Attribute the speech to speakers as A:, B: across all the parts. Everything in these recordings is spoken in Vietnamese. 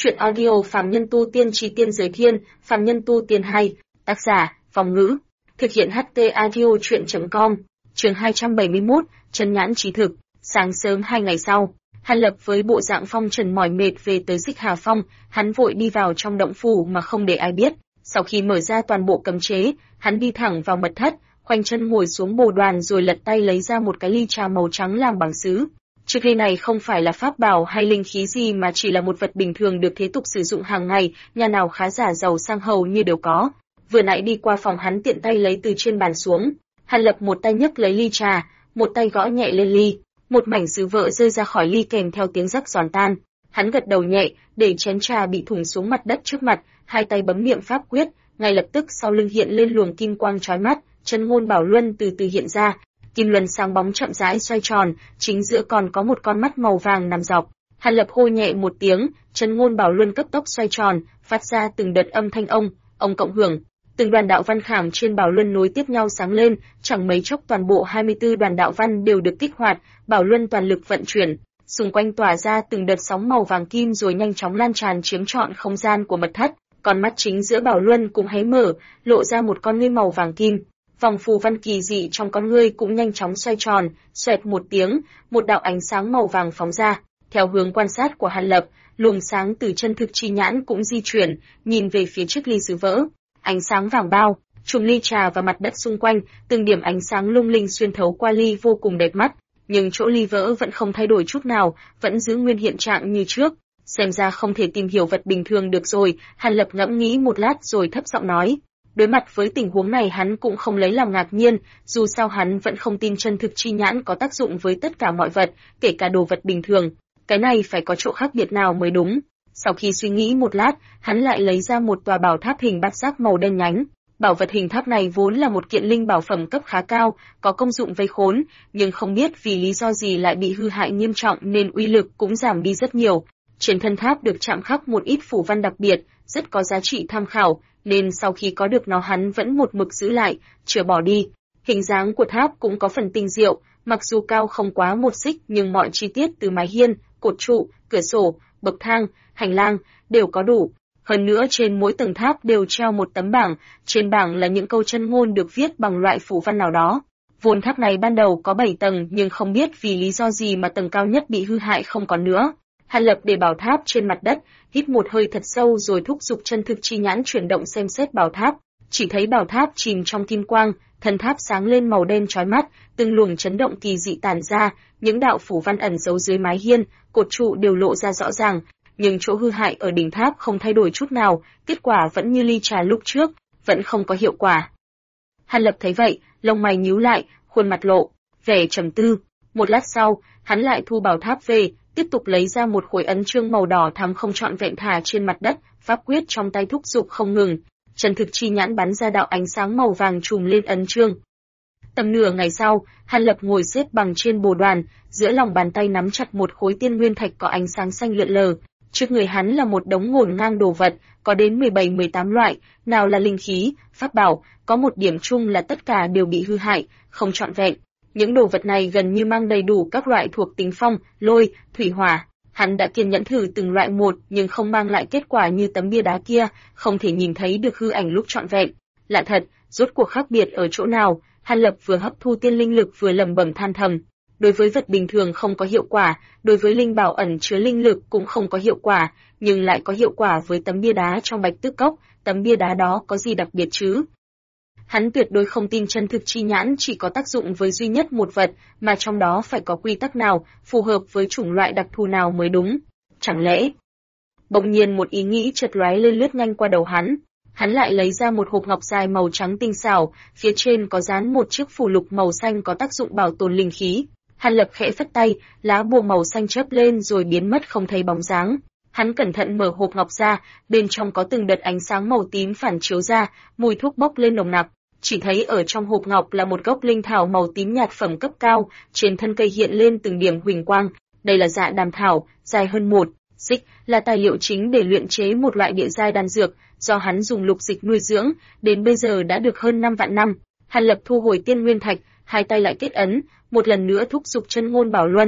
A: Chuyện audio Phàm Nhân Tu Tiên Chí Tiên Giới Thiên, Phàm Nhân Tu Tiên hay, tác giả, Phong Ngữ. Thực hiện HT Audio Chuyện.com, chương 271, Chân Nhãn Trí Thực. Sáng sớm 2 ngày sau, Hàn Lập với bộ dạng phong trần mỏi mệt về tới Xích Hà Phong, hắn vội đi vào trong động phủ mà không để ai biết. Sau khi mở ra toàn bộ cấm chế, hắn đi thẳng vào mật thất, khoanh chân ngồi xuống bồ đoàn rồi lật tay lấy ra một cái ly trà màu trắng làm bằng sứ. Chiếc ly này không phải là pháp bảo hay linh khí gì mà chỉ là một vật bình thường được thế tục sử dụng hàng ngày, nhà nào khá giả giàu sang hầu như đều có. Vừa nãy đi qua phòng hắn tiện tay lấy từ trên bàn xuống. Hàn Lập một tay nhấc lấy ly trà, một tay gõ nhẹ lên ly, một mảnh sứ vỡ rơi ra khỏi ly kèm theo tiếng rắc giòn tan. Hắn gật đầu nhẹ, để chén trà bị thủng xuống mặt đất trước mặt, hai tay bấm niệm pháp quyết, ngay lập tức sau lưng hiện lên luồng kim quang chói mắt, chân ngôn bảo luân từ từ hiện ra. Kim luân sáng bóng chậm rãi xoay tròn, chính giữa còn có một con mắt màu vàng nằm dọc. Hàn Lập hô nhẹ một tiếng, chân ngôn bảo luân cấp tốc xoay tròn, phát ra từng đợt âm thanh ông cộng hưởng. Từng đoàn đạo văn khảm trên bảo luân nối tiếp nhau sáng lên, chẳng mấy chốc toàn bộ 24 đoàn đạo văn đều được kích hoạt, bảo luân toàn lực vận chuyển, xung quanh tỏa ra từng đợt sóng màu vàng kim rồi nhanh chóng lan tràn chiếm trọn không gian của mật thất. Con mắt chính giữa bảo luân cũng hé mở, lộ ra một con ngươi màu vàng kim. Vòng phù văn kỳ dị trong con ngươi cũng nhanh chóng xoay tròn, xoẹt một tiếng, một đạo ánh sáng màu vàng phóng ra. Theo hướng quan sát của Hàn Lập, luồng sáng từ chân thực chi nhãn cũng di chuyển, nhìn về phía chiếc ly sứ vỡ. Ánh sáng vàng bao, trùm ly trà và mặt đất xung quanh, từng điểm ánh sáng lung linh xuyên thấu qua ly vô cùng đẹp mắt, nhưng chỗ ly vỡ vẫn không thay đổi chút nào, vẫn giữ nguyên hiện trạng như trước. Xem ra không thể tìm hiểu vật bình thường được rồi, Hàn Lập ngẫm nghĩ một lát rồi thấp giọng nói. Đối mặt với tình huống này hắn cũng không lấy làm ngạc nhiên, dù sao hắn vẫn không tin chân thực chi nhãn có tác dụng với tất cả mọi vật, kể cả đồ vật bình thường. Cái này phải có chỗ khác biệt nào mới đúng. Sau khi suy nghĩ một lát, hắn lại lấy ra một tòa bảo tháp hình bát giác màu đen nhánh. Bảo vật hình tháp này vốn là một kiện linh bảo phẩm cấp khá cao, có công dụng vây khốn, nhưng không biết vì lý do gì lại bị hư hại nghiêm trọng nên uy lực cũng giảm đi rất nhiều. Trên thân tháp được chạm khắc một ít phù văn đặc biệt, rất có giá trị tham khảo, nên sau khi có được nó hắn vẫn một mực giữ lại, chưa bỏ đi. Hình dáng của tháp cũng có phần tinh diệu, mặc dù cao không quá 1 xích nhưng mọi chi tiết từ mái hiên, cột trụ, cửa sổ, bậc thang, hành lang đều có đủ. Hơn nữa trên mỗi tầng tháp đều treo một tấm bảng, trên bảng là những câu chân ngôn được viết bằng loại phù văn nào đó. Vốn tháp này ban đầu có 7 tầng nhưng không biết vì lý do gì mà tầng cao nhất bị hư hại không còn nữa. Hàn Lập để bảo tháp trên mặt đất, hít một hơi thật sâu rồi thúc giục chân thực chi nhãn chuyển động xem xét bảo tháp. Chỉ thấy bảo tháp chìm trong kim quang, thân tháp sáng lên màu đen chói mắt, từng luồng chấn động kỳ dị tản ra, những đạo phù văn ẩn giấu dưới mái hiên, cột trụ đều lộ ra rõ ràng, nhưng chỗ hư hại ở đỉnh tháp không thay đổi chút nào, kết quả vẫn như ly trà lúc trước, vẫn không có hiệu quả. Hàn Lập thấy vậy, lông mày nhíu lại, khuôn mặt lộ vẻ trầm tư. Một lát sau, hắn lại thu bảo tháp về, tiếp tục lấy ra một khối ấn chương màu đỏ thắm không trọn vẹn thả trên mặt đất, pháp quyết trong tay thúc giục không ngừng. Chân thực chi nhãn bắn ra đạo ánh sáng màu vàng trùm lên ấn chương. Tầm nửa ngày sau, Hàn Lập ngồi xếp bằng trên bồ đoàn, giữa lòng bàn tay nắm chặt một khối tiên nguyên thạch có ánh sáng xanh lượn lờ. Trước người hắn là một đống ngổn ngang đồ vật, có đến 17-18 loại, nào là linh khí, pháp bảo, có một điểm chung là tất cả đều bị hư hại, không trọn vẹn. Những đồ vật này gần như mang đầy đủ các loại thuộc tính phong, lôi, thủy hỏa. Hắn đã kiên nhẫn thử từng loại một nhưng không mang lại kết quả như tấm bia đá kia, không thể nhìn thấy được hư ảnh lúc trọn vẹn. Lạ thật, rốt cuộc khác biệt ở chỗ nào? Hàn Lập vừa hấp thu tiên linh lực vừa lẩm bẩm than thầm. Đối với vật bình thường không có hiệu quả, đối với linh bảo ẩn chứa linh lực cũng không có hiệu quả, nhưng lại có hiệu quả với tấm bia đá trong Bạch Tước Cốc, tấm bia đá đó có gì đặc biệt chứ? Hắn tuyệt đối không tin chân thực chi nhãn chỉ có tác dụng với duy nhất một vật, mà trong đó phải có quy tắc nào, phù hợp với chủng loại đặc thù nào mới đúng. Chẳng lẽ? Bỗng nhiên một ý nghĩ chợt lóe lên lướt nhanh qua đầu hắn. Hắn lại lấy ra một hộp ngọc dài màu trắng tinh xảo, phía trên có dán một chiếc phù lục màu xanh có tác dụng bảo tồn linh khí. Hàn Lập khẽ phất tay, lá bùa màu xanh chớp lên rồi biến mất không thấy bóng dáng. Hắn cẩn thận mở hộp ngọc ra, bên trong có từng đợt ánh sáng màu tím phản chiếu ra, mùi thuốc bốc lên nồng nặc. Chỉ thấy ở trong hộp ngọc là một gốc linh thảo màu tím nhạt phẩm cấp cao, trên thân cây hiện lên từng điểm huỳnh quang. Đây là dạ đàm thảo, dài hơn 1 xích, là tài liệu chính để luyện chế một loại địa giai đan dược, do hắn dùng lục dịch nuôi dưỡng, đến bây giờ đã được hơn 5 vạn năm. Hàn Lập thu hồi tiên nguyên thạch, hai tay lại kết ấn, một lần nữa thúc giục chân ngôn bảo luân.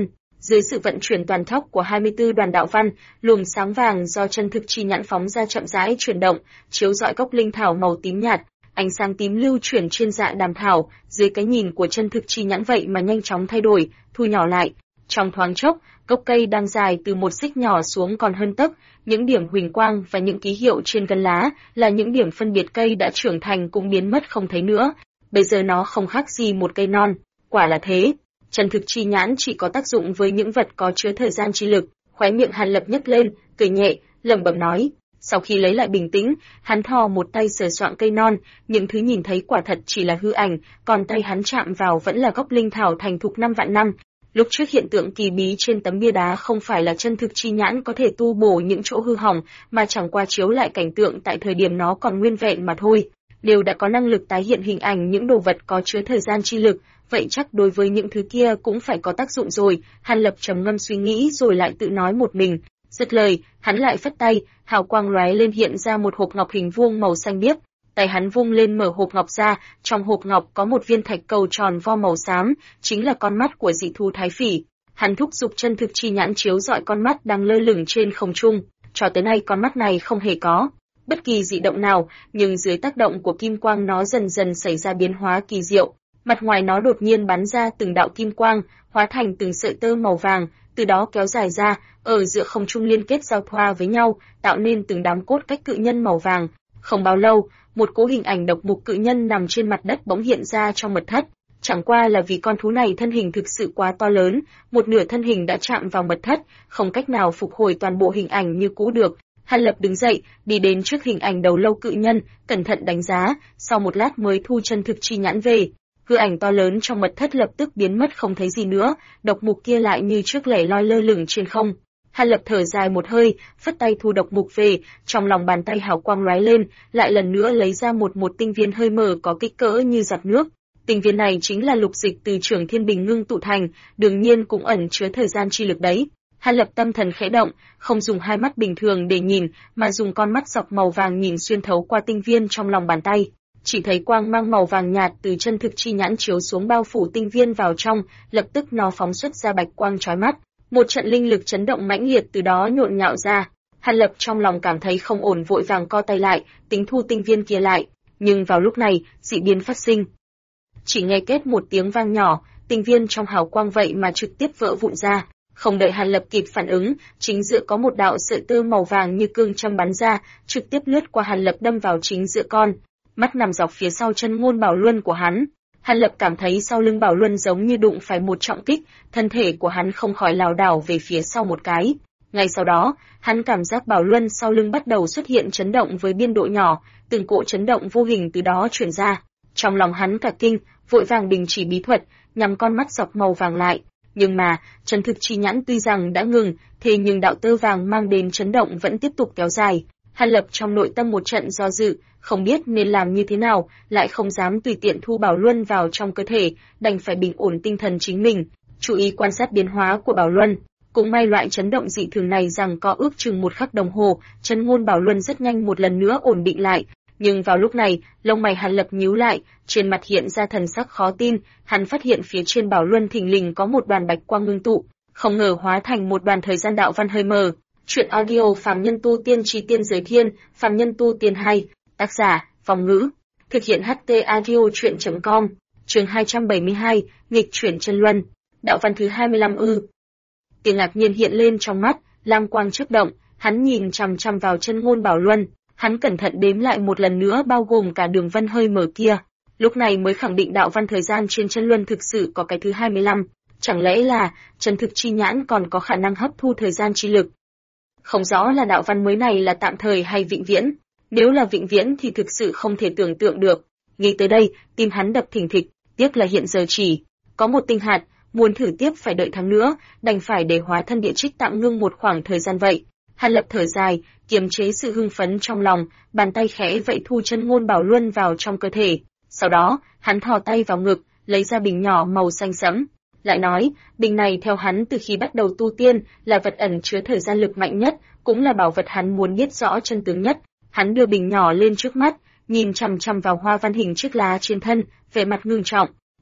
A: Dưới sự vận chuyển toàn tốc của 24 đoàn đạo văn, luồng sáng vàng do chân thực chi nhãn phóng ra chậm rãi chuyển động, chiếu rọi gốc linh thảo màu tím nhạt, ánh sáng tím lưu chuyển trên dạ đàm thảo, dưới cái nhìn của chân thực chi nhãn vậy mà nhanh chóng thay đổi, thu nhỏ lại. Trong thoáng chốc, gốc cây đang dài từ một xích nhỏ xuống còn hơn tấc, những điểm huỳnh quang và những ký hiệu trên thân lá là những điểm phân biệt cây đã trưởng thành cũng biến mất không thấy nữa. Bây giờ nó không khác gì một cây non, quả là thế. Chân thực chi nhãn chỉ có tác dụng với những vật có chứa thời gian chi lực. Khóe miệng Hàn Lập nhếch lên, cười nhẹ, lẩm bẩm nói. Sau khi lấy lại bình tĩnh, hắn thò một tay sờ soạng cây non, những thứ nhìn thấy quả thật chỉ là hư ảnh, còn tay hắn chạm vào vẫn là gốc linh thảo thành thục 5 vạn năm. Lúc trước hiện tượng kỳ bí trên tấm bia đá không phải là chân thực chi nhãn có thể tu bổ những chỗ hư hỏng, mà chẳng qua chiếu lại cảnh tượng tại thời điểm nó còn nguyên vẹn mà thôi. Đều đã có năng lực tái hiện hình ảnh những đồ vật có chứa thời gian chi lực, vậy chắc đối với những thứ kia cũng phải có tác dụng rồi. Hàn Lập trầm ngâm suy nghĩ rồi lại tự nói một mình. Dứt lời, hắn lại phất tay, hào quang lóe lên hiện ra một hộp ngọc hình vuông màu xanh biếc. Tay hắn vung lên mở hộp ngọc ra, trong hộp ngọc có một viên thạch cầu tròn vo màu xám, chính là con mắt của dị thú thái phỉ. Hắn thúc giục chân thực chi nhãn chiếu rọi con mắt đang lơ lửng trên không trung. Cho tới nay con mắt này không hề có bất kỳ dị động nào, nhưng dưới tác động của kim quang nó dần dần xảy ra biến hóa kỳ diệu. Mặt ngoài nó đột nhiên bắn ra từng đạo kim quang, hóa thành từng sợi tơ màu vàng, từ đó kéo dài ra, ở giữa không trung liên kết giao thoa với nhau, tạo nên từng đám cốt cách cự nhân màu vàng. Không bao lâu, một cỗ hình ảnh độc mục cự nhân nằm trên mặt đất bỗng hiện ra trong mật thất. Chẳng qua là vì con thú này thân hình thực sự quá to lớn, một nửa thân hình đã chạm vào mật thất, không cách nào phục hồi toàn bộ hình ảnh như cũ được. Hàn Lập đứng dậy, đi đến trước hình ảnh đầu lâu cự nhân, cẩn thận đánh giá, sau một lát mới thu chân thực chi nhãn về. Hư ảnh to lớn trong mật thất lập tức biến mất không thấy gì nữa, độc mục kia lại như trước lẻ loi lơ lửng trên không. Hàn Lập thở dài một hơi, phất tay thu độc mục về, trong lòng bàn tay hào quang lóe lên, lại lần nữa lấy ra một tinh viên hơi mờ có kích cỡ như giọt nước. Tinh viên này chính là lục dịch từ Trưởng Thiên Bình ngưng tụ thành, đương nhiên cũng ẩn chứa thời gian chi lực đấy. Hàn Lập tâm thần khẽ động, không dùng hai mắt bình thường để nhìn, mà dùng con mắt dọc màu vàng nhìn xuyên thấu qua tinh viên trong lòng bàn tay. Chỉ thấy quang mang màu vàng nhạt từ chân thực chi nhãn chiếu xuống bao phủ tinh viên vào trong, lập tức nó phóng xuất ra bạch quang chói mắt. Một trận linh lực chấn động mãnh liệt từ đó nhộn nhạo ra. Hàn Lập trong lòng cảm thấy không ổn, vội vàng co tay lại, tính thu tinh viên kia lại. Nhưng vào lúc này, dị biến phát sinh. Chỉ nghe kết một tiếng vang nhỏ, tinh viên trong hào quang vậy mà trực tiếp vỡ vụn ra. Không đợi Hàn Lập kịp phản ứng, chính giữa có một đạo sợi tơ màu vàng như cương châm bắn ra, trực tiếp lướt qua Hàn Lập đâm vào chính giữa con mắt nằm dọc phía sau chân ngôn bảo luân của hắn. Hàn Lập cảm thấy sau lưng bảo luân giống như đụng phải một trọng kích, thân thể của hắn không khỏi lảo đảo về phía sau một cái. Ngay sau đó, hắn cảm giác bảo luân sau lưng bắt đầu xuất hiện chấn động với biên độ nhỏ, từng cỗ chấn động vô hình từ đó truyền ra. Trong lòng hắn cả kinh, vội vàng đình chỉ bí thuật, nhắm con mắt dọc màu vàng lại. Nhưng mà, chân thực chi nhãn tuy rằng đã ngừng, thế nhưng đạo tơ vàng mang đến chấn động vẫn tiếp tục kéo dài. Hàn Lập trong nội tâm một trận do dự, không biết nên làm như thế nào, lại không dám tùy tiện thu bảo luân vào trong cơ thể, đành phải bình ổn tinh thần chính mình, chú ý quan sát biến hóa của bảo luân. Cũng may loại chấn động dị thường này rằng có ước chừng 1 khắc đồng hồ, chân ngôn bảo luân rất nhanh một lần nữa ổn định lại. Nhưng vào lúc này, lông mày Hàn Lập nhíu lại, trên mặt hiện ra thần sắc khó tin, hắn phát hiện phía trên bảo luân thình lình có một đoàn bạch quang ngưng tụ, không ngờ hóa thành một đoàn thời gian đạo văn hơi mờ. Chuyện audio Phàm Nhân Tu Tiên Chí Tiên Giới Thiên, Phàm Nhân Tu Tiên 2, tác giả, Phong Ngữ, thực hiện HT Audio Chuyện.com, chương 272, nghịch chuyển chân luân, đạo văn thứ 25 ư. Tiếng ngạc nhiên hiện lên trong mắt, lam quang chớp động, hắn nhìn chằm chằm vào chân ngôn bảo luân, hắn cẩn thận đếm lại một lần nữa bao gồm cả đường vân hơi mở kia, lúc này mới khẳng định đạo văn thời gian trên chân luân thực sự có cái thứ 25, chẳng lẽ là chân thực chi nhãn còn có khả năng hấp thu thời gian chi lực. Không rõ là đạo văn mới này là tạm thời hay vĩnh viễn, nếu là vĩnh viễn thì thực sự không thể tưởng tượng được. Nghĩ tới đây, tim hắn đập thình thịch, tiếc là hiện giờ chỉ có một tinh hạt, muốn thử tiếp phải đợi tháng nữa, đành phải để hóa thân địa trích tạm ngưng một khoảng thời gian vậy. Hàn Lập thở dài, kiềm chế sự hưng phấn trong lòng, bàn tay khẽ vậy thu chân ngôn bảo luân vào trong cơ thể. Sau đó, hắn thò tay vào ngực, lấy ra bình nhỏ màu xanh sẫm. Lại nói, bình này theo hắn từ khi bắt đầu tu tiên, là vật ẩn chứa thời gian lực mạnh nhất, cũng là bảo vật hắn muốn biết rõ chân tướng nhất. Hắn đưa bình nhỏ lên trước mắt, nhìn chằm chằm vào hoa văn hình chiếc lá trên thân, vẻ mặt ngưng trọng.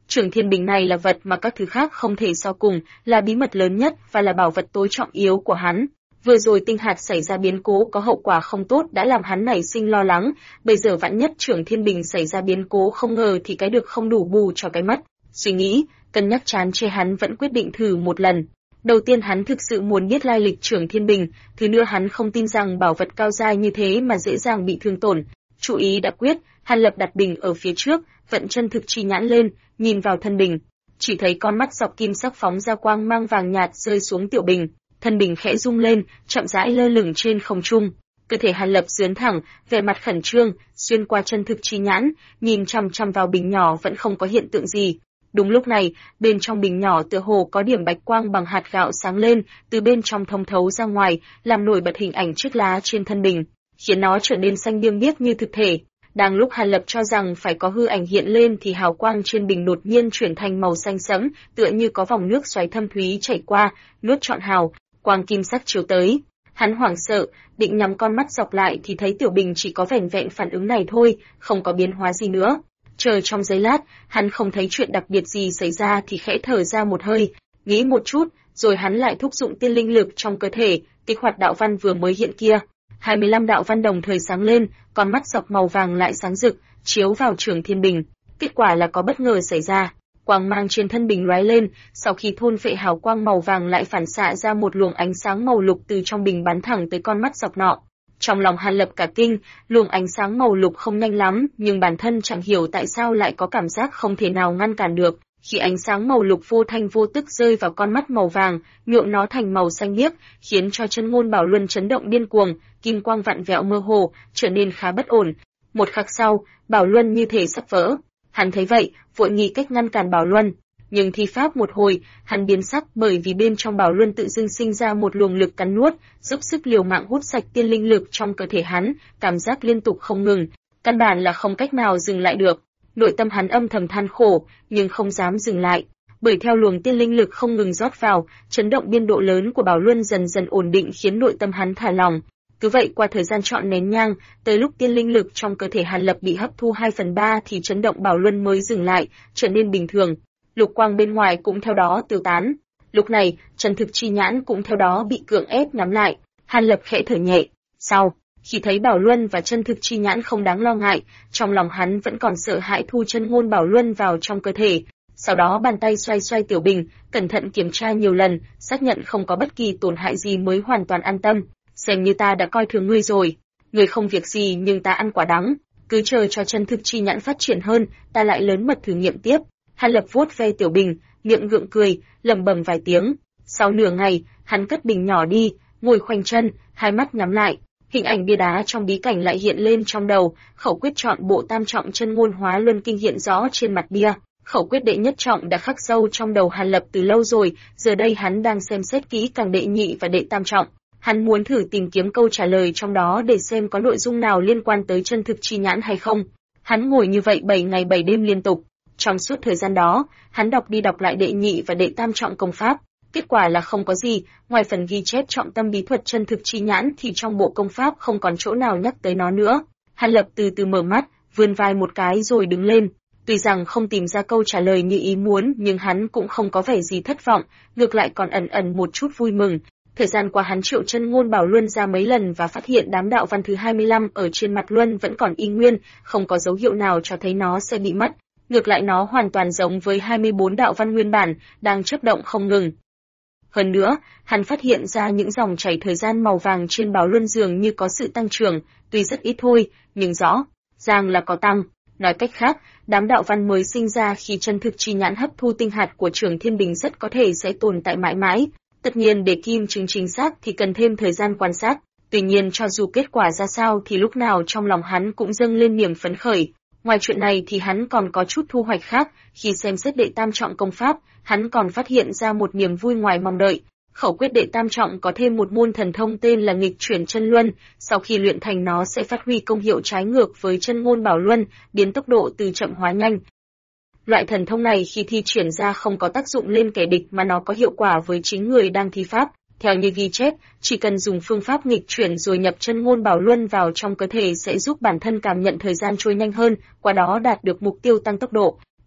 A: Trường Thiên Bình này là vật mà các thứ khác không thể so cùng, là bí mật lớn nhất và là bảo vật tối trọng yếu của hắn. Vừa rồi tinh hạt xảy ra biến cố có hậu quả không tốt đã làm hắn nảy sinh lo lắng, bây giờ vạn nhất Trường Thiên Bình xảy ra biến cố không ngờ thì cái được không đủ bù cho cái mất. Suy nghĩ, cân nhắc chán chê hắn vẫn quyết định thử một lần. Đầu tiên hắn thực sự muốn biết lai lịch Trường Thiên Bình, thứ nữa hắn không tin rằng bảo vật cao giai như thế mà dễ dàng bị thương tổn. Chú ý đã quyết, Hàn Lập đặt bình ở phía trước, vận chân thực chi nhãn lên, nhìn vào thân bình. Chỉ thấy con mắt dọc kim sắc phóng ra quang mang vàng nhạt rơi xuống tiểu bình, thân bình khẽ rung lên, chậm rãi lơ lửng trên không trung. Cơ thể Hàn Lập xướn thẳng, vẻ mặt khẩn trương, xuyên qua chân thực chi nhãn, nhìn chằm chằm vào bình nhỏ vẫn không có hiện tượng gì. Đúng lúc này, bên trong bình nhỏ tựa hồ có điểm bạch quang bằng hạt gạo sáng lên, từ bên trong thông thấu ra ngoài, làm nổi bật hình ảnh chiếc lá trên thân bình, khiến nó trở nên xanh biếc biếc như thực thể. Đang lúc Hàn Lập cho rằng phải có hư ảnh hiện lên thì hào quang trên bình đột nhiên chuyển thành màu xanh sẫm, tựa như có vòng nước xoáy thâm thúy chảy qua, nuốt trọn hào quang kim sắc chiếu tới. Hắn hoảng sợ, định nhắm con mắt dọc lại thì thấy tiểu bình chỉ có vẻn vẹn phản ứng này thôi, không có biến hóa gì nữa. Chờ trong giây lát, hắn không thấy chuyện đặc biệt gì xảy ra thì khẽ thở ra một hơi, nghĩ một chút, rồi hắn lại thúc dụng tiên linh lực trong cơ thể, kích hoạt đạo văn vừa mới hiện kia. 25 đạo văn đồng thời sáng lên, con mắt dọc màu vàng lại sáng rực, chiếu vào Trường Thiên Bình. Kết quả là có bất ngờ xảy ra. Quang mang trên thân bình lóe lên, sau khi thôn phệ hào quang màu vàng lại phản xạ ra một luồng ánh sáng màu lục từ trong bình bắn thẳng tới con mắt dọc nọ. Trong lòng Hàn Lập cả kinh, luồng ánh sáng màu lục không nhanh lắm, nhưng bản thân chẳng hiểu tại sao lại có cảm giác không thể nào ngăn cản được. Khi ánh sáng màu lục vô thanh vô tức rơi vào con mắt màu vàng, nhuộm nó thành màu xanh biếc, khiến cho chân ngôn bảo luân chấn động điên cuồng, kim quang vặn vẹo mơ hồ, trở nên khá bất ổn. Một khắc sau, bảo luân như thể sắp vỡ. Hắn thấy vậy, vội nghĩ cách ngăn cản bảo luân. Nhưng thi pháp một hồi, hắn biến sắc bởi vì bên trong bảo luân tự dưng sinh ra một luồng lực cắn nuốt, giúp sức liều mạng hút sạch tiên linh lực trong cơ thể hắn, cảm giác liên tục không ngừng, căn bản là không cách nào dừng lại được. Nội tâm hắn âm thầm than khổ, nhưng không dám dừng lại, bởi theo luồng tiên linh lực không ngừng rót vào, chấn động biên độ lớn của bảo luân dần dần ổn định khiến nội tâm hắn thả lỏng. Cứ vậy qua thời gian trọn nén nhang, tới lúc tiên linh lực trong cơ thể Hàn Lập bị hấp thu 2/3 thì chấn động bảo luân mới dừng lại, trở nên bình thường. Lục quang bên ngoài cũng theo đó tiêu tán. Lúc này, chân thực chi nhãn cũng theo đó bị cưỡng ép nắm lại. Hàn Lập khẽ thở nhẹ. Sau, khi thấy bảo luân và chân thực chi nhãn không đáng lo ngại, trong lòng hắn vẫn còn sợ hãi thu chân ngôn bảo luân vào trong cơ thể. Sau đó bàn tay xoay xoay tiểu bình, cẩn thận kiểm tra nhiều lần, xác nhận không có bất kỳ tổn hại gì mới hoàn toàn an tâm. Xem như ta đã coi thường ngươi rồi. Ngươi không việc gì nhưng ta ăn quả đắng. Cứ chờ cho chân thực chi nhãn phát triển hơn, ta lại lớn mật thử nghiệm tiếp. Hàn Lập vuốt ve tiểu bình, miệng gượng cười, lẩm bẩm vài tiếng. Sau nửa ngày, hắn cất bình nhỏ đi, ngồi khoanh chân, hai mắt nhắm lại. Hình ảnh bia đá trong bí cảnh lại hiện lên trong đầu, khẩu quyết chọn bộ tam trọng chân ngôn hóa luân kinh hiện rõ trên mặt bia. Khẩu quyết đệ nhất trọng đã khắc sâu trong đầu Hàn Lập từ lâu rồi, giờ đây hắn đang xem xét kỹ càng đệ nhị và đệ tam trọng. Hắn muốn thử tìm kiếm câu trả lời trong đó để xem có nội dung nào liên quan tới chân thực chi nhãn hay không. Hắn ngồi như vậy 7 ngày 7 đêm liên tục. Trong suốt thời gian đó, hắn đọc đi đọc lại đệ nhị và đệ tam trọng công pháp. Kết quả là không có gì, ngoài phần ghi chép trọng tâm bí thuật chân thực chi nhãn thì trong bộ công pháp không còn chỗ nào nhắc tới nó nữa. Hàn Lập từ từ mở mắt, vươn vai một cái rồi đứng lên. Tuy rằng không tìm ra câu trả lời như ý muốn nhưng hắn cũng không có vẻ gì thất vọng, ngược lại còn ẩn ẩn một chút vui mừng. Thời gian qua hắn triệu chân ngôn bảo luân ra mấy lần và phát hiện đám đạo văn thứ 25 ở trên mặt luân vẫn còn y nguyên, không có dấu hiệu nào cho thấy nó sẽ bị mất. Ngược lại nó hoàn toàn giống với 24 đạo văn nguyên bản, đang chớp động không ngừng. Hơn nữa, hắn phát hiện ra những dòng chảy thời gian màu vàng trên bảo luân dường như có sự tăng trưởng, tuy rất ít thôi, nhưng rõ ràng là có tăng. Nói cách khác, đám đạo văn mới sinh ra khi chân thực chi nhãn hấp thu tinh hạt của Trường Thiên Bình rất có thể sẽ tồn tại mãi mãi. Tất nhiên để kim chứng chính xác thì cần thêm thời gian quan sát. Tuy nhiên cho dù kết quả ra sao thì lúc nào trong lòng hắn cũng dâng lên niềm phấn khởi. Ngoài chuyện này thì hắn còn có chút thu hoạch khác, khi xem xét đệ tam trọng công pháp, hắn còn phát hiện ra một niềm vui ngoài mong đợi. Khẩu quyết đệ tam trọng có thêm một môn thần thông tên là nghịch chuyển chân luân, sau khi luyện thành nó sẽ phát huy công hiệu trái ngược với chân ngôn bảo luân, biến tốc độ từ chậm hóa nhanh. Loại thần thông này khi thi triển ra không có tác dụng lên kẻ địch mà nó có hiệu quả với chính người đang thi pháp. Theo như ghi chép, chỉ cần dùng phương pháp nghịch chuyển rồi nhập chân ngôn bảo luân vào trong cơ thể sẽ giúp bản thân cảm nhận thời gian trôi nhanh hơn, qua đó đạt được mục tiêu tăng tốc độ.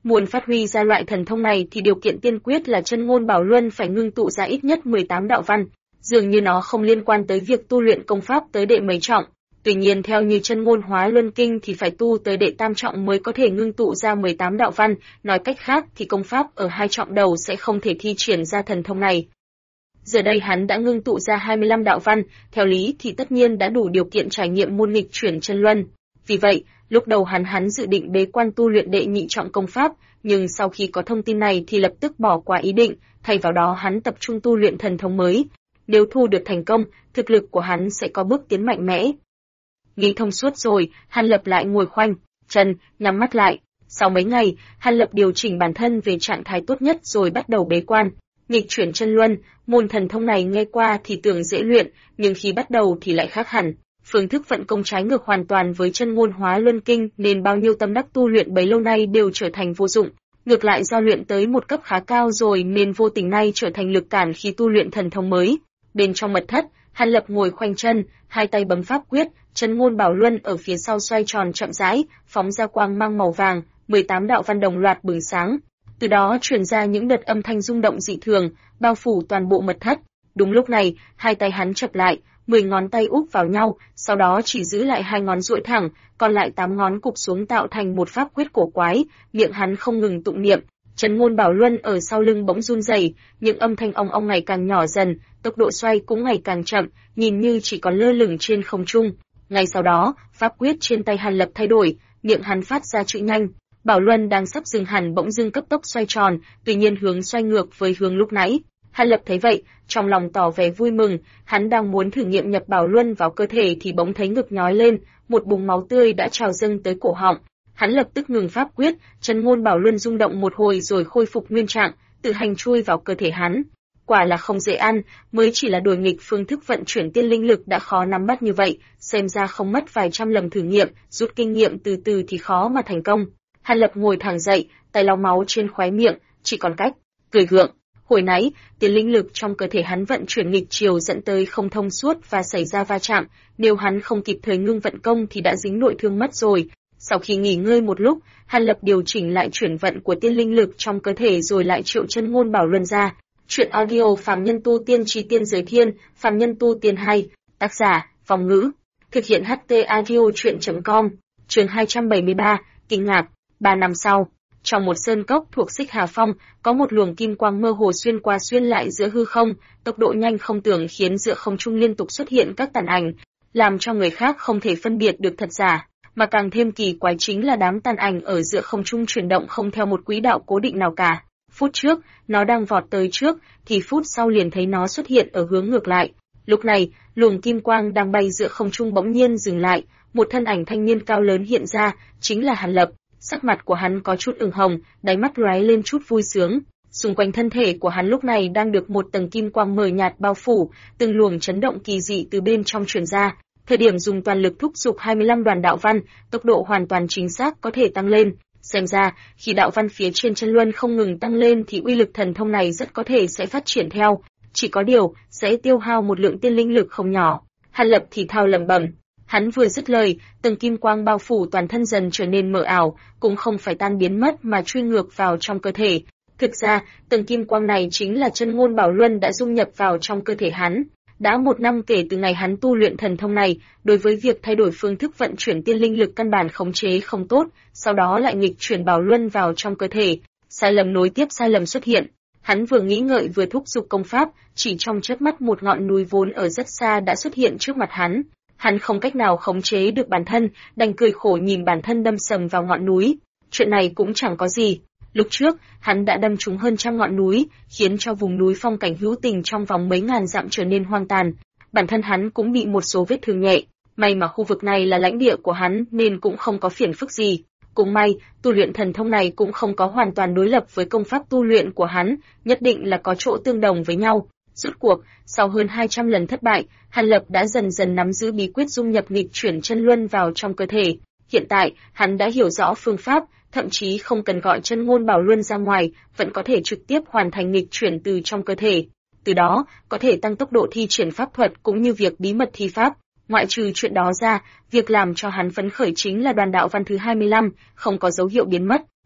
A: Muốn phát huy ra loại thần thông này thì điều kiện tiên quyết là Chân Ngôn Bảo Luân phải ngưng tụ ra ít nhất 18 đạo văn. Dường như nó không liên quan tới việc tu luyện công pháp tới đệ mấy trọng. Tuy nhiên theo như Chân Ngôn Hóa Luân Kinh thì phải tu tới đệ tam trọng mới có thể ngưng tụ ra 18 đạo văn, nói cách khác thì công pháp ở 2 trọng đầu sẽ không thể thi triển ra thần thông này. Giờ đây hắn đã ngưng tụ ra 25 đạo văn, theo lý thì tất nhiên đã đủ điều kiện trải nghiệm môn nghịch chuyển chân luân. Vì vậy, lúc đầu hắn dự định bế quan tu luyện đệ nhị trọng công pháp, nhưng sau khi có thông tin này thì lập tức bỏ qua ý định, thay vào đó hắn tập trung tu luyện thần thông mới. Nếu thu được thành công, thực lực của hắn sẽ có bước tiến mạnh mẽ. Nghĩ thông suốt rồi, Hàn Lập lại ngồi khoanh chân, nhắm mắt lại. Sau mấy ngày, Hàn Lập điều chỉnh bản thân về trạng thái tốt nhất rồi bắt đầu bế quan. Nghịch chuyển chân luân, môn thần thông này nghe qua thì tưởng dễ luyện, nhưng khi bắt đầu thì lại khác hẳn. Phương thức vận công trái ngược hoàn toàn với Chân Ngôn Hóa Luân Kinh nên bao nhiêu tâm đắc tu luyện bấy lâu nay đều trở thành vô dụng. Ngược lại do luyện tới một cấp khá cao rồi nên vô tình nay trở thành lực cản khi tu luyện thần thông mới. Bên trong mật thất, Hàn Lập ngồi khoanh chân, hai tay bấm pháp quyết, Chân Ngôn Bảo Luân ở phía sau xoay tròn chậm rãi, phóng ra quang mang màu vàng, 18 đạo văn đồng loạt bừng sáng. Từ đó truyền ra những đợt âm thanh rung động dị thường, bao phủ toàn bộ mật thất. Đúng lúc này, hai tay hắn chập lại, 10 ngón tay úp vào nhau, sau đó chỉ giữ lại 2 ngón duỗi thẳng, còn lại 8 ngón cụp xuống tạo thành một pháp quyết cổ quái, miệng hắn không ngừng tụng niệm. Chân Ngôn Bảo Luân ở sau lưng bỗng run rẩy, những âm thanh ong ong ngày càng nhỏ dần, tốc độ xoay cũng ngày càng chậm, nhìn như chỉ còn lơ lửng trên không trung. Ngay sau đó, pháp quyết trên tay Hàn Lập thay đổi, miệng hắn phát ra chữ nhanh. Bảo Luân đang sắp dừng hẳn bỗng dưng cấp tốc xoay tròn, tuy nhiên hướng xoay ngược với hướng lúc nãy. Hàn Lập thấy vậy, trong lòng tỏ vẻ vui mừng, hắn đang muốn thử nghiệm nhập Bảo Luân vào cơ thể thì bỗng thấy ngực nhói lên, một búng máu tươi đã trào dâng tới cổ họng. Hắn lập tức ngừng pháp quyết, Chân Ngôn Bảo Luân rung động một hồi rồi khôi phục nguyên trạng, tự hành chui vào cơ thể hắn. Quả là không dễ ăn, mới chỉ là đổi nghịch phương thức vận chuyển tiên linh lực đã khó nắm bắt như vậy, xem ra không mất vài trăm lần thử nghiệm, rút kinh nghiệm từ từ thì khó mà thành công. Hàn Lập ngồi thẳng dậy, tay lau máu trên khóe miệng, chỉ còn cách cười gượng. Hồi nãy, tiên linh lực trong cơ thể hắn vận chuyển nghịch chiều dẫn tới không thông suốt và xảy ra va chạm, nếu hắn không kịp thời ngưng vận công thì đã dính nội thương mất rồi. Sau khi nghỉ ngơi một lúc, Hàn Lập điều chỉnh lại chuyển vận của tiên linh lực trong cơ thể rồi lại triệu Chân Ngôn Bảo Luân ra. Chuyện audio Phàm Nhân Tu Tiên Chí Tiên Giới Thiên, Phàm Nhân Tu Tiên hay, tác giả, Phong Ngữ. Thực hiện HT audio chuyện.com, chương 273, kinh ngạc. 3 năm sau, trong một sơn cốc thuộc Xích Hà Phong, có một luồng kim quang mơ hồ xuyên qua xuyên lại giữa hư không, tốc độ nhanh không tưởng khiến giữa không trung liên tục xuất hiện các tàn ảnh, làm cho người khác không thể phân biệt được thật giả. Mà càng thêm kỳ quái chính là đám tàn ảnh ở giữa không trung chuyển động không theo một quỹ đạo cố định nào cả. Phút trước, nó đang vọt tới trước, thì phút sau liền thấy nó xuất hiện ở hướng ngược lại. Lúc này, luồng kim quang đang bay giữa không trung bỗng nhiên dừng lại, một thân ảnh thanh niên cao lớn hiện ra, chính là Hàn Lập. Sắc mặt của hắn có chút ửng hồng, đáy mắt lóe lên chút vui sướng. Xung quanh thân thể của hắn lúc này đang được một tầng kim quang mờ nhạt bao phủ, từng luồng chấn động kỳ dị từ bên trong truyền ra. Thời điểm dùng toàn lực thúc giục 25 đoàn đạo văn, tốc độ hoàn toàn chính xác có thể tăng lên. Xem ra, khi đạo văn phía trên chân luân không ngừng tăng lên thì uy lực thần thông này rất có thể sẽ phát triển theo. Chỉ có điều, sẽ tiêu hao một lượng tiên linh lực không nhỏ. Hàn Lập thì thào lẩm bẩm. Hắn vừa dứt lời, từng kim quang bao phủ toàn thân dần trở nên mờ ảo, cũng không phải tan biến mất mà truy ngược vào trong cơ thể. Thực ra, từng kim quang này chính là Chân Ngôn Bảo Luân đã dung nhập vào trong cơ thể hắn. Đã 1 năm kể từ ngày hắn tu luyện thần thông này, đối với việc thay đổi phương thức vận chuyển tiên linh lực căn bản khống chế không tốt, sau đó lại nghịch chuyển Bảo Luân vào trong cơ thể. Sai lầm nối tiếp sai lầm xuất hiện. Hắn vừa nghĩ ngợi vừa thúc giục công pháp, chỉ trong chớp mắt một ngọn núi vốn ở rất xa đã xuất hiện trước mặt hắn. Hắn không cách nào khống chế được bản thân, đành cười khổ nhìn bản thân đâm sầm vào ngọn núi. Chuyện này cũng chẳng có gì. Lúc trước, hắn đã đâm trúng hơn trăm ngọn núi, khiến cho vùng núi phong cảnh hữu tình trong vòng mấy ngàn dặm trở nên hoang tàn. Bản thân hắn cũng bị một số vết thương nhẹ. May mà khu vực này là lãnh địa của hắn nên cũng không có phiền phức gì. Cũng may, tu luyện thần thông này cũng không có hoàn toàn đối lập với công pháp tu luyện của hắn, nhất định là có chỗ tương đồng với nhau. Rốt cuộc, sau hơn 200 lần thất bại, Hàn Lập đã dần dần nắm giữ bí quyết dung nhập nghịch chuyển chân luân vào trong cơ thể. Hiện tại, hắn đã hiểu rõ phương pháp, thậm chí không cần gọi Chân Ngôn Bảo Luân ra ngoài, vẫn có thể trực tiếp hoàn thành nghịch chuyển từ trong cơ thể. Từ đó, có thể tăng tốc độ thi triển pháp thuật cũng như việc bí mật thi pháp. Ngoại trừ chuyện đó ra, việc làm cho hắn phấn khởi chính là đoàn đạo văn thứ 25, không có dấu hiệu biến mất.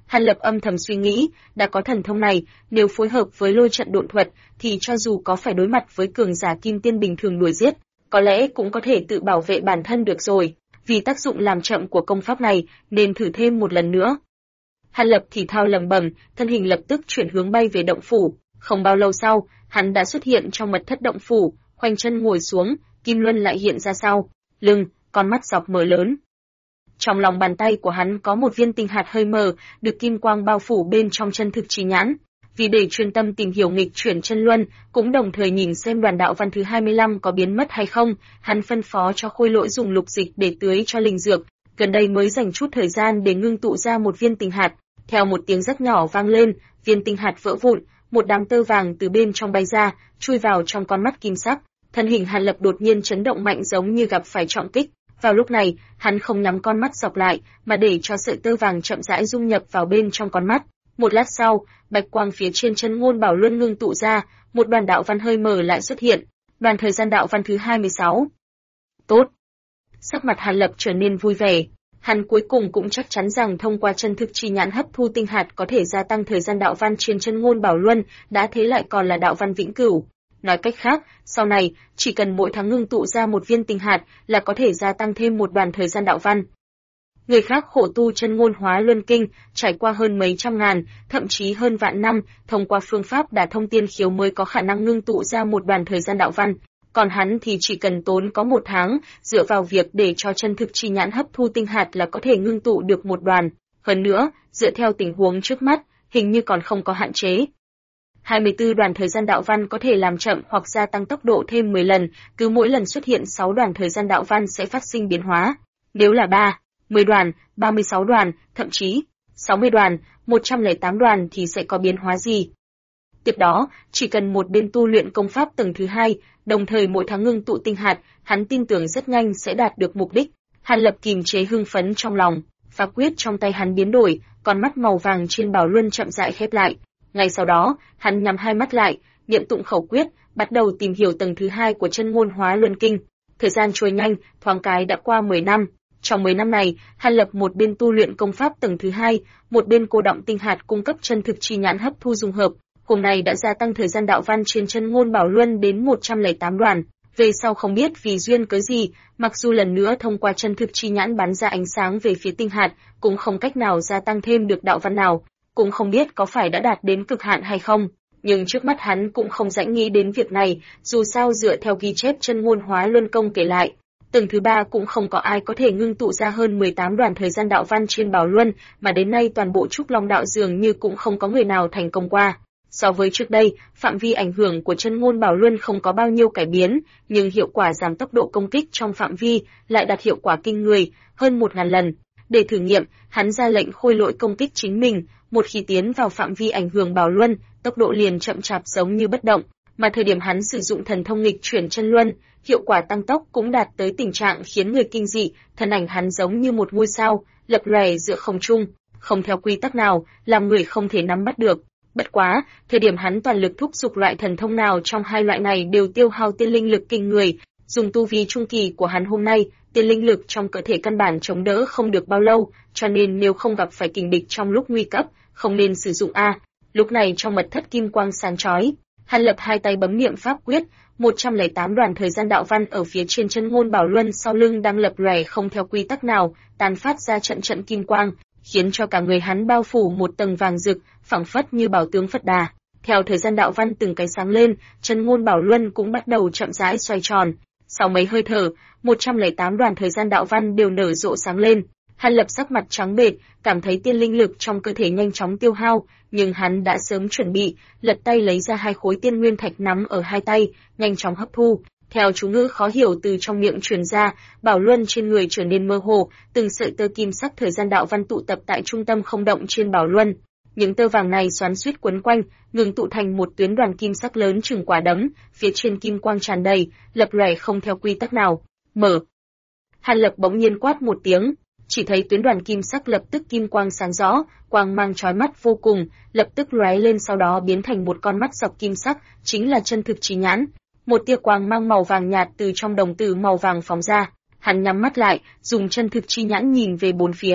A: Hàn Lập âm thầm suy nghĩ, đã có thần thông này, nếu phối hợp với lôi trận độn thuật, thì cho dù có phải đối mặt với cường giả kim tiên bình thường đuổi giết, có lẽ cũng có thể tự bảo vệ bản thân được rồi. Vì tác dụng làm chậm của công pháp này, nên thử thêm một lần nữa. Hàn Lập thì thào lẩm bẩm, thân hình lập tức chuyển hướng bay về động phủ. Không bao lâu sau, hắn đã xuất hiện trong mật thất động phủ, khoanh chân ngồi xuống, kim luân lại hiện ra sau lưng, con mắt dọc mở lớn. Trong lòng bàn tay của hắn có một viên tinh hạt hơi mờ, được kim quang bao phủ bên trong chân thực chi nhãn. Vì để chuyên tâm tìm hiểu nghịch chuyển chân luân, cũng đồng thời nhìn xem đoàn đạo văn thứ 25 có biến mất hay không, hắn phân phó cho Khôi Lỗi dùng lục dịch để tưới cho linh dược, gần đây mới dành chút thời gian để ngưng tụ ra một viên tinh hạt. Theo một tiếng rắc nhỏ vang lên, viên tinh hạt vỡ vụn, một đám tơ vàng từ bên trong bay ra, chui vào trong con mắt kim sắc. Thân hình Hàn Lập đột nhiên chấn động mạnh giống như gặp phải trọng kích. Vào lúc này, hắn không nhắm con mắt dọc lại, mà để cho sợi tơ vàng chậm rãi dung nhập vào bên trong con mắt. Một lát sau, bạch quang phía trên chân ngôn bảo luân ngưng tụ ra, một đoàn đạo văn hơi mờ lại xuất hiện. Đoàn thời gian đạo văn thứ 26. Tốt. Sắc mặt Hàn Lập trở nên vui vẻ. Hắn cuối cùng cũng chắc chắn rằng thông qua chân thực chi nhãn hấp thu tinh hạt có thể gia tăng thời gian đạo văn trên chân ngôn bảo luân, đã thế lại còn là đạo văn vĩnh cửu. Nói cách khác, sau này, chỉ cần mỗi tháng ngưng tụ ra một viên tinh hạt là có thể gia tăng thêm một đoàn thời gian đạo văn. Người khác khổ tu chân ngôn hóa luân kinh, trải qua hơn mấy trăm ngàn, thậm chí hơn vạn năm, thông qua phương pháp đả thông tiên khiếu mới có khả năng ngưng tụ ra một đoàn thời gian đạo văn. Còn hắn thì chỉ cần tốn có một tháng, dựa vào việc để cho chân thực chi nhãn hấp thu tinh hạt là có thể ngưng tụ được một đoàn. Hơn nữa, dựa theo tình huống trước mắt, hình như còn không có hạn chế. 24 đoàn thời gian đạo văn có thể làm chậm hoặc gia tăng tốc độ thêm 10 lần, cứ mỗi lần xuất hiện 6 đoàn thời gian đạo văn sẽ phát sinh biến hóa. Nếu là 3, 10 đoàn, 36 đoàn, thậm chí 60 đoàn, 108 đoàn thì sẽ có biến hóa gì? Tiếp đó, chỉ cần một bên tu luyện công pháp tầng thứ 2, đồng thời mỗi tháng ngưng tụ tinh hạt, hắn tin tưởng rất nhanh sẽ đạt được mục đích. Hàn Lập kìm chế hưng phấn trong lòng, pháp quyết trong tay hắn biến đổi, con mắt màu vàng trên bảo luân chậm rãi khép lại. Ngay sau đó, hắn nhắm hai mắt lại, niệm tụng khẩu quyết, bắt đầu tìm hiểu tầng thứ 2 của chân ngôn hóa luân kinh. Thời gian trôi nhanh, thoáng cái đã qua 10 năm. Trong 10 năm này, Hàn Lập một bên tu luyện công pháp tầng thứ 2, một bên cô đọng tinh hạt cung cấp chân thực chi nhãn hấp thu dung hợp. Hôm nay đã gia tăng thời gian đạo văn trên chân ngôn bảo luân đến 108 đoàn. Về sau không biết vì duyên cớ gì, mặc dù lần nữa thông qua chân thực chi nhãn bắn ra ánh sáng về phía tinh hạt, cũng không cách nào gia tăng thêm được đạo văn nào. Cũng không biết có phải đã đạt đến cực hạn hay không, nhưng trước mắt hắn cũng không rảnh nghĩ đến việc này, dù sao dựa theo ghi chép chân ngôn hóa luân công kể lại, tầng thứ 3 cũng không có ai có thể ngưng tụ ra hơn 18 đoàn thời gian đạo văn trên bảo luân, mà đến nay toàn bộ Trúc Long đạo dường như cũng không có người nào thành công qua. So với trước đây, phạm vi ảnh hưởng của chân ngôn bảo luân không có bao nhiêu cải biến, nhưng hiệu quả giảm tốc độ công kích trong phạm vi lại đạt hiệu quả kinh người, hơn 1000 lần. Để thử nghiệm, hắn ra lệnh Khôi Lỗi công kích chính mình, một khi tiến vào phạm vi ảnh hưởng bảo luân, tốc độ liền chậm chạp giống như bất động, mà thời điểm hắn sử dụng thần thông nghịch chuyển chân luân, hiệu quả tăng tốc cũng đạt tới tình trạng khiến người kinh dị, thân ảnh hắn giống như một ngôi sao, lập lòe giữa không trung, không theo quy tắc nào, làm người không thể nắm bắt được. Bất quá, thời điểm hắn toàn lực thúc giục loại thần thông nào trong hai loại này đều tiêu hao tiên linh lực kinh người, dùng tu vi trung kỳ của hắn hôm nay, tiên linh lực trong cơ thể căn bản chống đỡ không được bao lâu, cho nên nếu không gặp phải kình địch trong lúc nguy cấp, không nên sử dụng a. Lúc này trong mật thất kim quang sáng chói, Hàn Lập hai tay bấm niệm pháp quyết, 108 đoàn thời gian đạo văn ở phía trên chân ngôn bảo luân sau lưng đang lập lòe không theo quy tắc nào, tàn phát ra trận trận kim quang, khiến cho cả người hắn bao phủ một tầng vàng rực, phảng phất như bảo tướng Phật Đà. Theo thời gian đạo văn từng cái sáng lên, chân ngôn bảo luân cũng bắt đầu chậm rãi xoay tròn. Sau mấy hơi thở, 108 đoàn thời gian đạo văn đều nở rộ sáng lên. Hàn Lập sắc mặt trắng bệch, cảm thấy tiên linh lực trong cơ thể nhanh chóng tiêu hao, nhưng hắn đã sớm chuẩn bị, lật tay lấy ra 2 khối tiên nguyên thạch nắm ở hai tay, nhanh chóng hấp thu. Theo chú ngữ khó hiểu từ trong miệng truyền ra, bảo luân trên người trở nên mơ hồ, từng sợi tơ kim sắc thời gian đạo văn tụ tập tại trung tâm không động trên bảo luân. Những tơ vàng này xoắn xuýt quấn quanh, ngừng tụ thành một tuyến đoàn kim sắc lớn chừng quả đấm, phía trên kim quang tràn đầy, lập lòe không theo quy tắc nào. Mở. Hàn Lập bỗng nhiên quát một tiếng, chỉ thấy tuyến đoàn kim sắc lập tức kim quang sáng rõ, quang mang chói mắt vô cùng, lập tức lóe lên sau đó biến thành một con mắt dọc kim sắc, chính là chân thực chi nhãn. Một tia quang mang màu vàng nhạt từ trong đồng tử màu vàng phóng ra, hắn nhắm mắt lại, dùng chân thực chi nhãn nhìn về bốn phía.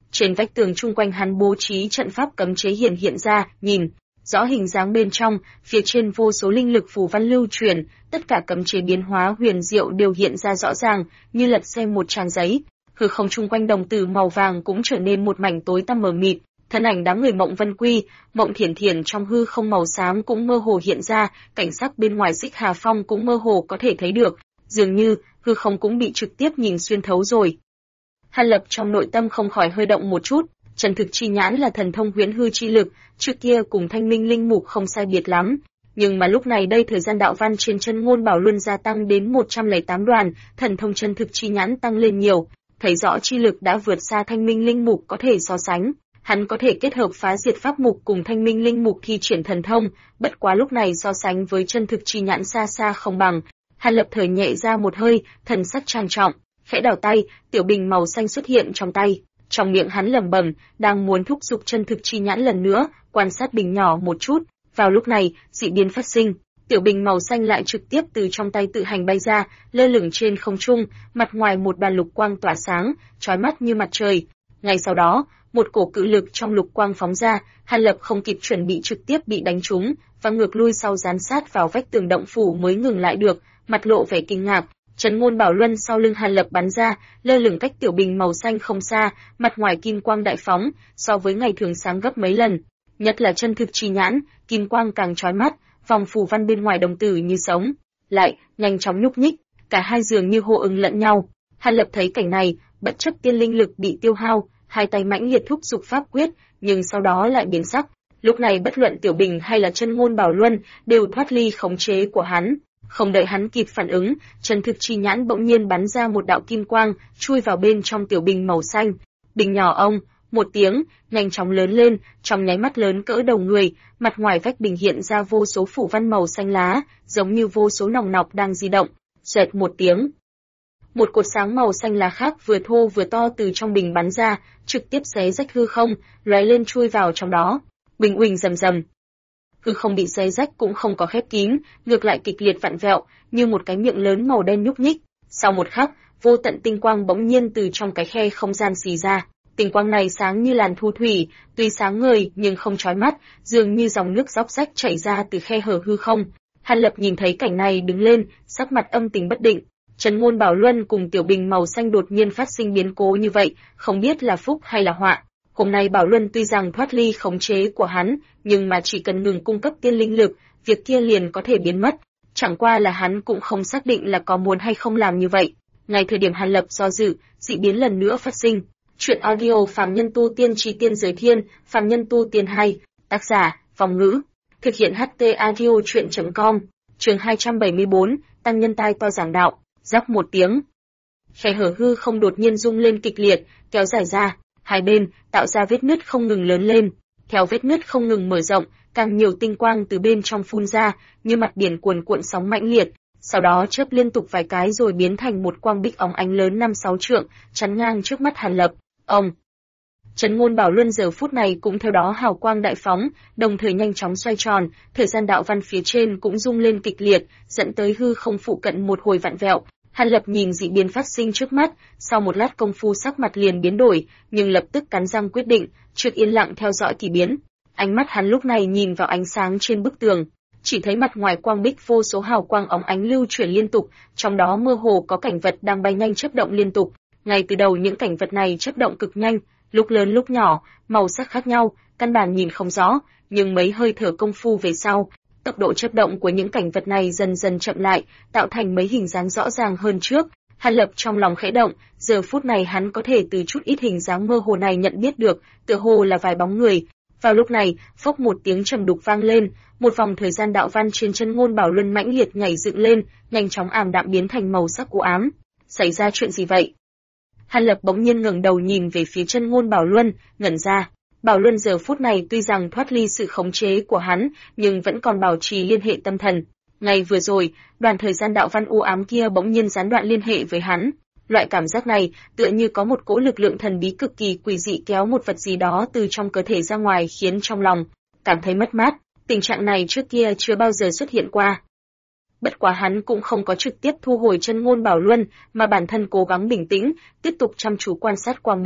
A: Trên vách tường chung quanh hắn bố trí trận pháp cấm chế hiện ra, nhìn rõ hình dáng bên trong, phía trên vô số linh lực phù văn lưu truyền, tất cả cấm chế biến hóa huyền diệu đều hiện ra rõ ràng, như lật xem một trang giấy. Hư không chung quanh đồng tử màu vàng cũng trở nên một mảnh tối tăm mờ mịt, thân ảnh đám người Mộng Vân Quy, Mộng Thiển Thiển trong hư không màu xám cũng mơ hồ hiện ra, cảnh sắc bên ngoài Xích Hà Phong cũng mơ hồ có thể thấy được, dường như hư không cũng bị trực tiếp nhìn xuyên thấu rồi. Hàn Lập trong nội tâm không khỏi hơi động một chút, chân thực chi nhãn là thần thông huyễn hư chi lực, trước kia cùng Thanh Minh linh mục không sai biệt lắm, nhưng mà lúc này đây thời gian đạo văn trên chân ngôn bảo luân gia tăng đến 108 đoàn, thần thông chân thực chi nhãn tăng lên nhiều, thấy rõ chi lực đã vượt xa Thanh Minh linh mục có thể so sánh. Hắn có thể kết hợp phá diệt pháp mục cùng Thanh Minh linh mục thi triển thần thông, bất quá lúc này so sánh với chân thực chi nhãn xa xa không bằng. Hàn Lập thở nhẹ ra một hơi, thần sắc trang trọng, khẽ đảo tay, tiểu bình màu xanh xuất hiện trong tay. Trong miệng hắn lẩm bẩm, đang muốn thúc giục chân thực chi nhãn lần nữa, quan sát bình nhỏ một chút. Vào lúc này, dị biến phát sinh, tiểu bình màu xanh lại trực tiếp từ trong tay tự hành bay ra, lơ lửng trên không trung, mặt ngoài một đoàn lục quang tỏa sáng, chói mắt như mặt trời. Ngay sau đó, một cổ cự lực trong lục quang phóng ra, Hàn Lập không kịp chuẩn bị trực tiếp bị đánh trúng, và ngược lui sau dán sát vào vách tường động phủ mới ngừng lại được, mặt lộ vẻ kinh ngạc. Trấn ngôn bảo luân sau lưng Hàn Lập bắn ra, lơ lửng cách tiểu bình màu xanh không xa, mặt ngoài kim quang đại phóng, so với ngày thường sáng gấp mấy lần. Nhất là chân thực chi nhãn, kim quang càng chói mắt, vòng phù văn bên ngoài đồng tử như sống, lại nhanh chóng nhúc nhích, cả hai dường như hô ứng lẫn nhau. Hàn Lập thấy cảnh này, bất chấp tiên linh lực bị tiêu hao, hai tay mãnh liệt thúc giục pháp quyết, nhưng sau đó lại biến sắc. Lúc này bất luận tiểu bình hay là chân ngôn bảo luân đều thoát ly khống chế của hắn. Không đợi hắn kịp phản ứng, chân thực chi nhãn bỗng nhiên bắn ra một đạo kim quang, chui vào bên trong tiểu bình màu xanh. Bình nhỏ ông, một tiếng, nhanh chóng lớn lên, trong nháy mắt lớn cỡ đầu người, mặt ngoài vách bình hiện ra vô số phủ văn màu xanh lá, giống như vô số nòng nọc đang di động. Xoẹt một tiếng, một cột sáng màu xanh lá khác vừa thô vừa to từ trong bình bắn ra, trực tiếp xé rách hư không, lóe lên chui vào trong đó. Bình uỳnh rầm rầm. Hư không bị xé rách cũng không có khép kín, ngược lại kịch liệt vặn vẹo, như một cái miệng lớn màu đen nhúc nhích. Sau một khắc, vô tận tinh quang bỗng nhiên từ trong cái khe không gian xì ra. Tinh quang này sáng như làn thu thủy, tuy sáng ngời nhưng không chói mắt, dường như dòng nước róc rách chảy ra từ khe hở hư không. Hàn Lập nhìn thấy cảnh này đứng lên, sắc mặt âm tình bất định. Trấn ngôn bảo luân cùng tiểu bình màu xanh đột nhiên phát sinh biến cố như vậy, không biết là phúc hay là họa. Hôm nay Bảo Luân tuy rằng thoát ly khống chế của hắn, nhưng mà chỉ cần ngừng cung cấp tiên linh lực, việc kia liền có thể biến mất. Chẳng qua là hắn cũng không xác định là có muốn hay không làm như vậy. Ngay thời điểm Hàn Lập do dự, dị biến lần nữa phát sinh. Chuyện audio Phàm Nhân Tu Tiên Chí Tiên Giới Thiên, Phàm Nhân Tu Tiên hay, tác giả, Vong Ngữ. Thực hiện HT audio chuyện.com, chương 274, tăng nhân tai to giảng đạo, rắc một tiếng. Khe hở hư không đột nhiên rung lên kịch liệt, kéo dài ra. Hai bên tạo ra vết nứt không ngừng lớn lên, theo vết nứt không ngừng mở rộng, càng nhiều tinh quang từ bên trong phun ra, như mặt biển cuồn cuộn sóng mãnh liệt, sau đó chớp liên tục vài cái rồi biến thành một quang bích óng ánh lớn 5-6 trượng, chắn ngang trước mắt Hàn Lập. Ông Trấn ngôn bảo luân giờ phút này cũng theo đó hào quang đại phóng, đồng thời nhanh chóng xoay tròn, thời gian đạo văn phía trên cũng rung lên kịch liệt, dẫn tới hư không phụ cận một hồi vặn vẹo. Hàn Lập nhìn dị biến phát sinh trước mắt, sau một lát công phu sắc mặt liền biến đổi, nhưng lập tức cắn răng quyết định, trước yên lặng theo dõi kỳ biến. Ánh mắt hắn lúc này nhìn vào ánh sáng trên bức tường, chỉ thấy mặt ngoài quang bích vô số hào quang óng ánh lưu chuyển liên tục, trong đó mơ hồ có cảnh vật đang bay nhanh chớp động liên tục. Ngay từ đầu những cảnh vật này chớp động cực nhanh, lúc lớn lúc nhỏ, màu sắc khác nhau, căn bản nhìn không rõ, nhưng mấy hơi thở công phu về sau, tốc độ chớp động của những cảnh vật này dần dần chậm lại, tạo thành mấy hình dáng rõ ràng hơn trước. Hàn Lập trong lòng khẽ động, giờ phút này hắn có thể từ chút ít hình dáng mơ hồ này nhận biết được, tựa hồ là vài bóng người. Vào lúc này, phốc một tiếng trầm đục vang lên, một vòng thời gian đạo văn trên chân ngôn bảo luân mãnh liệt nhảy dựng lên, nhanh chóng ảm đạm biến thành màu sắc u ám. Xảy ra chuyện gì vậy? Hàn Lập bỗng nhiên ngẩng đầu nhìn về phía chân ngôn bảo luân, ngẩn ra. Bảo Luân giờ phút này tuy rằng thoát ly sự khống chế của hắn, nhưng vẫn còn bảo trì liên hệ tâm thần. Ngay vừa rồi, đoàn thời gian đạo văn u ám kia bỗng nhiên gián đoạn liên hệ với hắn. Loại cảm giác này tựa như có một cỗ lực lượng thần bí cực kỳ quỷ dị kéo một vật gì đó từ trong cơ thể ra ngoài, khiến trong lòng cảm thấy mất mát. Tình trạng này trước kia chưa bao giờ xuất hiện qua. Bất quá hắn cũng không có trực tiếp thu hồi chân ngôn bảo luân, mà bản thân cố gắng bình tĩnh, tiếp tục chăm chú quan sát quang bích.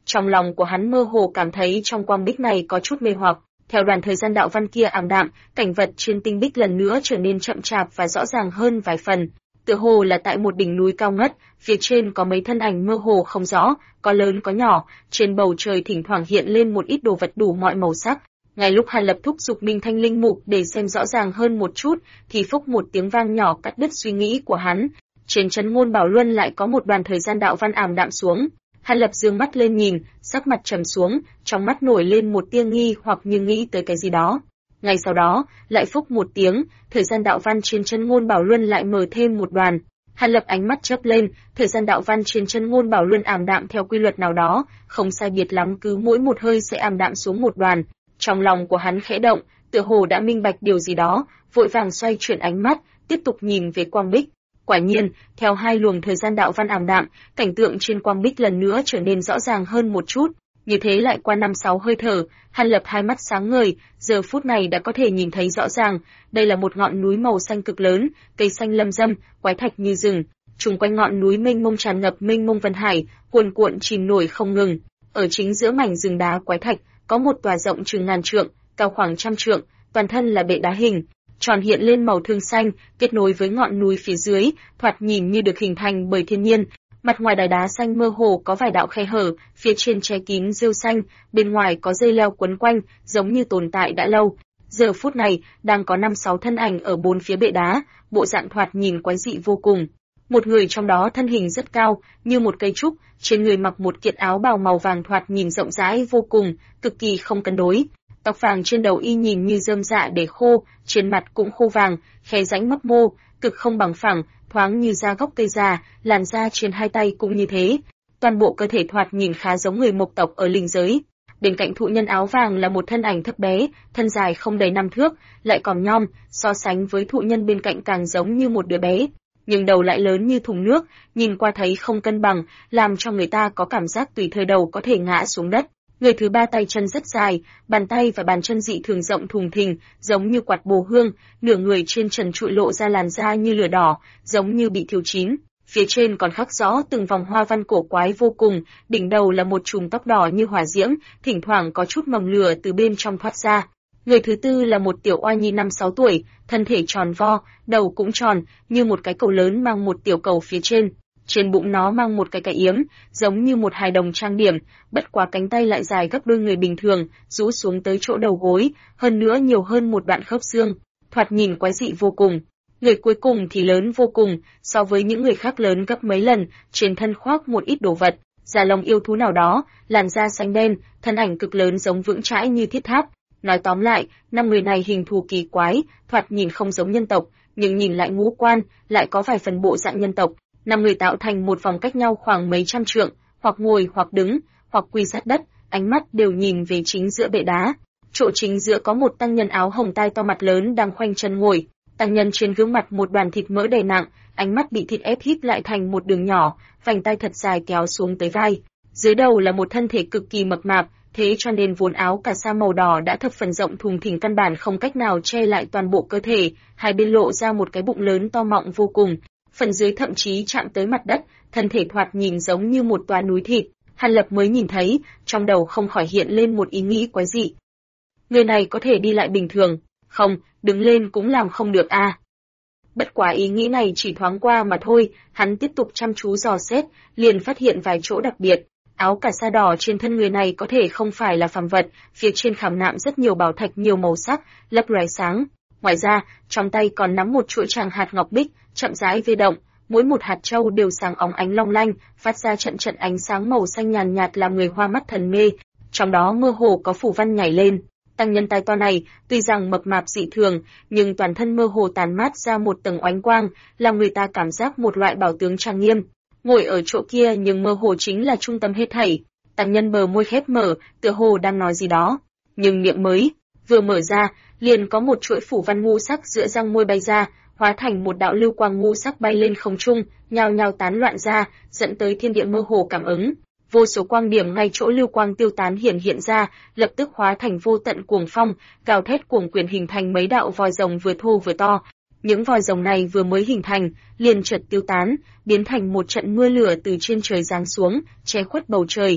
A: Trong lòng của hắn mơ hồ cảm thấy trong quang bích này có chút mê hoặc. Theo đoàn thời gian đạo văn kia ảm đạm, cảnh vật trên tinh bích lần nữa trở nên chậm chạp và rõ ràng hơn vài phần. Tựa hồ là tại một đỉnh núi cao ngất, phía trên có mấy thân ảnh mơ hồ không rõ, có lớn có nhỏ, trên bầu trời thỉnh thoảng hiện lên một ít đồ vật đủ mọi màu sắc. Ngay lúc Hàn Lập thúc giục Minh Thanh Linh Mục để xem rõ ràng hơn một chút, thì phốc một tiếng vang nhỏ cắt đứt suy nghĩ của hắn. Trên Trấn Ngôn Bảo Luân lại có một đoàn thời gian đạo văn ảm đạm xuống. Hàn Lập dương mắt lên nhìn, sắc mặt trầm xuống, trong mắt nổi lên một tia nghi hoặc như nghĩ tới cái gì đó. Ngay sau đó, lại phốc một tiếng, thời gian đạo văn trên Trấn Ngôn Bảo Luân lại mở thêm một đoàn. Hàn Lập ánh mắt chớp lên, thời gian đạo văn trên Trấn Ngôn Bảo Luân ảm đạm theo quy luật nào đó, không sai biệt lắm cứ mỗi một hơi sẽ ảm đạm xuống một đoàn. Trong lòng của hắn khẽ động, tựa hồ đã minh bạch điều gì đó, vội vàng xoay chuyển ánh mắt, tiếp tục nhìn về quang bích. Quả nhiên, theo hai luồng thời gian đạo văn ảm đạm, cảnh tượng trên quang bích lần nữa trở nên rõ ràng hơn một chút. Như thế lại qua 5-6 hơi thở, Hàn Lập hai mắt sáng ngời, giờ phút này đã có thể nhìn thấy rõ ràng, đây là một ngọn núi màu xanh cực lớn, cây xanh lâm râm, quái thạch như rừng. Chung quanh ngọn núi mênh mông tràn ngập mênh mông vân hải, cuồn cuộn chìm nổi không ngừng. Ở chính giữa mảnh rừng đá quái thạch, có một tòa rộng chừng ngàn trượng, cao khoảng 100 trượng, toàn thân là bệ đá hình tròn hiện lên màu thương xanh, kết nối với ngọn núi phía dưới, thoạt nhìn như được hình thành bởi thiên nhiên. Mặt ngoài đài đá xanh mơ hồ có vài đạo khe hở, phía trên che kín rêu xanh, bên ngoài có dây leo quấn quanh, giống như tồn tại đã lâu. Giờ phút này, đang có 5-6 thân ảnh ở bốn phía bệ đá, bộ dạng thoạt nhìn quái dị vô cùng. Một người trong đó thân hình rất cao, như một cây trúc, trên người mặc một kiện áo bào màu vàng thoạt nhìn rộng rãi vô cùng, cực kỳ không cân đối. Tóc vàng trên đầu y nhìn như rơm rạ để khô, trên mặt cũng khô vàng, khe rãnh mấp mô, cực không bằng phẳng, thoáng như da gốc cây già, làn da trên hai tay cũng như thế. Toàn bộ cơ thể thoạt nhìn khá giống người Mộc tộc ở linh giới. Bên cạnh thụ nhân áo vàng là một thân ảnh thấp bé, thân dài không đầy 5 thước, lại còm nhom, so sánh với thụ nhân bên cạnh càng giống như một đứa bé. Nhưng đầu lại lớn như thùng nước, nhìn qua thấy không cân bằng, làm cho người ta có cảm giác tùy thời đầu có thể ngã xuống đất. Người thứ ba tay chân rất dài, bàn tay và bàn chân dị thường rộng thùng thình, giống như quạt bồ hương, nửa người trên trần trụi lộ ra làn da như lửa đỏ, giống như bị thiêu chín. Phía trên còn khắc rõ từng vòng hoa văn cổ quái vô cùng, đỉnh đầu là một chùm tóc đỏ như hỏa diễm, thỉnh thoảng có chút mầm lửa từ bên trong thoát ra. Người thứ tư là một tiểu oa nhi 5-6 tuổi, thân thể tròn vo, đầu cũng tròn, như một cái cầu lớn mang một tiểu cầu phía trên. Trên bụng nó mang một cái yếm, giống như một hài đồng trang điểm, bất quá cánh tay lại dài gấp đôi người bình thường, rũ xuống tới chỗ đầu gối, hơn nữa nhiều hơn một đoạn khớp xương, thoạt nhìn quái dị vô cùng. Người cuối cùng thì lớn vô cùng, so với những người khác lớn gấp mấy lần, trên thân khoác một ít đồ vật, da lông yêu thú nào đó, làn da xanh đen, thân ảnh cực lớn giống vững chãi như thiết tháp. Nói tóm lại, 5 người này hình thù kỳ quái, thoạt nhìn không giống nhân tộc, nhưng nhìn lại ngũ quan, lại có vài phần bộ dạng nhân tộc. 5 người tạo thành một vòng cách nhau khoảng mấy trăm trượng, hoặc ngồi hoặc đứng, hoặc quỳ sát đất, ánh mắt đều nhìn về chính giữa bệ đá. Chỗ chính giữa có một tăng nhân áo hồng tai to mặt lớn đang khoanh chân ngồi. Tăng nhân trên gương mặt một đoàn thịt mỡ đầy nặng, ánh mắt bị thịt ép híp lại thành một đường nhỏ, vành tay thật dài kéo xuống tới vai. Dưới đầu là một thân thể cực kỳ mập mạp, thế cho nên vốn áo cà sa màu đỏ đã thập phần rộng thùng thình căn bản không cách nào che lại toàn bộ cơ thể, hai bên lộ ra một cái bụng lớn to mọng vô cùng. Phần dưới thậm chí chạm tới mặt đất, thân thể thoạt nhìn giống như một toà núi thịt. Hàn Lập mới nhìn thấy, trong đầu không khỏi hiện lên một ý nghĩ quái dị. Người này có thể đi lại bình thường, không, đứng lên cũng làm không được a. Bất quá ý nghĩ này chỉ thoáng qua mà thôi, hắn tiếp tục chăm chú dò xét, liền phát hiện vài chỗ đặc biệt. Áo cà sa đỏ trên thân người này có thể không phải là phàm vật, phía trên khảm nạm rất nhiều bảo thạch nhiều màu sắc, lấp lóe sáng. Ngoài ra, trong tay còn nắm một chuỗi tràng hạt ngọc bích, chậm rãi vê động, mỗi một hạt châu đều sáng óng ánh long lanh, phát ra trận trận ánh sáng màu xanh nhàn nhạt làm người hoa mắt thần mê. Trong đó mơ hồ có phù văn nhảy lên. Tăng nhân tai to này, tuy rằng mập mạp dị thường, nhưng toàn thân mơ hồ tàn mát ra một tầng oánh quang, làm người ta cảm giác một loại bảo tướng trang nghiêm. Ngồi ở chỗ kia nhưng mơ hồ chính là trung tâm hết thảy. Tăng nhân bờ môi khép mở, tựa hồ đang nói gì đó, nhưng miệng mới vừa mở ra, liền có một chuỗi phủ văn ngũ sắc giữa răng môi bay ra, hóa thành một đạo lưu quang ngũ sắc bay lên không trung, nhao nhao tán loạn ra, dẫn tới thiên địa mơ hồ cảm ứng. Vô số quang điểm ngay chỗ lưu quang tiêu tán hiện ra, lập tức hóa thành vô tận cuồng phong, gào thét cuồng quyền hình thành mấy đạo vòi rồng vừa thô vừa to. Những vòi rồng này vừa mới hình thành, liền chợt tiêu tán, biến thành một trận mưa lửa từ trên trời giáng xuống, che khuất bầu trời.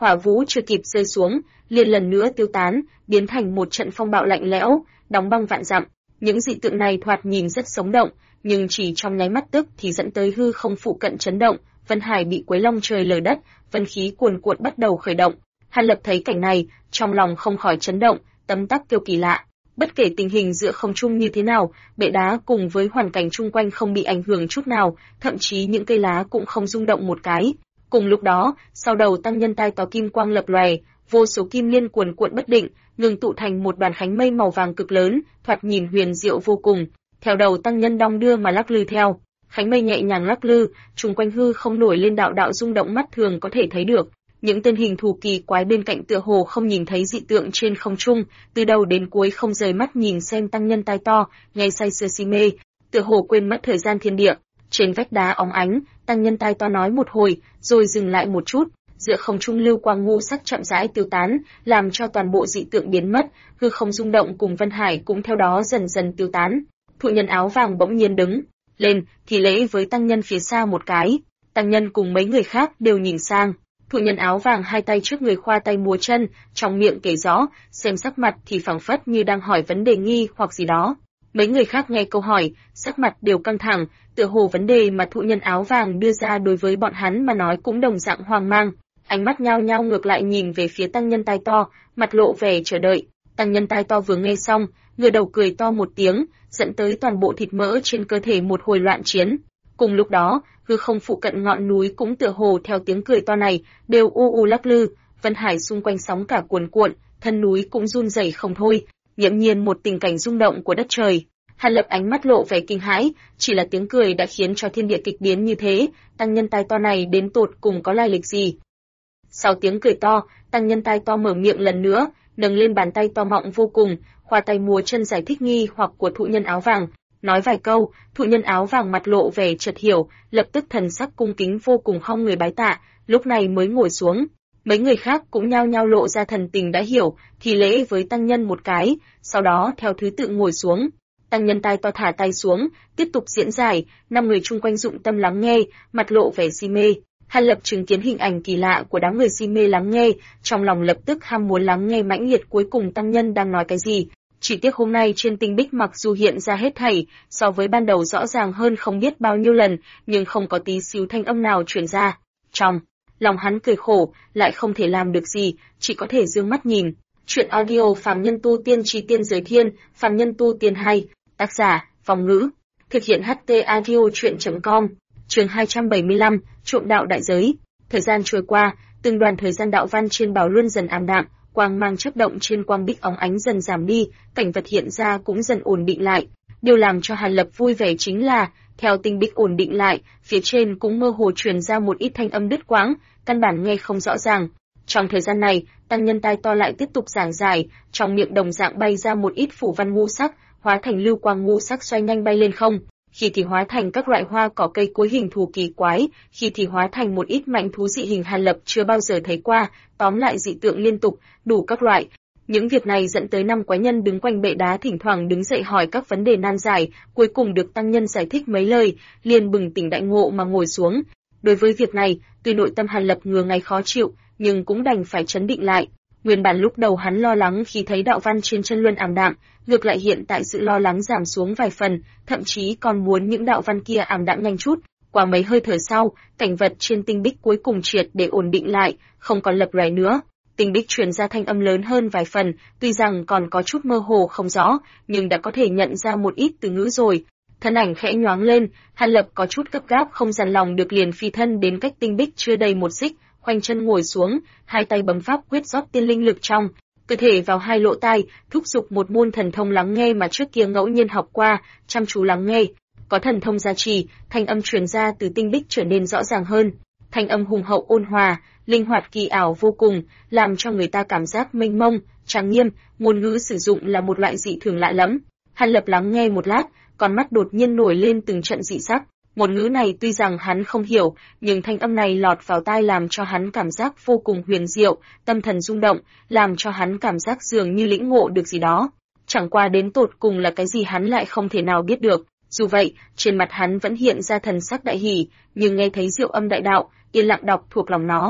A: hỏa vũ chưa kịp rơi xuống, liền lần nữa tiêu tán, biến thành một trận phong bạo lạnh lẽo, đóng băng vạn dặm. Những dị tượng này thoạt nhìn rất sống động, nhưng chỉ trong nháy mắt tức thì dẫn tới hư không phụ cận chấn động, Vân Hải bị quấy long trời lở đất, vân khí cuồn cuộn bắt đầu khởi động. Hàn Lập thấy cảnh này, trong lòng không khỏi chấn động, tấm tắc kêu kỳ lạ. Bất kể tình hình giữa không trung như thế nào, bệ đá cùng với hoàn cảnh chung quanh không bị ảnh hưởng chút nào, thậm chí những cây lá cũng không rung động một cái. Cùng lúc đó, sau đầu tăng nhân tai to kim quang lập lòe, vô số kim liên cuồn cuộn bất định, ngừng tụ thành một đoàn khánh mây màu vàng cực lớn, thoạt nhìn huyền diệu vô cùng. Theo đầu tăng nhân đong đưa mà lắc lư theo, khánh mây nhẹ nhàng lắc lư, chung quanh hư không nổi lên đạo đạo rung động mắt thường có thể thấy được. Những tên hình thù kỳ quái bên cạnh tựa hồ không nhìn thấy dị tượng trên không trung, từ đầu đến cuối không rời mắt nhìn xem tăng nhân tai to, ngay say sưa si mê, tựa hồ quên mất thời gian thiên địa. Trên vách đá óng ánh, tăng nhân tai to nói một hồi, rồi dừng lại một chút, giữa không trung lưu quang ngũ sắc chậm rãi tiêu tán, làm cho toàn bộ dị tượng biến mất, hư không rung động cùng Vân Hải cũng theo đó dần dần tiêu tán. Thụ nhân áo vàng bỗng nhiên đứng lên, thì lễ với tăng nhân phía xa một cái. Tăng nhân cùng mấy người khác đều nhìn sang. Thụ nhân áo vàng hai tay trước người khoa tay múa chân, trong miệng kể rõ, xem sắc mặt thì phảng phất như đang hỏi vấn đề nghi hoặc gì đó. Mấy người khác nghe câu hỏi, sắc mặt đều căng thẳng, tựa hồ vấn đề mà thụ nhân áo vàng đưa ra đối với bọn hắn mà nói cũng đồng dạng hoang mang. Ánh mắt nhao nhao ngược lại nhìn về phía tăng nhân tai to, mặt lộ vẻ chờ đợi. Tăng nhân tai to vừa nghe xong, ngửa đầu cười to một tiếng, dẫn tới toàn bộ thịt mỡ trên cơ thể một hồi loạn chiến. Cùng lúc đó, hư không phụ cận ngọn núi cũng tựa hồ theo tiếng cười to này, đều u lắc lư, Vân Hải xung quanh sóng cả cuồn cuộn, thân núi cũng run rẩy không thôi, nghiễm nhiên một tình cảnh rung động của đất trời. Hàn Lập ánh mắt lộ vẻ kinh hãi, chỉ là tiếng cười đã khiến cho thiên địa kịch biến như thế, tăng nhân tai to này đến tột cùng có lai lịch gì? Sau tiếng cười to, tăng nhân tai to mở miệng lần nữa, nâng lên bàn tay to mọng vô cùng, khoa tay múa chân giải thích nghi hoặc của thụ nhân áo vàng. Nói vài câu, thụ nhân áo vàng mặt lộ vẻ chợt hiểu, lập tức thần sắc cung kính vô cùng khom người bái tạ, lúc này mới ngồi xuống. Mấy người khác cũng nhao nhao lộ ra thần tình đã hiểu, thì lễ với tăng nhân một cái, sau đó theo thứ tự ngồi xuống. Tăng nhân tai to thả tay xuống, tiếp tục diễn giải, 5 người chung quanh dụng tâm lắng nghe, mặt lộ vẻ si mê. Hàn Lập chứng kiến hình ảnh kỳ lạ của đám người si mê lắng nghe, trong lòng lập tức ham muốn lắng nghe mãnh liệt cuối cùng tăng nhân đang nói cái gì. Chỉ tiếc hôm nay trên tinh bích mặc dù hiện ra hết thảy, so với ban đầu rõ ràng hơn không biết bao nhiêu lần, nhưng không có tí xíu thanh âm nào truyền ra. Trong lòng hắn cười khổ, lại không thể làm được gì, chỉ có thể dương mắt nhìn. Chuyện audio Phàm Nhân Tu Tiên Chi Tiên Giới Thiên, Phàm Nhân Tu Tiên 2, tác giả, Vong Ngữ, thực hiện HT Audio Chuyện.com, chương 275, trộm đạo đại giới. Thời gian trôi qua, từng đoàn thời gian đạo văn trên bảo luân dần ảm đạm, quang mang chớp động trên quang bích óng ánh dần giảm đi, cảnh vật hiện ra cũng dần ổn định lại. Điều làm cho Hàn Lập vui vẻ chính là, theo tinh bích ổn định lại, phía trên cũng mơ hồ truyền ra một ít thanh âm đứt quãng, căn bản nghe không rõ ràng. Trong thời gian này, tăng nhân tai to lại tiếp tục giảng giải, trong miệng đồng dạng bay ra một ít phủ văn ngũ sắc, hóa thành lưu quang ngũ sắc xoay nhanh bay lên không. Khi thì hóa thành các loại hoa cỏ cây cối hình thù kỳ quái, khi thì hóa thành một ít mãnh thú dị hình Hàn Lập chưa bao giờ thấy qua, tóm lại dị tượng liên tục, đủ các loại. Những việc này dẫn tới 5 quái nhân đứng quanh bệ đá thỉnh thoảng đứng dậy hỏi các vấn đề nan giải, cuối cùng được tăng nhân giải thích mấy lời, liền bừng tỉnh đại ngộ mà ngồi xuống. Đối với việc này, tuy nội tâm Hàn Lập ngừa ngay khó chịu, nhưng cũng đành phải trấn định lại. Nguyên bản lúc đầu hắn lo lắng khi thấy đạo văn trên chân luân ảm đạm, ngược lại hiện tại sự lo lắng giảm xuống vài phần, thậm chí còn muốn những đạo văn kia ảm đạm nhanh chút. Qua mấy hơi thở sau, cảnh vật trên tinh bích cuối cùng triệt để ổn định lại, không còn lập lòe nữa. Tinh bích truyền ra thanh âm lớn hơn vài phần, tuy rằng còn có chút mơ hồ không rõ, nhưng đã có thể nhận ra một ít từ ngữ rồi. Thân ảnh khẽ nhoáng lên, Hàn Lập có chút gấp gáp không dằn lòng được liền phi thân đến cách tinh bích chưa đầy một xích, khoanh chân ngồi xuống, hai tay bấm pháp quyết rót tiên linh lực trong cơ thể vào hai lỗ tai, thúc giục một môn thần thông lắng nghe mà trước kia ngẫu nhiên học qua, chăm chú lắng nghe. Có thần thông gia trì, thanh âm truyền ra từ tinh bích trở nên rõ ràng hơn. Thanh âm hùng hậu ôn hòa, linh hoạt kỳ ảo vô cùng, làm cho người ta cảm giác mênh mông, trang nghiêm, ngôn ngữ sử dụng là một loại dị thường lạ lẫm. Hàn Lập lắng nghe một lát, con mắt đột nhiên nổi lên từng trận dị sắc. Ngôn ngữ này tuy rằng hắn không hiểu, nhưng thanh âm này lọt vào tai làm cho hắn cảm giác vô cùng huyền diệu, tâm thần rung động, làm cho hắn cảm giác dường như lĩnh ngộ được gì đó. Chẳng qua đến tột cùng là cái gì hắn lại không thể nào biết được. Dù vậy, trên mặt hắn vẫn hiện ra thần sắc đại hỉ, nhưng nghe thấy diệu âm đại đạo, yên lặng đọc thuộc lòng nó.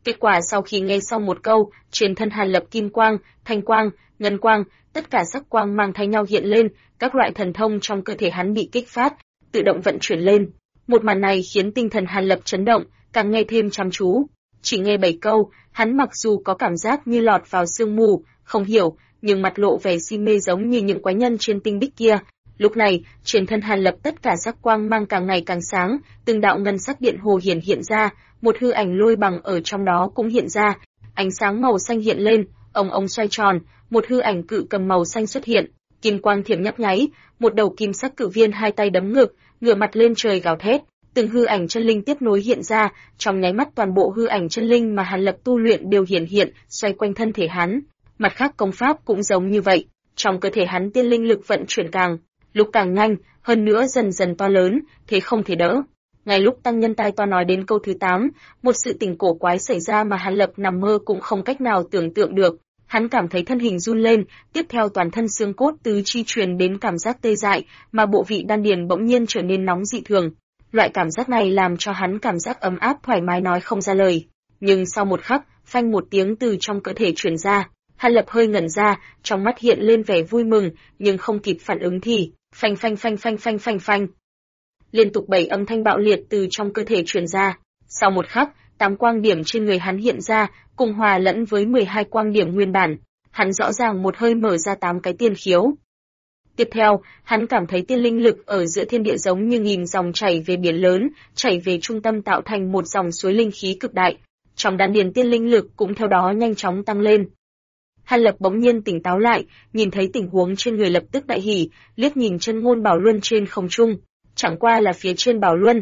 A: Kết quả sau khi nghe xong một câu, trên thân Hàn Lập kim quang, thanh quang, ngân quang, tất cả sắc quang mang thay nhau hiện lên, các loại thần thông trong cơ thể hắn bị kích phát, tự động vận chuyển lên. Một màn này khiến tinh thần Hàn Lập chấn động, càng nghe thêm chăm chú. Chỉ nghe 7 câu, hắn mặc dù có cảm giác như lọt vào sương mù, không hiểu, nhưng mặt lộ vẻ si mê giống như những quái nhân trên tinh bích kia. Lúc này, trên thân Hàn Lập tất cả sắc quang mang càng ngày càng sáng, từng đạo ngân sắc điện hồ hiện ra, một hư ảnh lôi bằng ở trong đó cũng hiện ra, ánh sáng màu xanh hiện lên, ông xoay tròn, một hư ảnh cự cầm màu xanh xuất hiện, kim quang thiểm nhấp nháy, một đầu kim sắc cự viên hai tay đấm ngực, ngửa mặt lên trời gào thét, từng hư ảnh chân linh tiếp nối hiện ra, trong nháy mắt toàn bộ hư ảnh chân linh mà Hàn Lập tu luyện đều hiện, xoay quanh thân thể hắn. Mặt khác công pháp cũng giống như vậy, trong cơ thể hắn tiên linh lực vận chuyển càng lúc càng nhanh, hơn nữa dần dần to lớn, thế không thể đỡ. Ngay lúc tăng nhân tai to nói đến câu thứ 8, một sự tình cổ quái xảy ra mà Hàn Lập nằm mơ cũng không cách nào tưởng tượng được. Hắn cảm thấy thân hình run lên, tiếp theo toàn thân xương cốt tứ chi truyền đến cảm giác tê dại, mà bộ vị đan điền bỗng nhiên trở nên nóng dị thường. Loại cảm giác này làm cho hắn cảm giác ấm áp thoải mái nói không ra lời. Nhưng sau một khắc, phanh một tiếng từ trong cơ thể truyền ra, Hàn Lập hơi ngẩn ra, trong mắt hiện lên vẻ vui mừng, nhưng không kịp phản ứng thì phanh phanh phanh phanh phanh phanh phanh. Liên tục 7 âm thanh bạo liệt từ trong cơ thể truyền ra. Sau một khắc, 8 quang điểm trên người hắn hiện ra, cùng hòa lẫn với 12 quang điểm nguyên bản. Hắn rõ ràng một hơi mở ra 8 cái tiên khiếu. Tiếp theo, hắn cảm thấy tiên linh lực ở giữa thiên địa giống như nghìn dòng chảy về biển lớn, chảy về trung tâm tạo thành một dòng suối linh khí cực đại. Trong đan điền tiên linh lực cũng theo đó nhanh chóng tăng lên. Hàn Lập bỗng nhiên tỉnh táo lại, nhìn thấy tình huống trên người lập tức đại hỉ, liếc nhìn chân ngôn bảo luân trên không trung. Chẳng qua là phía trên bảo luân,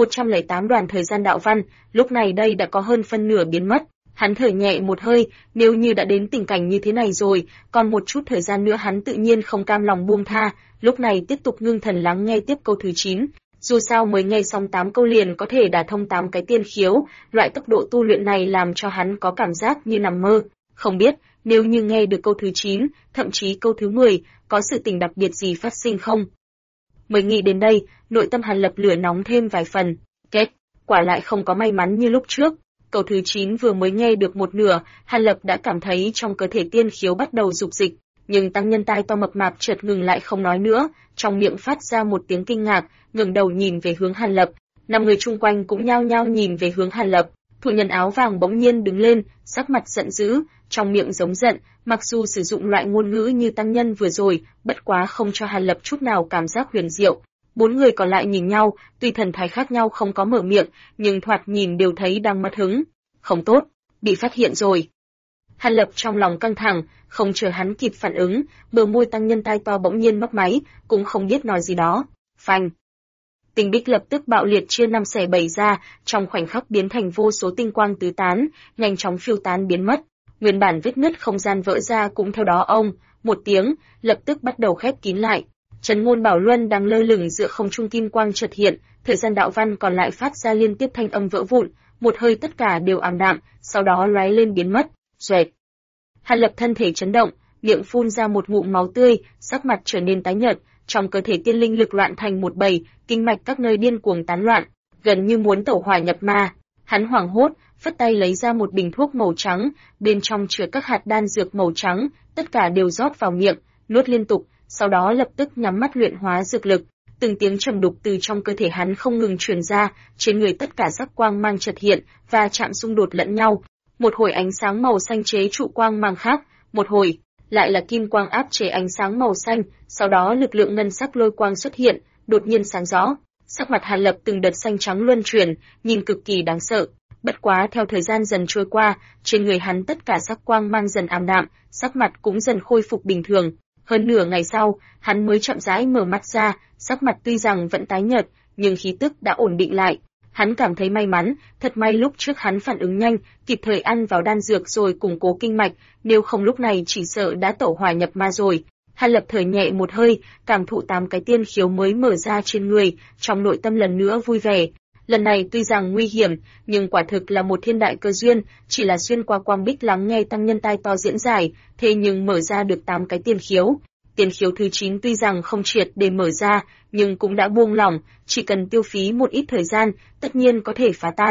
A: 108 đoàn thời gian đạo văn, lúc này đây đã có hơn phân nửa biến mất. Hắn thở nhẹ một hơi, nếu như đã đến tình cảnh như thế này rồi, còn một chút thời gian nữa hắn tự nhiên không cam lòng buông tha, lúc này tiếp tục ngưng thần lắng nghe tiếp câu thứ 9. Dù sao mới nghe xong 8 câu liền có thể đả thông 8 cái tiên khiếu, loại tốc độ tu luyện này làm cho hắn có cảm giác như nằm mơ. Không biết, nếu như nghe được câu thứ 9, thậm chí câu thứ 10, có sự tình đặc biệt gì phát sinh không? Mới nghĩ đến đây, nội tâm Hàn Lập lửa nóng thêm vài phần. Kết quả lại không có may mắn như lúc trước. Câu thứ 9 vừa mới nghe được một nửa, Hàn Lập đã cảm thấy trong cơ thể tiên khiếu bắt đầu dục dịch, nhưng tăng nhân tai to mập mạp chợt ngừng lại không nói nữa, trong miệng phát ra một tiếng kinh ngạc, ngẩng đầu nhìn về hướng Hàn Lập. 5 người chung quanh cũng nhao nhao nhìn về hướng Hàn Lập. Thủ nhân áo vàng bỗng nhiên đứng lên, sắc mặt giận dữ, trong miệng giống giận, mặc dù sử dụng loại ngôn ngữ như tăng nhân vừa rồi, bất quá không cho Hàn Lập chút nào cảm giác huyền diệu. 4 người còn lại nhìn nhau, tuy thần thái khác nhau không có mở miệng, nhưng thoạt nhìn đều thấy đang mất hứng. Không tốt, bị phát hiện rồi. Hàn Lập trong lòng căng thẳng, không chờ hắn kịp phản ứng, bờ môi tăng nhân tai to bỗng nhiên mấp máy, cũng không biết nói gì đó. Phanh. Tinh bích lập tức bạo liệt chia 5 xẻ 7 ra, trong khoảnh khắc biến thành vô số tinh quang tứ tán, nhanh chóng phiêu tán biến mất. Nguyên bản vết nứt không gian vỡ ra cũng theo đó một tiếng, lập tức bắt đầu khép kín lại. Trấn Ngôn Bảo Luân đang lơ lửng giữa không trung kim quang chợt hiện, thời gian đạo văn còn lại phát ra liên tiếp thanh âm vỡ vụn, một hơi tất cả đều ảm đạm, sau đó lóe lên biến mất. Xoẹt. Hàn Lập thân thể chấn động, miệng phun ra một ngụm máu tươi, sắc mặt trở nên tái nhợt, trong cơ thể tiên linh lực loạn thành một bầy, kinh mạch các nơi điên cuồng tán loạn, gần như muốn tẩu hỏa nhập ma. Hắn hoảng hốt, phất tay lấy ra một bình thuốc màu trắng, bên trong chứa các hạt đan dược màu trắng, tất cả đều rót vào miệng, nuốt liên tục, sau đó lập tức nhắm mắt luyện hóa dược lực. Từng tiếng trầm đục từ trong cơ thể hắn không ngừng truyền ra, trên người tất cả sắc quang mang chợt hiện và chạm xung đột lẫn nhau. Một hồi ánh sáng màu xanh chế trụ quang mang khác, một hồi lại là kim quang áp chế ánh sáng màu xanh, sau đó lực lượng ngân sắc lôi quang xuất hiện, đột nhiên sáng rõ. Sắc mặt Hàn Lập từng đợt xanh trắng luân chuyển, nhìn cực kỳ đáng sợ. Bất quá theo thời gian dần trôi qua, trên người hắn tất cả sắc quang mang dần ảm đạm, sắc mặt cũng dần khôi phục bình thường. Hơn nửa ngày sau, hắn mới chậm rãi mở mắt ra, sắc mặt tuy rằng vẫn tái nhợt, nhưng khí tức đã ổn định lại. Hắn cảm thấy may mắn, thật may lúc trước hắn phản ứng nhanh, kịp thời ăn vào đan dược rồi củng cố kinh mạch, nếu không lúc này chỉ sợ đã tẩu hỏa nhập ma rồi. Hàn Lập thở nhẹ một hơi, cảm thụ 8 cái tiên khiếu mới mở ra trên người, trong nội tâm lần nữa vui vẻ. Lần này tuy rằng nguy hiểm, nhưng quả thực là một thiên đại cơ duyên, chỉ là xuyên qua quang bích lắng nghe tăng nhân tai to diễn giải, thế nhưng mở ra được 8 cái tiên khiếu. Tiên khiếu thứ 9 tuy rằng không triệt để mở ra, nhưng cũng đã buông lỏng, chỉ cần tiêu phí một ít thời gian, tất nhiên có thể phá tan.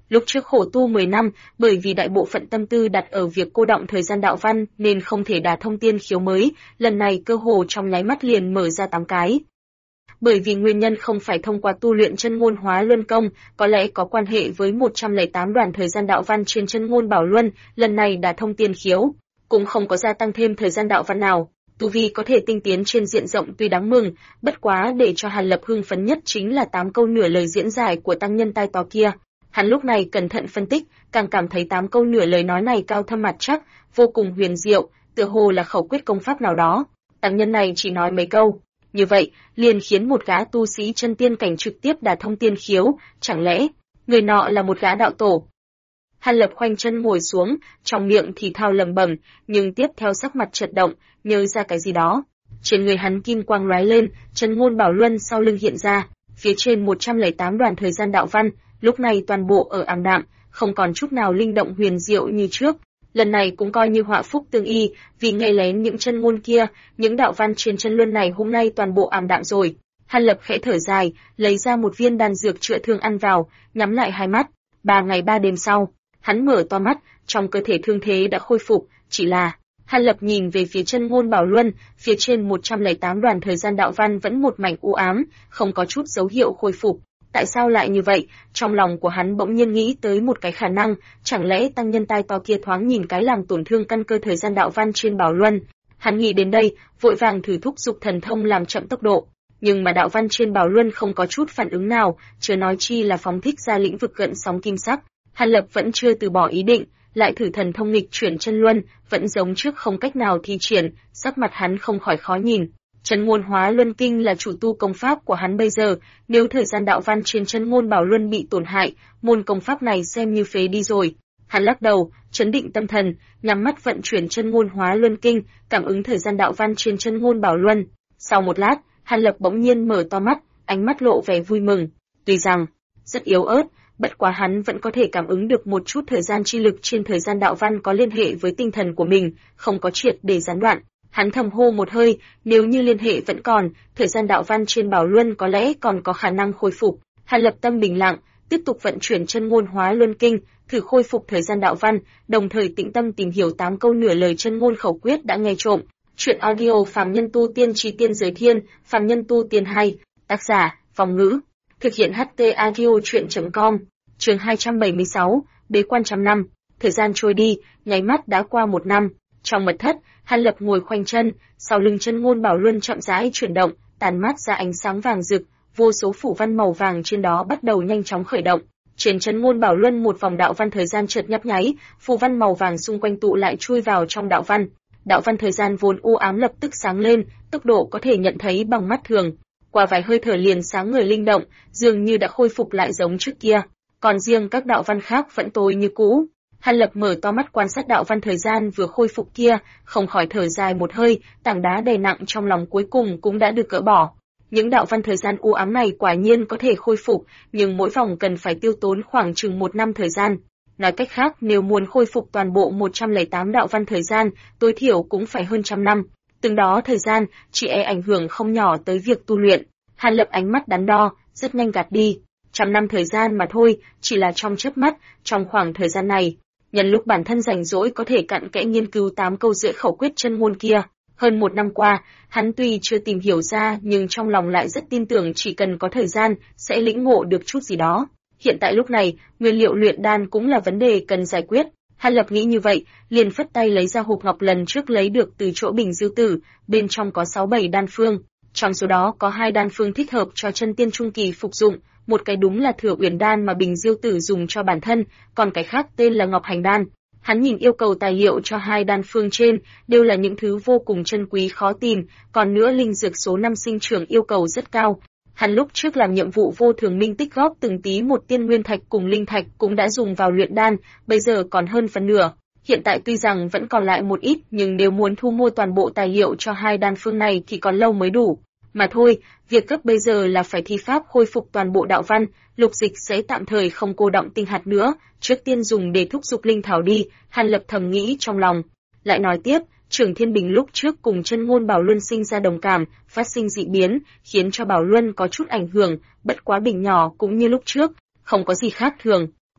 A: Lúc trước khổ tu 10 năm, bởi vì đại bộ phận tâm tư đặt ở việc cô đọng thời gian đạo văn nên không thể đả thông tiên khiếu mới, lần này cơ hồ trong nháy mắt liền mở ra 8 cái. Bởi vì nguyên nhân không phải thông qua tu luyện chân ngôn hóa luân công, có lẽ có quan hệ với 108 đoạn thời gian đạo văn trên chân ngôn bảo luân, lần này đả thông tiên khiếu, cũng không có gia tăng thêm thời gian đạo văn nào. Tu vi có thể tinh tiến trên diện rộng tuy đáng mừng, bất quá để cho Hàn Lập hưng phấn nhất chính là 8 câu nửa lời diễn giải của tăng nhân tai to kia. Hắn lúc này cẩn thận phân tích, càng cảm thấy 8 câu nửa lời nói này cao thâm mặt chắc, vô cùng huyền diệu, tựa hồ là khẩu quyết công pháp nào đó. Tăng nhân này chỉ nói mấy câu, như vậy, liền khiến một gã tu sĩ chân tiên cảnh trực tiếp đả thông tiên khiếu, chẳng lẽ người nọ là một gã đạo tổ? Hàn Lập khoanh chân ngồi xuống, trong miệng thì thào lẩm bẩm, nhưng tiếp theo sắc mặt chợt động, nhớ ra cái gì đó. Trên người hắn kim quang lóe lên, chân ngôn bảo luân sau lưng hiện ra, phía trên 108 đoạn thời gian đạo văn, lúc này toàn bộ ở ảm đạm, không còn chút nào linh động huyền diệu như trước. Lần này cũng coi như họa phúc tương y, vì nghe lén những chân ngôn kia, những đạo văn trên chân luân này hôm nay toàn bộ ảm đạm rồi. Hàn Lập khẽ thở dài, lấy ra một viên đan dược chữa thương ăn vào, nhắm lại hai mắt. 3 ngày 3 đêm sau, hắn mở to mắt, trong cơ thể thương thế đã khôi phục, chỉ là Hàn Lập nhìn về phía chân ngôn bảo luân, phía trên 108 đoạn thời gian đạo văn vẫn một mảnh u ám, không có chút dấu hiệu khôi phục. Tại sao lại như vậy? Trong lòng của hắn bỗng nhiên nghĩ tới một cái khả năng, chẳng lẽ tăng nhân tai to kia thoáng nhìn cái làm tổn thương căn cơ thời gian đạo văn trên bảo luân. Hắn nghĩ đến đây, vội vàng thử thúc dục thần thông làm chậm tốc độ, nhưng mà đạo văn trên bảo luân không có chút phản ứng nào, chớ nói chi là phóng thích ra lĩnh vực gợn sóng kim sắc. Hàn Lập vẫn chưa từ bỏ ý định, lại thử thần thông nghịch chuyển chân luân, vẫn giống trước không cách nào thi triển, sắc mặt hắn không khỏi khó nhìn. Chân ngôn hóa luân kinh là chủ tu công pháp của hắn bây giờ, nếu thời gian đạo văn trên chân ngôn bảo luân bị tổn hại, môn công pháp này xem như phế đi rồi. Hắn lắc đầu, trấn định tâm thần, nhắm mắt vận chuyển chân ngôn hóa luân kinh, cảm ứng thời gian đạo văn trên chân ngôn bảo luân. Sau một lát, Hàn Lập bỗng nhiên mở to mắt, ánh mắt lộ vẻ vui mừng. Tuy rằng rất yếu ớt, bất quá hắn vẫn có thể cảm ứng được một chút thời gian chi lực trên thời gian đạo văn có liên hệ với tinh thần của mình, không có triệt để gián đoạn. Hắn thầm hô một hơi, nếu như liên hệ vẫn còn, thời gian đạo văn trên bảo luân có lẽ còn có khả năng khôi phục. Hàn Lập tâm bình lặng, tiếp tục vận chuyển chân ngôn hóa luân kinh, thử khôi phục thời gian đạo văn, đồng thời tĩnh tâm tìm hiểu 8 câu nửa lời chân ngôn khẩu quyết đã nghe trộm. Truyện audio Phàm Nhân Tu Tiên Chí Tiên Giới Thiên, Phàm Nhân Tu Tiên 2, tác giả, Phong Ngữ. Thực hiện HT Audio Truyện.com. Chương 276, Bế quan trăm năm. Thời gian trôi đi, nháy mắt đã qua 1 năm. Trong mật thất, Hàn Lập ngồi khoanh chân, sau lưng chân ngôn bảo luân chậm rãi chuyển động, tàn mát ra ánh sáng vàng rực, vô số phủ văn màu vàng trên đó bắt đầu nhanh chóng khởi động. Trên chân ngôn bảo luân một vòng đạo văn thời gian chợt nhấp nháy, phù văn màu vàng xung quanh tụ lại chui vào trong đạo văn. Đạo văn thời gian vốn u ám lập tức sáng lên, tốc độ có thể nhận thấy bằng mắt thường. Qua vài hơi thở liền sáng ngời linh động, dường như đã khôi phục lại giống trước kia. Còn riêng các đạo văn khác vẫn tối như cũ. Hàn Lập mở to mắt quan sát đạo văn thời gian vừa khôi phục kia, không khỏi thở dài một hơi, tảng đá đè nặng trong lòng cuối cùng cũng đã được gỡ bỏ. Những đạo văn thời gian u ám này quả nhiên có thể khôi phục, nhưng mỗi vòng cần phải tiêu tốn khoảng chừng 1 năm thời gian. Nói cách khác, nếu muốn khôi phục toàn bộ 108 đạo văn thời gian, tối thiểu cũng phải hơn 100 năm. Từng đó thời gian, chỉ ảnh hưởng không nhỏ tới việc tu luyện. Hàn Lập ánh mắt đắn đo, rất nhanh gạt đi. 100 năm thời gian mà thôi, chỉ là trong chớp mắt, trong khoảng thời gian này, nhân lúc bản thân rảnh rỗi có thể cặn kẽ nghiên cứu 8 câu rưỡi khẩu quyết chân ngôn kia. Hơn 1 năm qua, hắn tuy chưa tìm hiểu ra nhưng trong lòng lại rất tin tưởng chỉ cần có thời gian, sẽ lĩnh ngộ được chút gì đó. Hiện tại lúc này, nguyên liệu luyện đan cũng là vấn đề cần giải quyết. Hàn Lập nghĩ như vậy, liền phất tay lấy ra hộp ngọc lần trước lấy được từ chỗ Bình Diêu Tử, bên trong có 6-7 đan phương. Trong số đó có 2 đan phương thích hợp cho chân tiên trung kỳ phục dụng, một cái đúng là Thừa Uyển đan mà Bình Diêu Tử dùng cho bản thân, còn cái khác tên là Ngọc Hành đan. Hắn nhìn yêu cầu tài liệu cho 2 đan phương trên, đều là những thứ vô cùng chân quý khó tìm, còn nữa linh dược số 5 sinh trưởng yêu cầu rất cao. Hắn lúc trước làm nhiệm vụ vô thường minh tích góp từng tí một tiên nguyên thạch cùng linh thạch cũng đã dùng vào luyện đan, bây giờ còn hơn phần nửa. Hiện tại tuy rằng vẫn còn lại một ít, nhưng nếu muốn thu mua toàn bộ tài liệu cho 2 đan phương này thì còn lâu mới đủ. Mà thôi, việc cấp bây giờ là phải thi pháp khôi phục toàn bộ đạo văn, Lục Dịch sẽ tạm thời không cô động tinh hạt nữa, trước tiên dùng để thúc dục linh thảo đi, Hàn Lập thầm nghĩ trong lòng. Lại nói tiếp, Trưởng Thiên Bình lúc trước cùng chân ngôn Bảo Luân sinh ra đồng cảm, phát sinh dị biến, khiến cho Bảo Luân có chút ảnh hưởng, bất quá Bình nhỏ cũng như lúc trước, không có gì khác thường.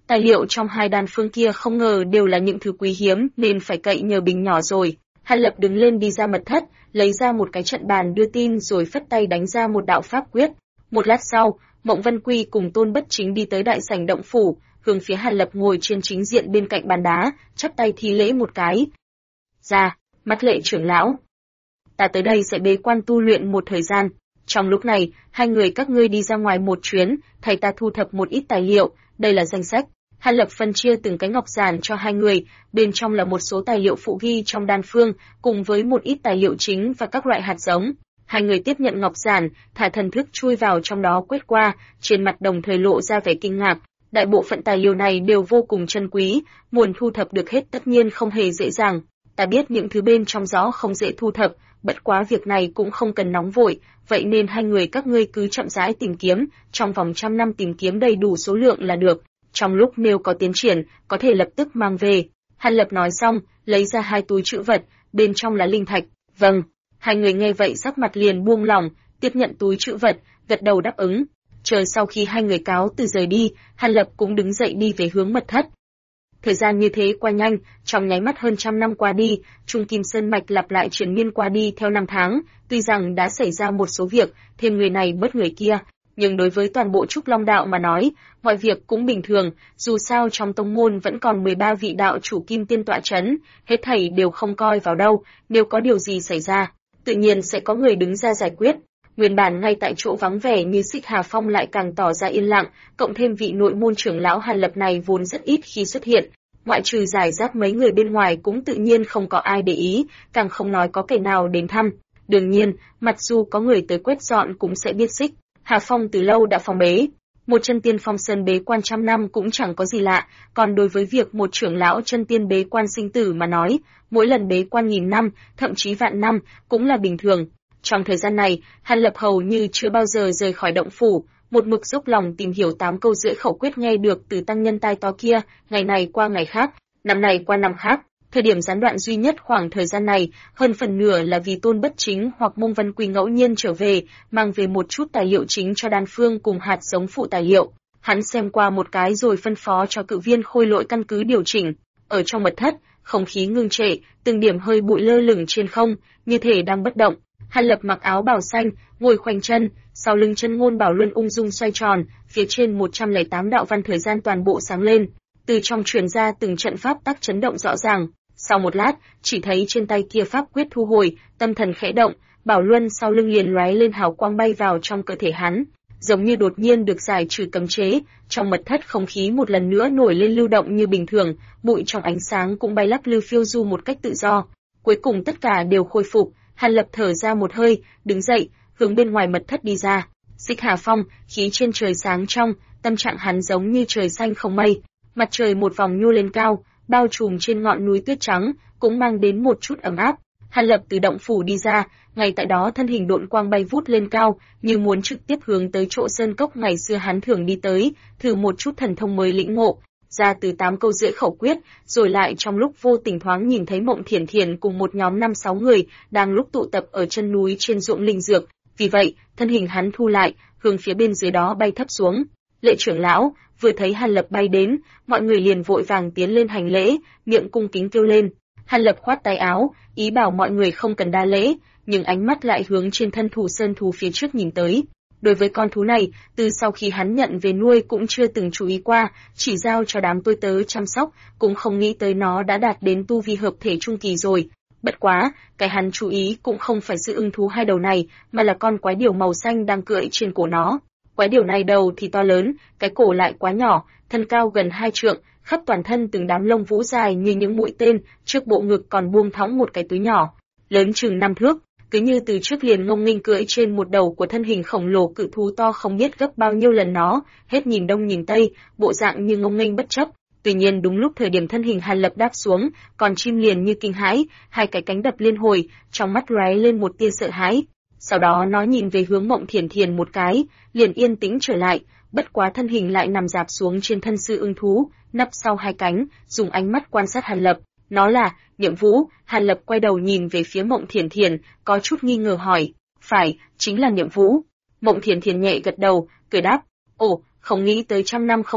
A: Tài liệu trong hai đan phương kia không ngờ đều là những thứ quý hiếm nên phải cậy nhờ bình nhỏ rồi. Hàn Lập đứng lên đi ra mật thất, lấy ra một cái trận bàn đưa tin rồi phất tay đánh ra một đạo pháp quyết. Một lát sau, Mộng Vân Quy cùng Tôn Bất Chính đi tới đại sảnh động phủ, hướng phía Hàn Lập ngồi trên chính diện bên cạnh bàn đá, chắp tay thi lễ một cái. Ra, Mắt Lệ trưởng lão. Ta tới đây sẽ bế quan tu luyện một thời gian. Trong lúc này, hai người các ngươi đi ra ngoài một chuyến, thầy ta thu thập một ít tài liệu, đây là danh sách. Hàn Lập phân chia từng cái ngọc giản cho hai người, bên trong là một số tài liệu phụ ghi trong đan phương, cùng với một ít tài liệu chính và các loại hạt giống. Hai người tiếp nhận ngọc giản, thả thần thức chui vào trong đó quét qua, trên mặt đồng thời lộ ra vẻ kinh ngạc. Đại bộ phận tài liệu này đều vô cùng chân quý, muốn thu thập được hết tất nhiên không hề dễ dàng. Ta biết những thứ bên trong gió không dễ thu thập, bất quá việc này cũng không cần nóng vội, vậy nên hai người các ngươi cứ chậm rãi tìm kiếm, trong vòng 100 năm tìm kiếm đầy đủ số lượng là được. Trong lúc nếu có tiến triển, có thể lập tức mang về. Hàn Lập nói xong, lấy ra hai túi trữ vật, bên trong là linh thạch. Vâng. Hai người nghe vậy sắc mặt liền buông lỏng, tiếp nhận túi trữ vật, gật đầu đáp ứng. Chờ sau khi hai người cáo từ rời đi, Hàn Lập cũng đứng dậy đi về hướng mật thất. Thời gian như thế qua nhanh, trong nháy mắt hơn 100 năm qua đi, Trung Kim Sơn Mạch lặp lại triển miên qua đi theo năm tháng, tuy rằng đã xảy ra một số việc, thêm người này bớt người kia, nhưng đối với toàn bộ Trúc Long Đạo mà nói, mọi việc cũng bình thường, dù sao trong tông môn vẫn còn 13 vị đạo chủ kim tiên tọa chấn, hết thảy đều không coi vào đâu, nếu có điều gì xảy ra, tự nhiên sẽ có người đứng ra giải quyết. Nguyên bản ngay tại chỗ vắng vẻ như Xích Hà Phong lại càng tỏ ra yên lặng, cộng thêm vị nội môn trưởng lão Hàn Lập này vốn rất ít khi xuất hiện, ngoại trừ giải rác mấy người bên ngoài cũng tự nhiên không có ai để ý, càng không nói có kẻ nào đến thăm. Đương nhiên, mặc dù có người tới quét dọn cũng sẽ biết Xích Hà Phong từ lâu đã phong bế. Một chân tiên phong sơn bế quan 100 năm cũng chẳng có gì lạ, còn đối với việc một trưởng lão chân tiên bế quan sinh tử mà nói, mỗi lần bế quan 1000 năm, thậm chí vạn năm, cũng là bình thường. Trong thời gian này, Hàn Lập hầu như chưa bao giờ rời khỏi động phủ, một mực dốc lòng tìm hiểu 8 câu rưỡi khẩu quyết nghe được từ tăng nhân tai to kia, ngày này qua ngày khác, năm này qua năm khác. Thời điểm gián đoạn duy nhất khoảng thời gian này, hơn phần nửa là vì Tôn Bất Chính hoặc Mông Vân Quy ngẫu nhiên trở về, mang về một chút tài liệu chính cho đan phương cùng hạt giống phụ tài liệu. Hắn xem qua một cái rồi phân phó cho cự viên Khôi Lỗi căn cứ điều chỉnh. Ở trong mật thất, không khí ngưng trệ, từng điểm hơi bụi lơ lửng trên không, như thể đang bất động. Hàn Lập mặc áo bào xanh, ngồi khoanh chân, sau lưng chân ngôn bảo luân ung dung xoay tròn, phía trên 108 đạo văn thời gian toàn bộ sáng lên, từ trong truyền ra từng trận pháp tắc chấn động rõ ràng. Sau một lát, chỉ thấy trên tay kia pháp quyết thu hồi, tâm thần khẽ động, bảo luân sau lưng liền lóe lên hào quang bay vào trong cơ thể hắn, giống như đột nhiên được giải trừ cấm chế, trong mật thất không khí một lần nữa nổi lên lưu động như bình thường, bụi trong ánh sáng cũng bay lắc lư phiêu du một cách tự do. Cuối cùng tất cả đều khôi phục. Hàn Lập thở ra một hơi, đứng dậy, hướng bên ngoài mật thất đi ra. Xích Hà Phong, khí trên trời sáng trong, tâm trạng hắn giống như trời xanh không mây, mặt trời một vòng nhô lên cao, bao trùm trên ngọn núi tuyết trắng, cũng mang đến một chút ấm áp. Hàn Lập từ động phủ đi ra, ngay tại đó thân hình độn quang bay vút lên cao, như muốn trực tiếp hướng tới chỗ sơn cốc ngày xưa hắn thường đi tới, thử một chút thần thông mới lĩnh ngộ. Ra từ 8 câu rưỡi khẩu quyết, rồi lại trong lúc vô tình thoáng nhìn thấy Mộng Thiển Thiển cùng một nhóm 5-6 người đang lúc tụ tập ở chân núi trên ruộng linh dược, vì vậy, thân hình hắn thu lại, hướng phía bên dưới đó bay thấp xuống. Lệ trưởng lão, vừa thấy Hàn Lập bay đến, mọi người liền vội vàng tiến lên hành lễ, miệng cung kính kêu lên. Hàn Lập khoát tay áo, ý bảo mọi người không cần đa lễ, nhưng ánh mắt lại hướng trên thân thù sơn thú phía trước nhìn tới. Đối với con thú này, từ sau khi hắn nhận về nuôi cũng chưa từng chú ý qua, chỉ giao cho đám tôi tớ chăm sóc, cũng không nghĩ tới nó đã đạt đến tu vi hợp thể trung kỳ rồi. Bất quá, cái hắn chú ý cũng không phải sự ưng thú hai đầu này, mà là con quái điểu màu xanh đang cưỡi trên cổ nó. Quái điểu này đầu thì to lớn, cái cổ lại quá nhỏ, thân cao gần 2 trượng, khắp toàn thân từng đám lông vũ dài như những mũi tên, trước bộ ngực còn buông thõng một cái túi nhỏ, lớn chừng 5 thước. Cứ như từ trước liền ngông nghênh cưỡi trên một đầu của thân hình khổng lồ cự thú to không biết gấp bao nhiêu lần nó, hết nhìn đông nhìn tây, bộ dạng như ngông nghênh bất chấp. Tuy nhiên đúng lúc thời điểm thân hình Hàn Lập đáp xuống, còn chim liền như kinh hãi, hai cái cánh đập liên hồi, trong mắt lóe lên một tia sợ hãi. Sau đó nó nhìn về hướng Mộng Thiển Thiển một cái, liền yên tĩnh trở lại, bất quá thân hình lại nằm rạp xuống trên thân sư ưng thú, nấp sau hai cánh, dùng ánh mắt quan sát Hàn Lập. Nó là Niệm Vũ. Hàn Lập quay đầu nhìn về phía Mộng Thiển Thiển, có chút nghi ngờ hỏi, phải, chính là Niệm Vũ. Mộng Thiển Thiển nhẹ gật đầu, cười đáp, ồ, không nghĩ tới 100 năm không gặp,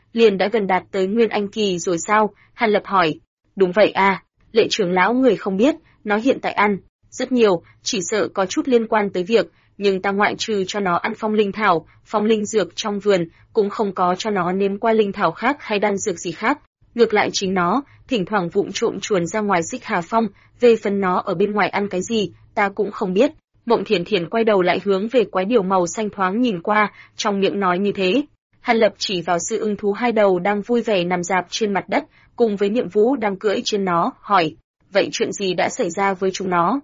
A: liền đã gần đạt tới Nguyên Anh kỳ rồi sao? Hàn Lập hỏi. Đúng vậy à, Lệ trưởng lão người không biết, nó hiện tại ăn rất nhiều, chỉ sợ có chút liên quan tới việc, nhưng ta ngoại trừ cho nó ăn phong linh thảo, phong linh dược trong vườn, cũng không có cho nó nếm qua linh thảo khác hay đan dược gì khác. Ngược lại chính nó, thỉnh thoảng vụng trộm chuồn ra ngoài Xích Hà Phong, về phần nó ở bên ngoài ăn cái gì, ta cũng không biết. Mộng Thiển Thiển quay đầu lại hướng về quái điểu màu xanh thoáng nhìn qua, trong miệng nói như thế. Hàn Lập chỉ vào sư ưng thú hai đầu đang vui vẻ nằm rạp trên mặt đất, cùng với Niệm Vũ đang cưỡi trên nó, hỏi, vậy chuyện gì đã xảy ra với chúng nó?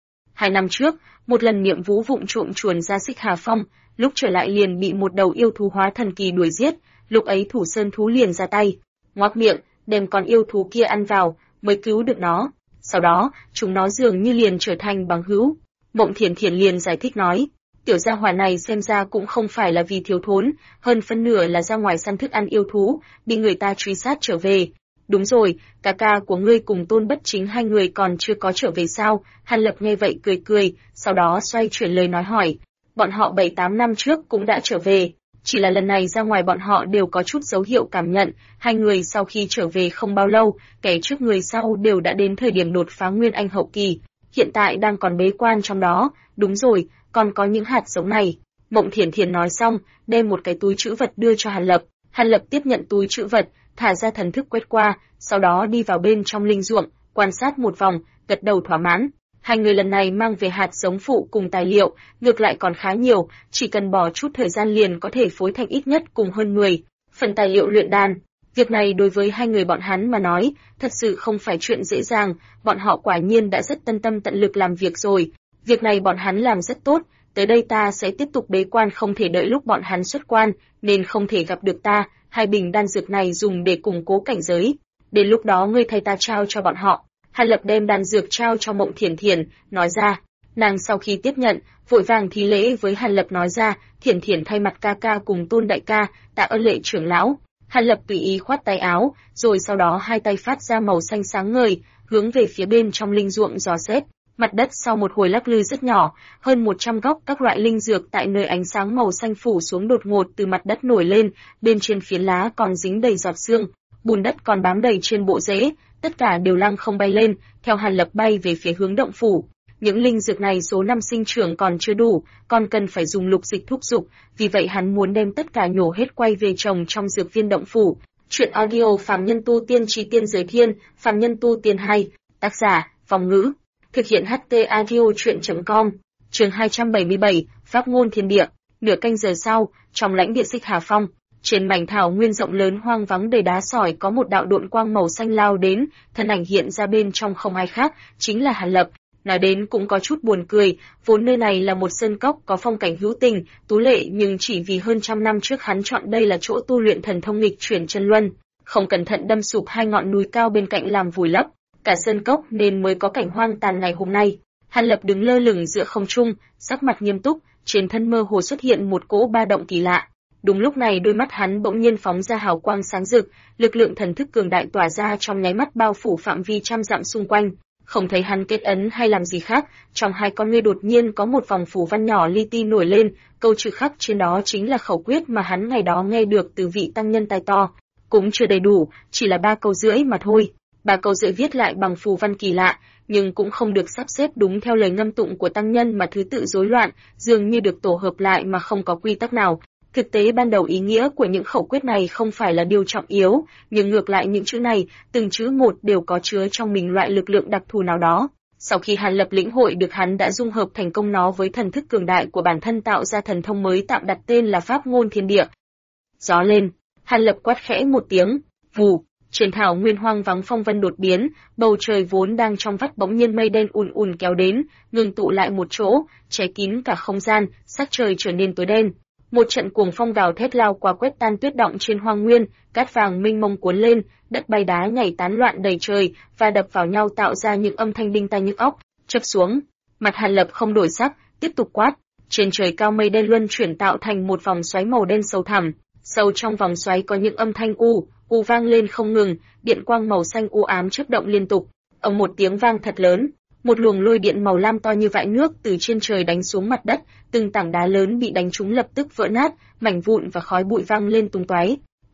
A: 2 năm trước, một lần Niệm Vũ vụng trộm chuồn ra Xích Hà Phong, lúc trở lại liền bị một đầu yêu thú hóa thần kỳ đuổi giết, lúc ấy Thủ Sơn thú liền ra tay, ngoác miệng, đem con yêu thú kia ăn vào, mới cứu được nó. Sau đó, chúng nó dường như liền trở thành bằng hữu. Mộng Thiển Thiển liền giải thích nói, tiểu gia hỏa này xem ra cũng không phải là vì thiếu thốn, hơn phân nửa là ra ngoài săn thức ăn yêu thú, bị người ta truy sát trở về. Đúng rồi, ca ca của ngươi cùng Tôn Bất Chính hai người còn chưa có trở về sao? Hàn Lập nghe vậy cười cười, sau đó xoay chuyển lời nói hỏi, bọn họ 7-8 năm trước cũng đã trở về, chỉ là lần này ra ngoài bọn họ đều có chút dấu hiệu cảm nhận, hai người sau khi trở về không bao lâu, kẻ trước người sau đều đã đến thời điểm đột phá Nguyên Anh hậu kỳ, hiện tại đang còn bế quan trong đó. Đúng rồi, còn có những hạt giống này. Mộng Thiển Thiển nói xong, đem một cái túi trữ vật đưa cho Hàn Lập. Hàn Lập tiếp nhận túi trữ vật, thả ra thần thức quét qua, sau đó đi vào bên trong linh ruộng, quan sát một vòng, gật đầu thỏa mãn. Hai người lần này mang về hạt giống phụ cùng tài liệu, ngược lại còn khá nhiều, chỉ cần bỏ chút thời gian liền có thể phối thành ít nhất cùng hơn 10 phần tài liệu luyện đan. Việc này đối với hai người bọn hắn mà nói, thật sự không phải chuyện dễ dàng, bọn họ quả nhiên đã rất tân tâm tận lực làm việc rồi. Việc này bọn hắn làm rất tốt, tới đây ta sẽ tiếp tục bế quan, không thể đợi lúc bọn hắn xuất quan, nên không thể gặp được ta, hai bình đan dược này dùng để củng cố cảnh giới. Đến lúc đó ngươi thay ta trao cho bọn họ. Hàn Lập đem đan dược trao cho Mộng Thiển Thiển, nói ra. Nàng sau khi tiếp nhận, vội vàng thí lễ với Hàn Lập nói ra, Thiển Thiển thay mặt ca ca cùng Tôn đại ca, tạ ơn Lệ trưởng lão. Hàn Lập tùy ý khoát tay áo, rồi sau đó hai tay phát ra màu xanh sáng ngời, hướng về phía bên trong linh ruộng dò xét. Mặt đất sau một hồi lắc lư rất nhỏ, hơn 100 gốc các loại linh dược tại nơi ánh sáng màu xanh phủ xuống đột ngột từ mặt đất nổi lên, bên trên phiến lá còn dính đầy giọt sương, bùn đất còn bám đầy trên bộ rễ, tất cả đều lăng không bay lên, theo Hàn Lập bay về phía hướng động phủ. Những linh dược này số năm sinh trưởng còn chưa đủ, còn cần phải dùng lục dịch thúc dục, vì vậy hắn muốn đem tất cả nhổ hết quay về trồng trong dược viên động phủ. Chuyện audio Phàm Nhân Tu Tiên Chí Tiên Giới Thiên, Phàm Nhân Tu Tiên 2, tác giả, Vong Ngữ, thực hiện HT audio chuyện.com, chương 277, Pháp ngôn thiên địa. Nửa canh giờ sau, trong lãnh địa Xích Hà Phong, trên mảnh thảo nguyên rộng lớn hoang vắng đầy đá sỏi có một đạo độn quang màu xanh lao đến, thân ảnh hiện ra bên trong không ai khác, chính là Hàn Lập. Nói đến cũng có chút buồn cười, vốn nơi này là một sơn cốc có phong cảnh hữu tình, tú lệ, nhưng chỉ vì hơn trăm năm trước hắn chọn đây là chỗ tu luyện thần thông nghịch chuyển chân luân, không cẩn thận đâm sụp hai ngọn núi cao bên cạnh làm vùi lấp cả sơn cốc nên mới có cảnh hoang tàn ngày hôm nay. Hàn Lập đứng lơ lửng giữa không trung, sắc mặt nghiêm túc, trên thân mơ hồ xuất hiện một cỗ ba động kỳ lạ. Đúng lúc này đôi mắt hắn bỗng nhiên phóng ra hào quang sáng rực, lực lượng thần thức cường đại tỏa ra trong nháy mắt bao phủ phạm vi trăm dặm xung quanh. Không thấy hắn kết ấn hay làm gì khác, trong hai con ngươi đột nhiên có một vòng phù văn nhỏ li ti nổi lên, câu chữ khắc trên đó chính là khẩu quyết mà hắn ngày đó nghe được từ vị tăng nhân tài to. Cũng chưa đầy đủ, chỉ là 3 câu rưỡi mà thôi. 3 câu rưỡi viết lại bằng phù văn kỳ lạ, nhưng cũng không được sắp xếp đúng theo lời ngâm tụng của tăng nhân mà thứ tự rối loạn, dường như được tổ hợp lại mà không có quy tắc nào. Thực tế ban đầu ý nghĩa của những khẩu quyết này không phải là điều trọng yếu, nhưng ngược lại những chữ này, từng chữ một đều có chứa trong mình loại lực lượng đặc thù nào đó. Sau khi Hàn Lập lĩnh hội được, hắn đã dung hợp thành công nó với thần thức cường đại của bản thân, tạo ra thần thông mới tạm đặt tên là Pháp ngôn thiên địa. Gió lên, Hàn Lập quát khẽ một tiếng, vù, trên thảo nguyên hoang vắng phong vân đột biến, bầu trời vốn đang trong vắt bỗng nhiên mây đen ùn ùn kéo đến, ngừng tụ lại một chỗ, che kín cả không gian, sắc trời trở nên tối đen. Một trận cuồng phong gào thét lao qua quét tan tuyết động trên hoang nguyên, cát vàng mênh mông cuốn lên, đất bay đá nhảy tán loạn đầy trời, và đập vào nhau tạo ra những âm thanh đinh tai nhức óc. Chớp xuống, mặt Hàn Lập không đổi sắc, tiếp tục quát. Trên trời cao mây đen luân chuyển tạo thành một vòng xoáy màu đen sâu thẳm. Sâu trong vòng xoáy có những âm thanh u vang lên không ngừng, điện quang màu xanh u ám chớp động liên tục. Ầm một tiếng vang thật lớn, một luồng lôi điện màu lam to như vại nước từ trên trời đánh xuống mặt đất, từng tảng đá lớn bị đánh trúng lập tức vỡ nát, mảnh vụn và khói bụi văng lên tung tóe.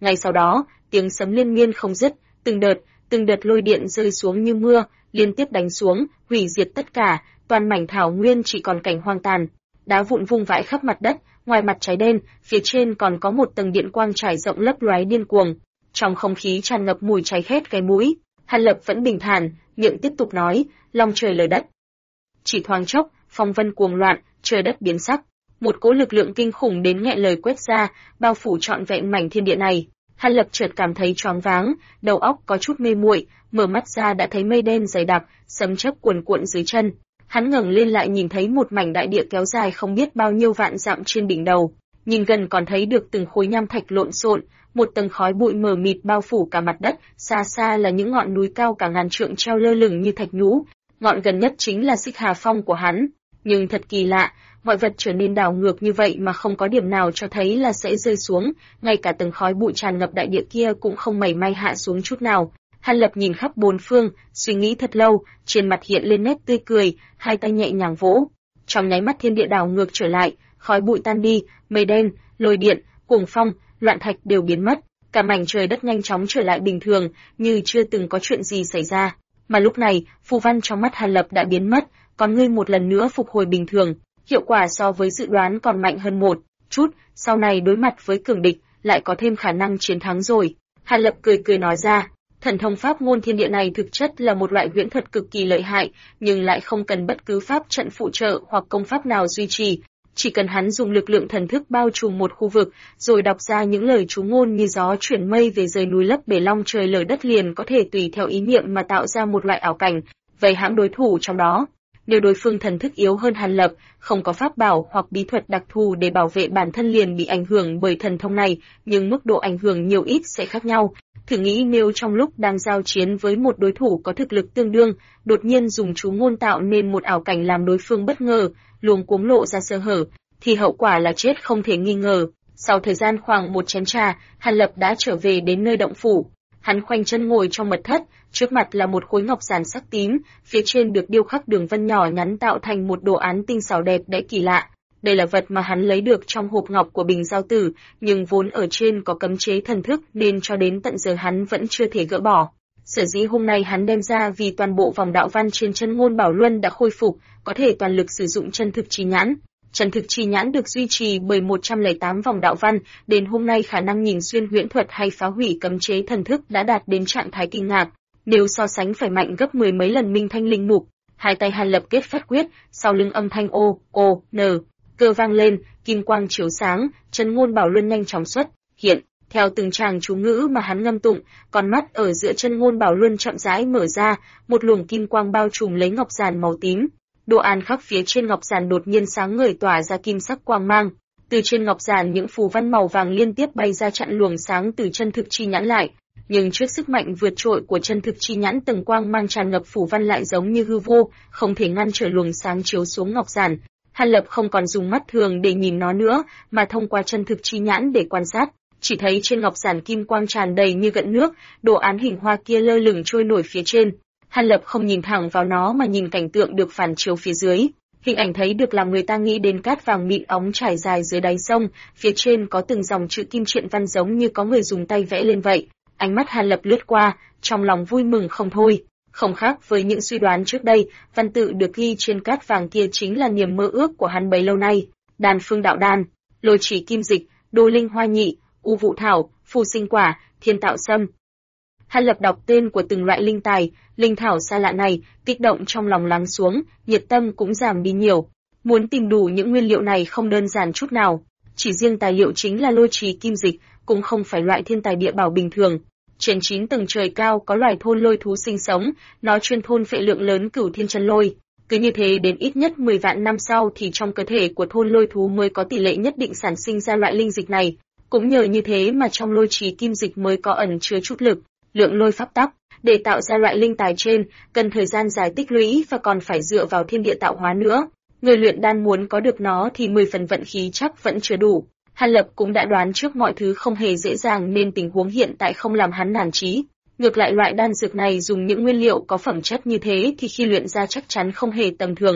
A: Ngay sau đó, tiếng sấm liên miên không dứt, từng đợt lôi điện rơi xuống như mưa, liên tiếp đánh xuống, hủy diệt tất cả, toàn mảnh thảo nguyên chỉ còn cảnh hoang tàn. Đá vụn vung vãi khắp mặt đất, ngoài mặt cháy đen, phía trên còn có một tầng điện quang trải rộng lấp loé điên cuồng. Trong không khí tràn ngập mùi cháy khét cái mũi, Hàn Lập vẫn bình thản, miệng tiếp tục nói, long trời lở đất. Chỉ thoáng chốc, phong vân cuồng loạn, trời đất biến sắc, một cỗ lực lượng kinh khủng đến nghẹn lời quét ra, bao phủ trọn vẹn mảnh thiên địa này. Hàn Lập chợt cảm thấy choáng váng, đầu óc có chút mê muội, mở mắt ra đã thấy mây đen dày đặc, sấm chớp cuồn cuộn dưới chân. Hắn ngẩng lên lại nhìn thấy một mảnh đại địa kéo dài không biết bao nhiêu vạn dặm trên đỉnh đầu, nhìn gần còn thấy được từng khối nham thạch lộn xộn, một tầng khói bụi mờ mịt bao phủ cả mặt đất, xa xa là những ngọn núi cao cả ngàn trượng treo lơ lửng như thạch nhũ, ngọn gần nhất chính là Xích Hà Phong của hắn. Nhưng thật kỳ lạ, mọi vật trở nên đảo ngược như vậy mà không có điểm nào cho thấy là sẽ rơi xuống, ngay cả tầng khói bụi tràn ngập đại địa kia cũng không mảy may hạ xuống chút nào. Hàn Lập nhìn khắp bốn phương, suy nghĩ thật lâu, trên mặt hiện lên nét tươi cười, hai tay nhẹ nhàng vỗ. Trong nháy mắt thiên địa đảo ngược trở lại, khói bụi tan đi, mây đen, lôi điện, cuồng phong, loạn thạch đều biến mất, cả mảnh trời đất nhanh chóng trở lại bình thường, như chưa từng có chuyện gì xảy ra. Mà lúc này, phù văn trong mắt Hàn Lập đã biến mất, con ngươi một lần nữa phục hồi bình thường, hiệu quả so với dự đoán còn mạnh hơn một chút, sau này đối mặt với cường địch, lại có thêm khả năng chiến thắng rồi. Hàn Lập cười cười nói ra, thần thông pháp môn thiên địa này thực chất là một loại huyễn thuật cực kỳ lợi hại, nhưng lại không cần bất cứ pháp trận phụ trợ hoặc công pháp nào duy trì. Chỉ cần hắn dùng lực lượng thần thức bao trùm một khu vực, rồi đọc ra những lời chú ngôn như gió chuyển mây về rời núi lấp bể long trời lở đất, liền có thể tùy theo ý niệm mà tạo ra một loại ảo cảnh, vây hãm đối thủ trong đó. Nếu đối phương thần thức yếu hơn Hàn Lập, không có pháp bảo hoặc bí thuật đặc thù để bảo vệ bản thân liền bị ảnh hưởng bởi thần thông này, nhưng mức độ ảnh hưởng nhiều ít sẽ khác nhau. Thử nghĩ nếu trong lúc đang giao chiến với một đối thủ có thực lực tương đương, đột nhiên dùng chú ngôn tạo nên một ảo cảnh làm đối phương bất ngờ, luống cuống lộ ra sơ hở, thì hậu quả là chết không thể nghi ngờ. Sau thời gian khoảng một chén trà, Hàn Lập đã trở về đến nơi động phủ. Hắn khoanh chân ngồi trong mật thất, trước mặt là một khối ngọc giản sắc tím, phía trên được điêu khắc đường vân nhỏ nhắn tạo thành một đồ án tinh xảo đẹp đẽ kỳ lạ. Đây là vật mà hắn lấy được trong hộp ngọc của Bình Giao Tử, nhưng vốn ở trên có cấm chế thần thức nên cho đến tận giờ hắn vẫn chưa thể gỡ bỏ. Sở dĩ hôm nay hắn đem ra vì toàn bộ vòng đạo văn trên chân ngôn bảo luân đã khôi phục, có thể toàn lực sử dụng chân thực chi nhãn. Chân thực chi nhãn được duy trì bởi 108 vòng đạo văn, đến hôm nay khả năng nhìn xuyên huyễn thuật hay phá hủy cấm chế thần thức đã đạt đến trạng thái kinh ngạc. Nếu so sánh phải mạnh gấp 10 mấy lần Minh Thanh Linh Mục. Hai tay Hàn Lập kết phát quyết, sau lưng âm thanh ô n cơ vang lên, kim quang chiếu sáng, chân ngôn bảo luân nhanh chóng xuất hiện. Theo từng tràng chú ngữ mà hắn ngâm tụng, con mắt ở giữa chân ngôn bảo luân chậm rãi mở ra, một luồng kim quang bao trùm lấy ngọc giản màu tím. Đồ án khắc phía trên ngọc giản đột nhiên sáng ngời tỏa ra kim sắc quang mang. Từ trên ngọc giản những phù văn màu vàng liên tiếp bay ra chặn luồng sáng từ chân thực chi nhãn lại. Nhưng trước sức mạnh vượt trội của chân thực chi nhãn, từng quang mang tràn ngập phù văn lại giống như hư vô, không thể ngăn trở luồng sáng chiếu xuống ngọc giản. Hàn Lập không còn dùng mắt thường để nhìn nó nữa, mà thông qua chân thực chi nhãn để quan sát. Chỉ thấy trên ngọc giản kim quang tràn đầy như gợn nước, đồ án hình hoa kia lơ lửng trôi nổi phía trên. Hàn Lập không nhìn thẳng vào nó mà nhìn cảnh tượng được phản chiếu phía dưới. Hình ảnh thấy được làm người ta nghĩ đến cát vàng mịn óng trải dài dưới đáy sông, phía trên có từng dòng chữ kim triện văn giống như có người dùng tay vẽ lên vậy. Ánh mắt Hàn Lập lướt qua, trong lòng vui mừng không thôi. Không khác với những suy đoán trước đây, văn tự được ghi trên cát vàng kia chính là niềm mơ ước của hắn bấy lâu nay. Đan phương đạo đan, lôi chỉ kim dịch, đô linh hoa nhị, u vụ thảo, phù sinh quả, thiên tạo sâm. Hàn Lập đọc tên của từng loại linh tài, linh thảo xa lạ này, kích động trong lòng lắng xuống, nhiệt tâm cũng giảm đi nhiều. Muốn tìm đủ những nguyên liệu này không đơn giản chút nào. Chỉ riêng tài liệu chính là lôi trì kim dịch, cũng không phải loại thiên tài địa bảo bình thường. Trên 9 tầng trời cao có loài thôn lôi thú sinh sống, nó chuyên thôn phệ lượng lớn cửu thiên chân lôi. Cứ như thế đến ít nhất 10 vạn năm sau thì trong cơ thể của thôn lôi thú mới có tỷ lệ nhất định sản sinh ra loại linh dịch này. Cũng nhờ như thế mà trong lôi trì kim dịch mới có ẩn chứa chút lực, lượng lôi pháp tắc. Để tạo ra loại linh tài trên, cần thời gian dài tích lũy và còn phải dựa vào thiên địa tạo hóa nữa. Người luyện đan muốn có được nó thì 10 phần vận khí chắc vẫn chưa đủ. Hàn Lập cũng đã đoán trước mọi thứ không hề dễ dàng nên tình huống hiện tại không làm hắn nản chí. Ngược lại loại đan dược này dùng những nguyên liệu có phẩm chất như thế thì khi luyện ra chắc chắn không hề tầm thường.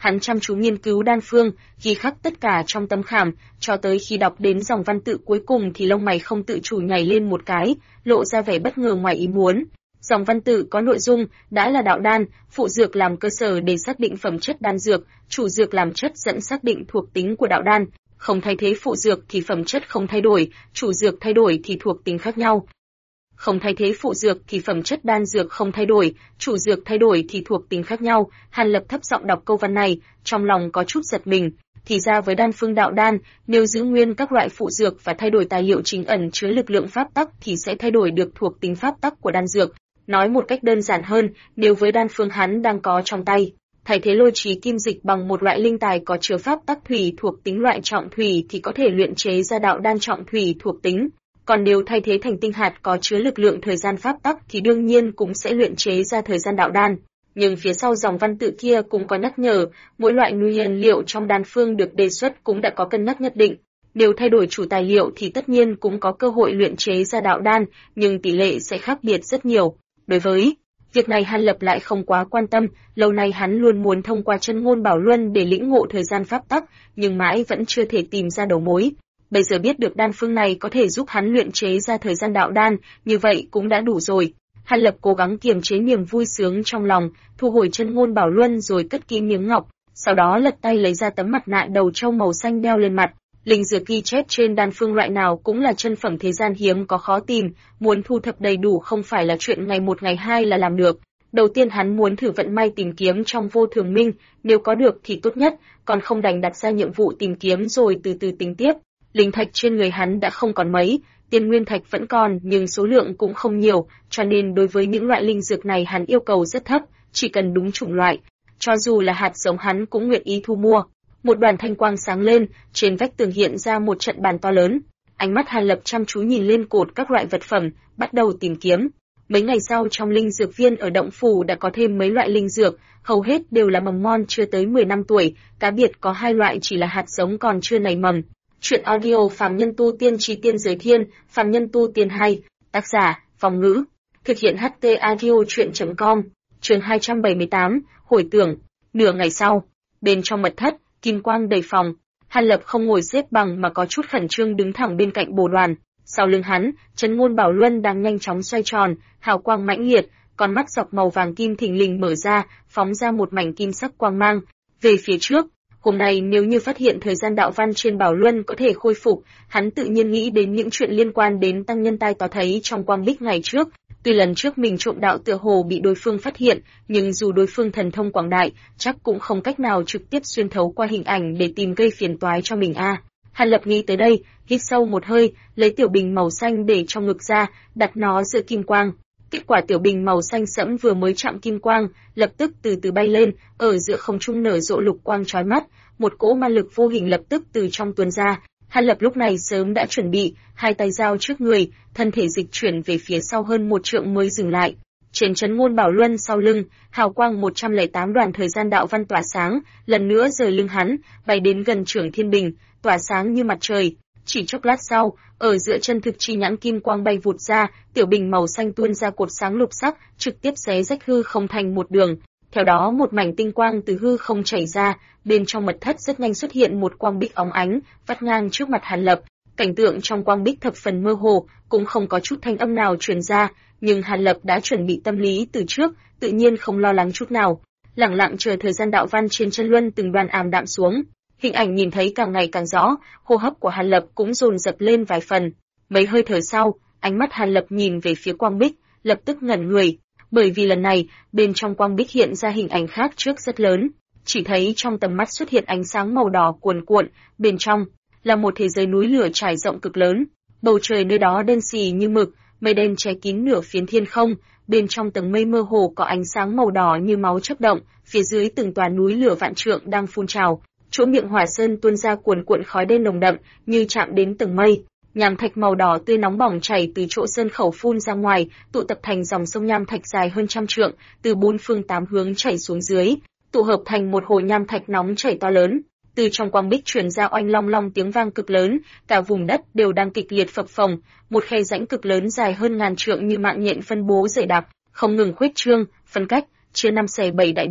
A: Hắn chăm chú nghiên cứu đan phương, ghi khắc tất cả trong tấm khảm, cho tới khi đọc đến dòng văn tự cuối cùng thì lông mày không tự chủ nhảy lên một cái, lộ ra vẻ bất ngờ ngoài ý muốn. Dòng văn tự có nội dung đã là đạo đan, phụ dược làm cơ sở để xác định phẩm chất đan dược, chủ dược làm chất dẫn xác định thuộc tính của đạo đan, không thay thế phụ dược thì phẩm chất không thay đổi, chủ dược thay đổi thì thuộc tính khác nhau. Không thay thế phụ dược thì phẩm chất đan dược không thay đổi, chủ dược thay đổi thì thuộc tính khác nhau. Hàn Lập thấp giọng đọc câu văn này, trong lòng có chút giật mình. Thì ra với đan phương đạo đan, nếu giữ nguyên các loại phụ dược và thay đổi tài liệu chính ẩn chứa lực lượng pháp tắc thì sẽ thay đổi được thuộc tính pháp tắc của đan dược. Nói một cách đơn giản hơn, nếu với đan phương hắn đang có trong tay, thay thế lôi trí kim dịch bằng một loại linh tài có chứa pháp tắc thủy thuộc tính loại trọng thủy thì có thể luyện chế ra đạo đan trọng thủy thuộc tính. Còn nếu thay thế thành tinh hạt có chứa lực lượng thời gian pháp tắc thì đương nhiên cũng sẽ luyện chế ra thời gian đạo đan. Nhưng phía sau dòng văn tự kia cũng có nhắc nhở, mỗi loại nguyên liệu trong đan phương được đề xuất cũng đã có cân nhắc nhất định. Nếu thay đổi chủ tài liệu thì tất nhiên cũng có cơ hội luyện chế ra đạo đan, nhưng tỷ lệ sẽ khác biệt rất nhiều. Đối với việc này Hàn Lập lại không quá quan tâm, lâu nay hắn luôn muốn thông qua chân ngôn bảo luân để lĩnh ngộ thời gian pháp tắc, nhưng mãi vẫn chưa thể tìm ra đầu mối. Bây giờ biết được đan phương này có thể giúp hắn luyện chế ra thời gian đạo đan, như vậy cũng đã đủ rồi. Hàn Lập cố gắng kiềm chế niềm vui sướng trong lòng, thu hồi chân ngôn bảo luân rồi cất kỹ miếng ngọc, sau đó lật tay lấy ra tấm mặt nạ đầu trâu màu xanh đeo lên mặt. Linh dược ghi chép trên đan phương loại nào cũng là chân phẩm thế gian hiếm có khó tìm, muốn thu thập đầy đủ không phải là chuyện ngày một ngày hai là làm được. Đầu tiên hắn muốn thử vận may tìm kiếm trong vô thường minh, nếu có được thì tốt nhất, còn không đành đặt ra nhiệm vụ tìm kiếm rồi từ từ tính tiếp. Linh thạch trên người hắn đã không còn mấy, tiền nguyên thạch vẫn còn nhưng số lượng cũng không nhiều, cho nên đối với những loại linh dược này hắn yêu cầu rất thấp, chỉ cần đúng chủng loại, cho dù là hạt giống hắn cũng nguyện ý thu mua. Một đoàn thanh quang sáng lên, trên vách tường hiện ra một trận bàn to lớn. Ánh mắt Hàn Lập chăm chú nhìn lên cột các loại vật phẩm, bắt đầu tìm kiếm. Mấy ngày sau trong linh dược viên ở động phủ đã có thêm mấy loại linh dược, hầu hết đều là mầm non chưa tới 10 năm tuổi, cá biệt có 2 loại chỉ là hạt giống còn chưa nảy mầm. Truyện audio Phàm Nhân Tu Tiên Chí Tiên Giới Thiên, Phàm Nhân Tu Tiên 2, tác giả, Phong Ngữ, thực hiện HT audio truyện.com, chương 278, hồi tưởng. Nửa ngày sau, bên trong mật thất, kim quang đầy phòng, Hàn Lập không ngồi xếp bằng mà có chút khẩn trương đứng thẳng bên cạnh bồ đoàn. Sau lưng hắn, chân ngôn bảo luân đang nhanh chóng xoay tròn, hào quang mãnh liệt, con mắt dọc màu vàng kim thình lình mở ra, phóng ra một mảnh kim sắc quang mang. Về phía trước, hôm nay nếu như phát hiện thời gian đạo văn trên bảo luân có thể khôi phục, hắn tự nhiên nghĩ đến những chuyện liên quan đến tăng nhân tai tó thấy trong quang bích ngày trước. Tuy lần trước mình trộm đạo tựa hồ bị đối phương phát hiện, nhưng dù đối phương thần thông quảng đại, chắc cũng không cách nào trực tiếp xuyên thấu qua hình ảnh để tìm gây phiền toái cho mình a. Hàn Lập nghĩ tới đây, hít sâu một hơi, lấy tiểu bình màu xanh để trong ngực ra, đặt nó giữa kim quang. Kết quả tiểu bình màu xanh sẫm vừa mới chạm kim quang, lập tức từ từ bay lên, ở giữa không trung nở rộ lục quang chói mắt, một cỗ ma lực vô hình lập tức từ trong tuôn ra. Hàn Lập lúc này sớm đã chuẩn bị, hai tay giao trước người, thân thể dịch chuyển về phía sau hơn 1 trượng mới dừng lại. Trên chấn ngôn bảo luân sau lưng, hào quang 108 đoàn thời gian đạo văn tỏa sáng, lần nữa rời lưng hắn, bay đến gần trưởng thiên bình, tỏa sáng như mặt trời. Chỉ chốc lát sau, ở giữa chân thực chi nhãn kim quang bay vụt ra, tiểu bình màu xanh tuôn ra cột sáng lục sắc, trực tiếp xé rách hư không thành một đường. Theo đó một mảnh tinh quang từ hư không chảy ra, bên trong mật thất rất nhanh xuất hiện một quang bích óng ánh, vắt ngang trước mặt Hàn Lập. Cảnh tượng trong quang bích thập phần mơ hồ, cũng không có chút thanh âm nào truyền ra, nhưng Hàn Lập đã chuẩn bị tâm lý từ trước, tự nhiên không lo lắng chút nào. Lặng lặng chờ thời gian đạo văn trên chân luân từng đoàn ảm đạm xuống, hình ảnh nhìn thấy càng ngày càng rõ, hô hấp của Hàn Lập cũng dồn dập lên vài phần. Mấy hơi thở sau, ánh mắt Hàn Lập nhìn về phía quang bích, lập tức ngẩn người, bởi vì lần này, bên trong quang bích hiện ra hình ảnh khác trước rất lớn. Chỉ thấy trong tầm mắt xuất hiện ánh sáng màu đỏ cuồn cuộn, bên trong là một thế giới núi lửa trải rộng cực lớn. Bầu trời nơi đó đen xì như mực, mây đen che kín nửa phiến thiên không, bên trong tầng mây mơ hồ có ánh sáng màu đỏ như máu chớp động, phía dưới từng tòa núi lửa vạn trượng đang phun trào, chỗ miệng hỏa sơn tuôn ra cuồn cuộn khói đen nồng đậm, như chạm đến tầng mây. Nham thạch màu đỏ tươi nóng bỏng chảy từ chỗ sơn khẩu phun ra ngoài, tụ tập thành dòng sông nham thạch dài hơn 100 trượng, từ 4 phương 8 hướng chảy xuống dưới, tụ hợp thành một hồ nham thạch nóng chảy to lớn. Từ trong quang bích truyền ra oanh long long tiếng vang cực lớn, cả vùng đất đều đang kịch liệt phập phồng, một khe rãnh cực lớn dài hơn ngàn trượng như mạng nhện phân bố dày đặc, không ngừng khuếch trương, phân cách, chia 5 xẻ 7 đại địa.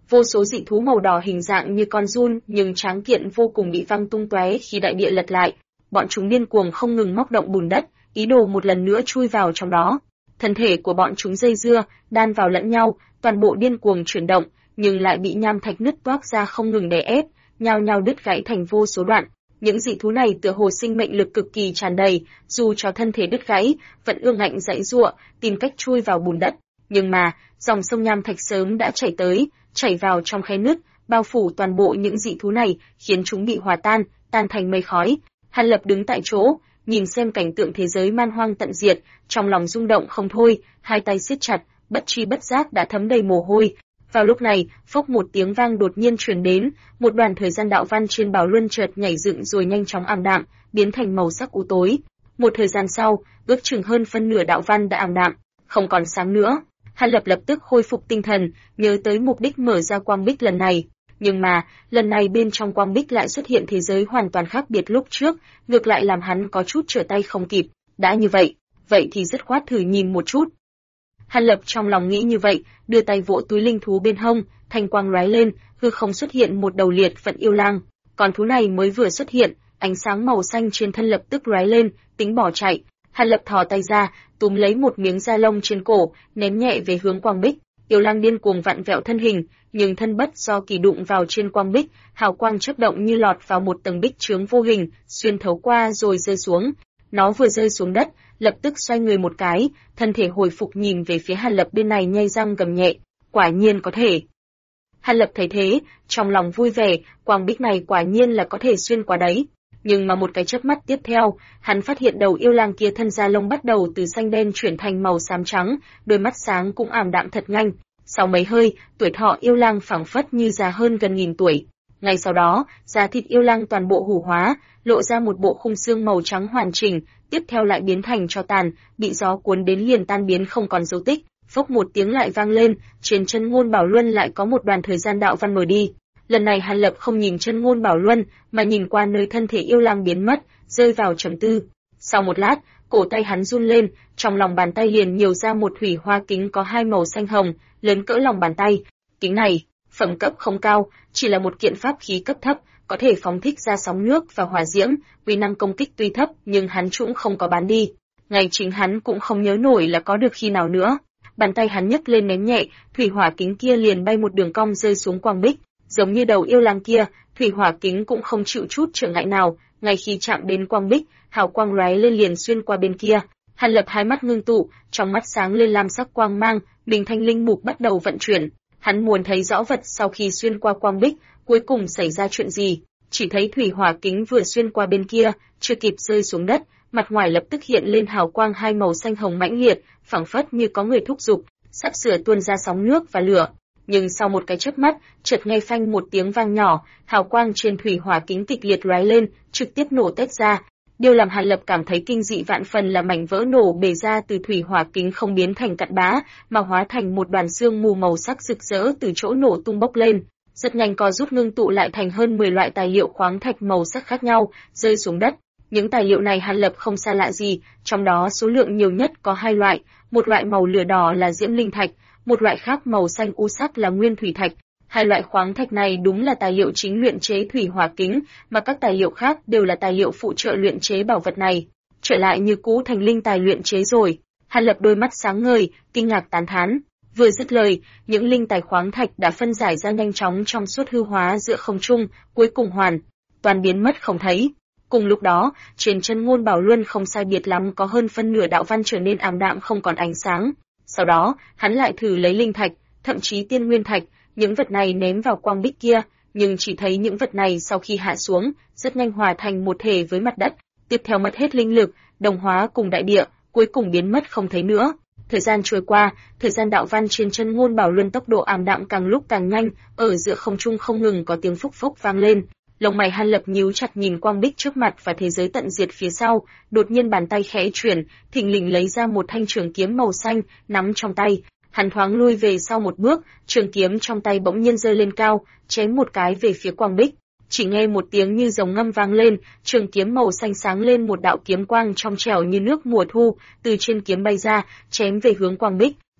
A: Vô số dị thú màu đỏ hình dạng như con giun nhưng tráng kiện vô cùng bị văng tung tóe khi đại địa lật lại. Bọn chúng điên cuồng không ngừng móc động bùn đất, ý đồ một lần nữa chui vào trong đó. Thân thể của bọn chúng dây dưa, đan vào lẫn nhau, toàn bộ điên cuồng chuyển động, nhưng lại bị nham thạch nứt toác ra không ngừng đè ép, nhao nhao đứt gãy thành vô số đoạn. Những dị thú này tựa hồ sinh mệnh lực cực kỳ tràn đầy, dù cho thân thể đứt gãy, vẫn ương ngạnh giãy giụa, tìm cách chui vào bùn đất. Nhưng mà, dòng sông nham thạch sớm đã chảy tới, chảy vào trong khe nứt, bao phủ toàn bộ những dị thú này, khiến chúng bị hòa tan, tan thành mây khói. Hàn Lập đứng tại chỗ, nhìn xem cảnh tượng thế giới man hoang tận diệt, trong lòng rung động không thôi, hai tay siết chặt, bất tri bất giác đã thấm đầy mồ hôi. Vào lúc này, phốc một tiếng vang đột nhiên truyền đến, một đoàn thời gian đạo văn trên Bảo Luân chợt nhảy dựng rồi nhanh chóng ảm đạm, biến thành màu sắc u tối. Một thời gian sau, ước chừng hơn phân nửa đạo văn đã ảm đạm, không còn sáng nữa. Hàn Lập lập tức khôi phục tinh thần, nhớ tới mục đích mở ra quang bích lần này. Nhưng mà, lần này bên trong quang bích lại xuất hiện thế giới hoàn toàn khác biệt lúc trước, ngược lại làm hắn có chút trở tay không kịp. Đã như vậy, vậy thì dứt khoát thử nhìn một chút. Hàn Lập trong lòng nghĩ như vậy, đưa tay vỗ túi linh thú bên hông, thanh quang lóe lên, hư không xuất hiện một đầu liệt phận yêu lang. Con thú này mới vừa xuất hiện, ánh sáng màu xanh trên thân lập tức lóe lên, tính bỏ chạy. Hàn Lập thò tay ra, túm lấy một miếng da lông trên cổ, ném nhẹ về hướng quang bích. Yêu lang điên cuồng vặn vẹo thân hình, nhưng thân bất do kỳ đụng vào trên quang bích, hào quang chớp động như lọt vào một tầng bích chướng vô hình, xuyên thấu qua rồi rơi xuống. Nó vừa rơi xuống đất, lập tức xoay người một cái, thân thể hồi phục nhìn về phía Hàn Lập bên này nhay răng gầm nhẹ, quả nhiên có thể. Hàn Lập thấy thế, trong lòng vui vẻ, quang bích này quả nhiên là có thể xuyên qua đấy. Nhưng mà một cái chớp mắt tiếp theo, hắn phát hiện đầu yêu lang kia thân da lông bắt đầu từ xanh đen chuyển thành màu xám trắng, đôi mắt sáng cũng ảm đạm thật nhanh. Sau mấy hơi, tuổi thọ yêu lang phảng phất như già hơn gần 1000 tuổi. Ngay sau đó, da thịt yêu lang toàn bộ hủ hóa, lộ ra một bộ khung xương màu trắng hoàn chỉnh, tiếp theo lại biến thành tro tàn, bị gió cuốn đến liền tan biến không còn dấu tích. Phốc một tiếng lại vang lên, trên chân ngôn Bảo Luân lại có một đoàn thời gian đạo văn mở đi. Lần này Hàn Lập không nhìn chân ngôn Bảo Luân, mà nhìn qua nơi thân thể yêu lang biến mất, rơi vào trầm tư. Sau một lát, cổ tay hắn run lên, trong lòng bàn tay liền nhiều ra một thủy hoa kính có hai màu xanh hồng, lớn cỡ lòng bàn tay. Kính này, phẩm cấp không cao, chỉ là một kiện pháp khí cấp thấp, có thể phóng thích ra sóng nước và hỏa diễm, uy năng công kích tuy thấp nhưng hắn cũng không có bán đi. Ngay chính hắn cũng không nhớ nổi là có được khi nào nữa. Bàn tay hắn nhấc lên ném nhẹ, thủy hỏa kính kia liền bay một đường cong rơi xuống quang bích. Giống như đầu yêu lang kia, thủy hỏa kính cũng không chịu chút trở ngại nào, ngay khi chạm đến quang bích, hào quang lóe lên liền xuyên qua bên kia. Hàn Lập hai mắt ngưng tụ, trong mắt sáng lên lam sắc quang mang, bình thanh linh mục bắt đầu vận chuyển. Hắn muốn thấy rõ vật sau khi xuyên qua quang bích, cuối cùng xảy ra chuyện gì. Chỉ thấy thủy hỏa kính vừa xuyên qua bên kia, chưa kịp rơi xuống đất, mặt ngoài lập tức hiện lên hào quang hai màu xanh hồng mãnh liệt, phảng phất như có người thúc giục, sắp sửa tuôn ra sóng nước và lửa. Nhưng sau một cái chớp mắt, chợt nghe phanh một tiếng vang nhỏ, hào quang trên thủy hỏa kính kịch liệt lóe lên, trực tiếp nổ tách ra. Điều làm Hàn Lập cảm thấy kinh dị vạn phần là mảnh vỡ nổ bể ra từ thủy hỏa kính không biến thành cặn bã, mà hóa thành một đoàn sương mù màu sắc rực rỡ từ chỗ nổ tung bốc lên. Rất nhanh co rút ngưng tụ lại thành hơn 10 loại tài liệu khoáng thạch màu sắc khác nhau, rơi xuống đất. Những tài liệu này Hàn Lập không xa lạ gì, trong đó số lượng nhiều nhất có hai loại, một loại màu lửa đỏ là diễm linh thạch, một loại khác màu xanh u sắc là nguyên thủy thạch. Hai loại khoáng thạch này đúng là tài liệu chính luyện chế thủy hỏa kính, mà các tài liệu khác đều là tài liệu phụ trợ luyện chế bảo vật này. Trở lại như cũ thành linh tài luyện chế rồi. Hàn Lập đôi mắt sáng ngời, kinh ngạc tán thán. Vừa dứt lời, những linh tài khoáng thạch đã phân giải ra nhanh chóng trong suốt hư hóa giữa không trung, cuối cùng hoàn toàn biến mất không thấy. Cùng lúc đó, trên chân ngôn Bảo Luân không sai biệt lắm có hơn phân nửa đạo văn trở nên ảm đạm không còn ánh sáng. Sau đó, hắn lại thử lấy linh thạch, thậm chí tiên nguyên thạch, những vật này ném vào quang bích kia, nhưng chỉ thấy những vật này sau khi hạ xuống, rất nhanh hòa thành một thể với mặt đất, tiếp theo mất hết linh lực, đồng hóa cùng đại địa, cuối cùng biến mất không thấy nữa. Thời gian trôi qua, thời gian đạo văn trên chân ngôn Bảo Luân tốc độ ảm đạm càng lúc càng nhanh, ở giữa không trung không ngừng có tiếng phúc phúc vang lên. Lông mày Hàn Lập nhíu chặt nhìn quang bích trước mặt và thế giới tận diệt phía sau, đột nhiên bàn tay khẽ chuyển, thình lình lấy ra một thanh trường kiếm màu xanh, nắm trong tay. Hắn thoáng lui về sau một bước, trường kiếm trong tay bỗng nhiên giơ lên cao, chém một cái về phía quang bích. Chỉ nghe một tiếng như rồng ngâm vang lên, trường kiếm màu xanh sáng lên một đạo kiếm quang trong trẻo như nước mùa thu, từ trên kiếm bay ra, chém về hướng quang bích.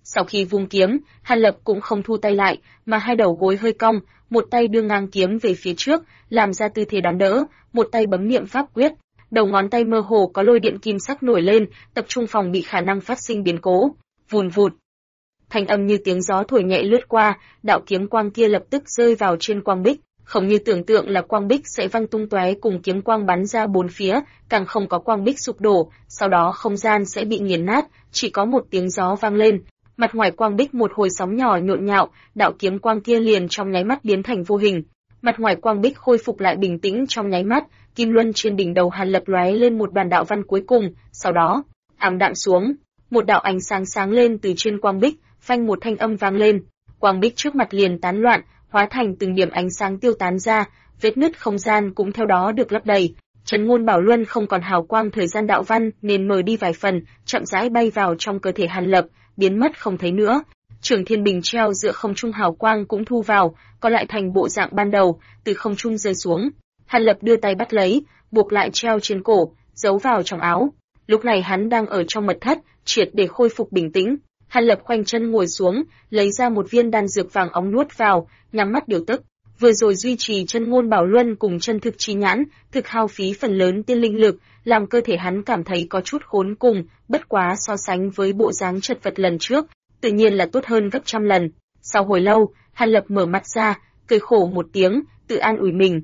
A: Sau khi vung kiếm, Hàn Lập cũng không thu tay lại, mà hai đầu gối hơi cong, một tay đưa ngang kiếm về phía trước, làm ra tư thế đón đỡ, một tay bấm niệm pháp quyết. Đầu ngón tay mơ hồ có lôi điện kim sắc nổi lên, tập trung phòng bị khả năng phát sinh biến cố. Vùn vụt. Thanh âm như tiếng gió thổi nhẹ lướt qua, đạo kiếm quang kia lập tức rơi vào trên quang bích, không như tưởng tượng là quang bích sẽ văng tung tóe cùng kiếm quang bắn ra bốn phía, càng không có quang bích sụp đổ, sau đó không gian sẽ bị nghiền nát, chỉ có một tiếng gió vang lên. Mặt ngoài quang bích một hồi sóng nhỏ nhộn nhạo, đạo kiếm quang kia liền trong nháy mắt biến thành vô hình. Mặt ngoài quang bích khôi phục lại bình tĩnh trong nháy mắt, kim luân trên đỉnh đầu Hàn Lập lóe lên một đoàn đạo văn cuối cùng, sau đó ảm đạm xuống, một đạo ánh sáng sáng lên từ trên quang bích, phanh một thanh âm vang lên, quang bích trước mặt liền tán loạn, hóa thành từng điểm ánh sáng tiêu tán ra, vết nứt không gian cũng theo đó được lấp đầy. Trấn Ngôn Bảo Luân không còn hào quang thời gian đạo văn nên mờ đi vài phần, chậm rãi bay vào trong cơ thể Hàn Lập, biến mất không thấy nữa. Trường Thiên Bình treo giữa không trung hào quang cũng thu vào, còn lại thành bộ dạng ban đầu, từ không trung rơi xuống. Hàn Lập đưa tay bắt lấy, buộc lại treo trên cổ, giấu vào trong áo. Lúc này hắn đang ở trong mật thất, triệt để khôi phục bình tĩnh. Hàn Lập khoanh chân ngồi xuống, lấy ra một viên đan dược vàng óng nuốt vào, nhắm mắt điều tức. Vừa rồi duy trì chân ngôn bảo luân cùng chân thực chi nhãn, thực hao phí phần lớn tiên linh lực, làm cơ thể hắn cảm thấy có chút khốn cùng, bất quá so sánh với bộ dáng chật vật lần trước, tự nhiên là tốt hơn gấp trăm lần. Sau hồi lâu, Hàn Lập mở mắt ra, cười khổ một tiếng, tự an ủi mình.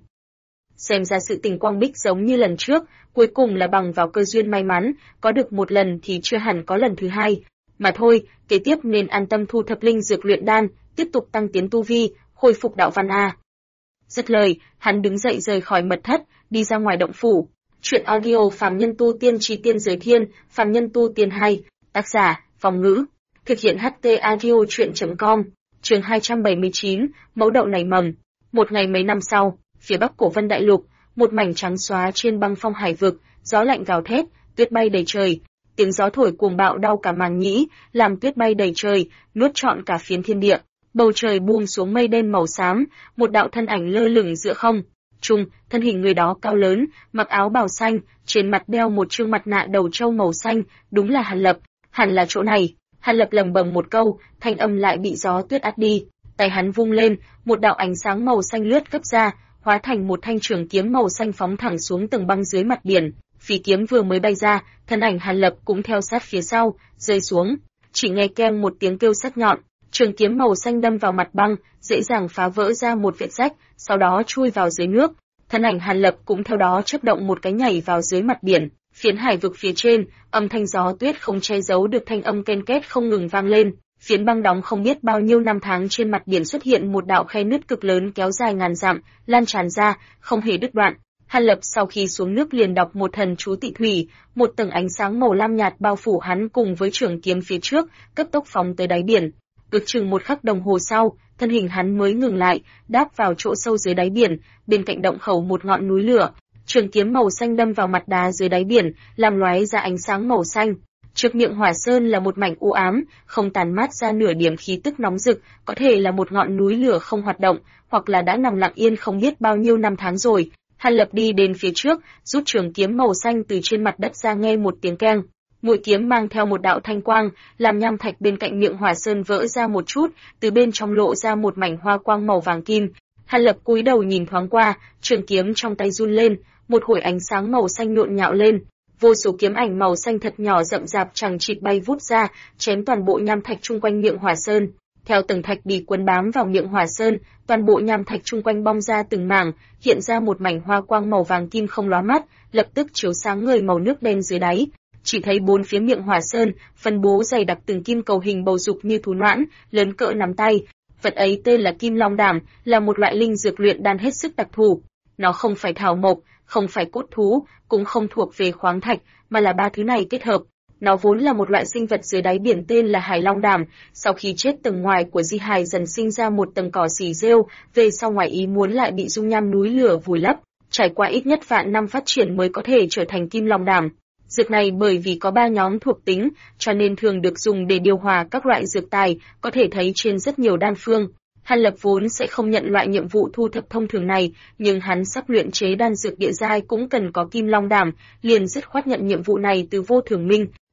A: Xem ra sự tình quang bích giống như lần trước, cuối cùng là bằng vào cơ duyên may mắn, có được một lần thì chưa hẳn có lần thứ hai. Mà thôi, kế tiếp nên an tâm thu thập linh dược luyện đan, tiếp tục tăng tiến tu vi, khôi phục đạo văn a. Dứt lời, hắn đứng dậy rời khỏi mật thất, đi ra ngoài động phủ. Chuyện audio Phàm Nhân Tu Tiên Chí Tiên Giới Thiên, Phàm Nhân Tu Tiên hay, tác giả, Phong Ngữ. Thực hiện HT Audio Chuyện.com, chương 279, mẫu đậu nảy mầm. Một ngày mấy năm sau, phía bắc Cổ Vân Đại Lục, một mảnh trắng xóa trên băng phong hải vực, gió lạnh gào thét, tuyết bay đầy trời. Tiếng gió thổi cuồng bạo đau cả màng nhĩ, làm tuyết bay đầy trời, nuốt trọn cả phiến thiên địa. Bầu trời buông xuống mây đen màu xám, một đạo thân ảnh lơ lửng giữa không trung, thân hình người đó cao lớn, mặc áo bào xanh, trên mặt đeo một trương mặt nạ đầu trâu màu xanh, đúng là Hàn Lập. Hẳn là chỗ này. Hàn Lập lẩm bẩm một câu, thanh âm lại bị gió tuyết át đi. Tay hắn vung lên, một đạo ánh sáng màu xanh lướt cấp ra, hóa thành một thanh trường kiếm màu xanh phóng thẳng xuống tầng băng dưới mặt biển. Phi kiếm vừa mới bay ra, thân ảnh Hàn Lập cũng theo sát phía sau, rơi xuống. Chỉ nghe keng một tiếng kêu sắc nhọn, trường kiếm màu xanh đâm vào mặt băng, dễ dàng phá vỡ ra một vết rách, sau đó chui vào dưới nước. Thân ảnh Hàn Lập cũng theo đó chớp động một cái nhảy vào dưới mặt biển. Phiến hải vực phía trên, âm thanh gió tuyết không che giấu được thanh âm ken két không ngừng vang lên. Phiến băng đóng không biết bao nhiêu năm tháng trên mặt biển xuất hiện một đạo khe nứt cực lớn kéo dài ngàn dặm, lan tràn ra, không hề đứt đoạn. Hàn Lập sau khi xuống nước liền đọc một thần chú tị thủy, một tầng ánh sáng màu lam nhạt bao phủ hắn cùng với trường kiếm phía trước, cấp tốc phóng tới đáy biển. Ước chừng một khắc đồng hồ sau, thân hình hắn mới ngừng lại, đáp vào chỗ sâu dưới đáy biển, bên cạnh động khẩu một ngọn núi lửa. Trường kiếm màu xanh đâm vào mặt đá dưới đáy biển, làm lóe ra ánh sáng màu xanh. Trước miệng hỏa sơn là một mảnh u ám, không tàn mát ra nửa điểm khí tức nóng rực, có thể là một ngọn núi lửa không hoạt động, hoặc là đã nằm lặng yên không biết bao nhiêu năm tháng rồi. Hàn Lập đi đến phía trước, rút trường kiếm màu xanh từ trên mặt đất ra, nghe một tiếng keng. Mũi kiếm mang theo một đạo thanh quang, làm nham thạch bên cạnh miệng hỏa sơn vỡ ra một chút, từ bên trong lộ ra một mảnh hoa quang màu vàng kim. Hàn Lập cúi đầu nhìn thoáng qua, trường kiếm trong tay run lên, một hồi ánh sáng màu xanh nhộn nhạo lên. Vô số kiếm ảnh màu xanh thật nhỏ rậm rạp chằng chịt bay vút ra, chém toàn bộ nham thạch chung quanh miệng hỏa sơn. Theo tầng thạch bị quấn bám vào miệng hỏa sơn, toàn bộ nham thạch chung quanh bong ra từng mảng, hiện ra một mảnh hoa quang màu vàng kim không lóa mắt, lập tức chiếu sáng người màu nước đen dưới đáy. Chỉ thấy bốn phía miệng hỏa sơn, phân bố dày đặc từng kim cầu hình bầu dục như thú noãn, lớn cỡ nắm tay. Vật ấy tên là Kim Long Đàm, là một loại linh dược luyện đan hết sức đặc thù. Nó không phải thảo mộc, không phải cốt thú, cũng không thuộc về khoáng thạch, mà là ba thứ này kết hợp. Nó vốn là một loại sinh vật dưới đáy biển tên là Hải Long Đàm, sau khi chết tầng ngoài của di hài dần sinh ra một tầng cỏ xì rêu, về sau ngoài ý muốn lại bị dung nham núi lửa vùi lấp, trải qua ít nhất vạn năm phát triển mới có thể trở thành Kim Long Đàm. Dược này bởi vì có 3 nhóm thuộc tính, cho nên thường được dùng để điều hòa các loại dược tài, có thể thấy trên rất nhiều đan phương. Hàn Lập vốn sẽ không nhận loại nhiệm vụ thu thập thông thường này, nhưng hắn sắp luyện chế đan dược địa giai cũng cần có Kim Long Đàm, liền dứt khoát nhận nhiệm vụ này từ Vô Thường Minh.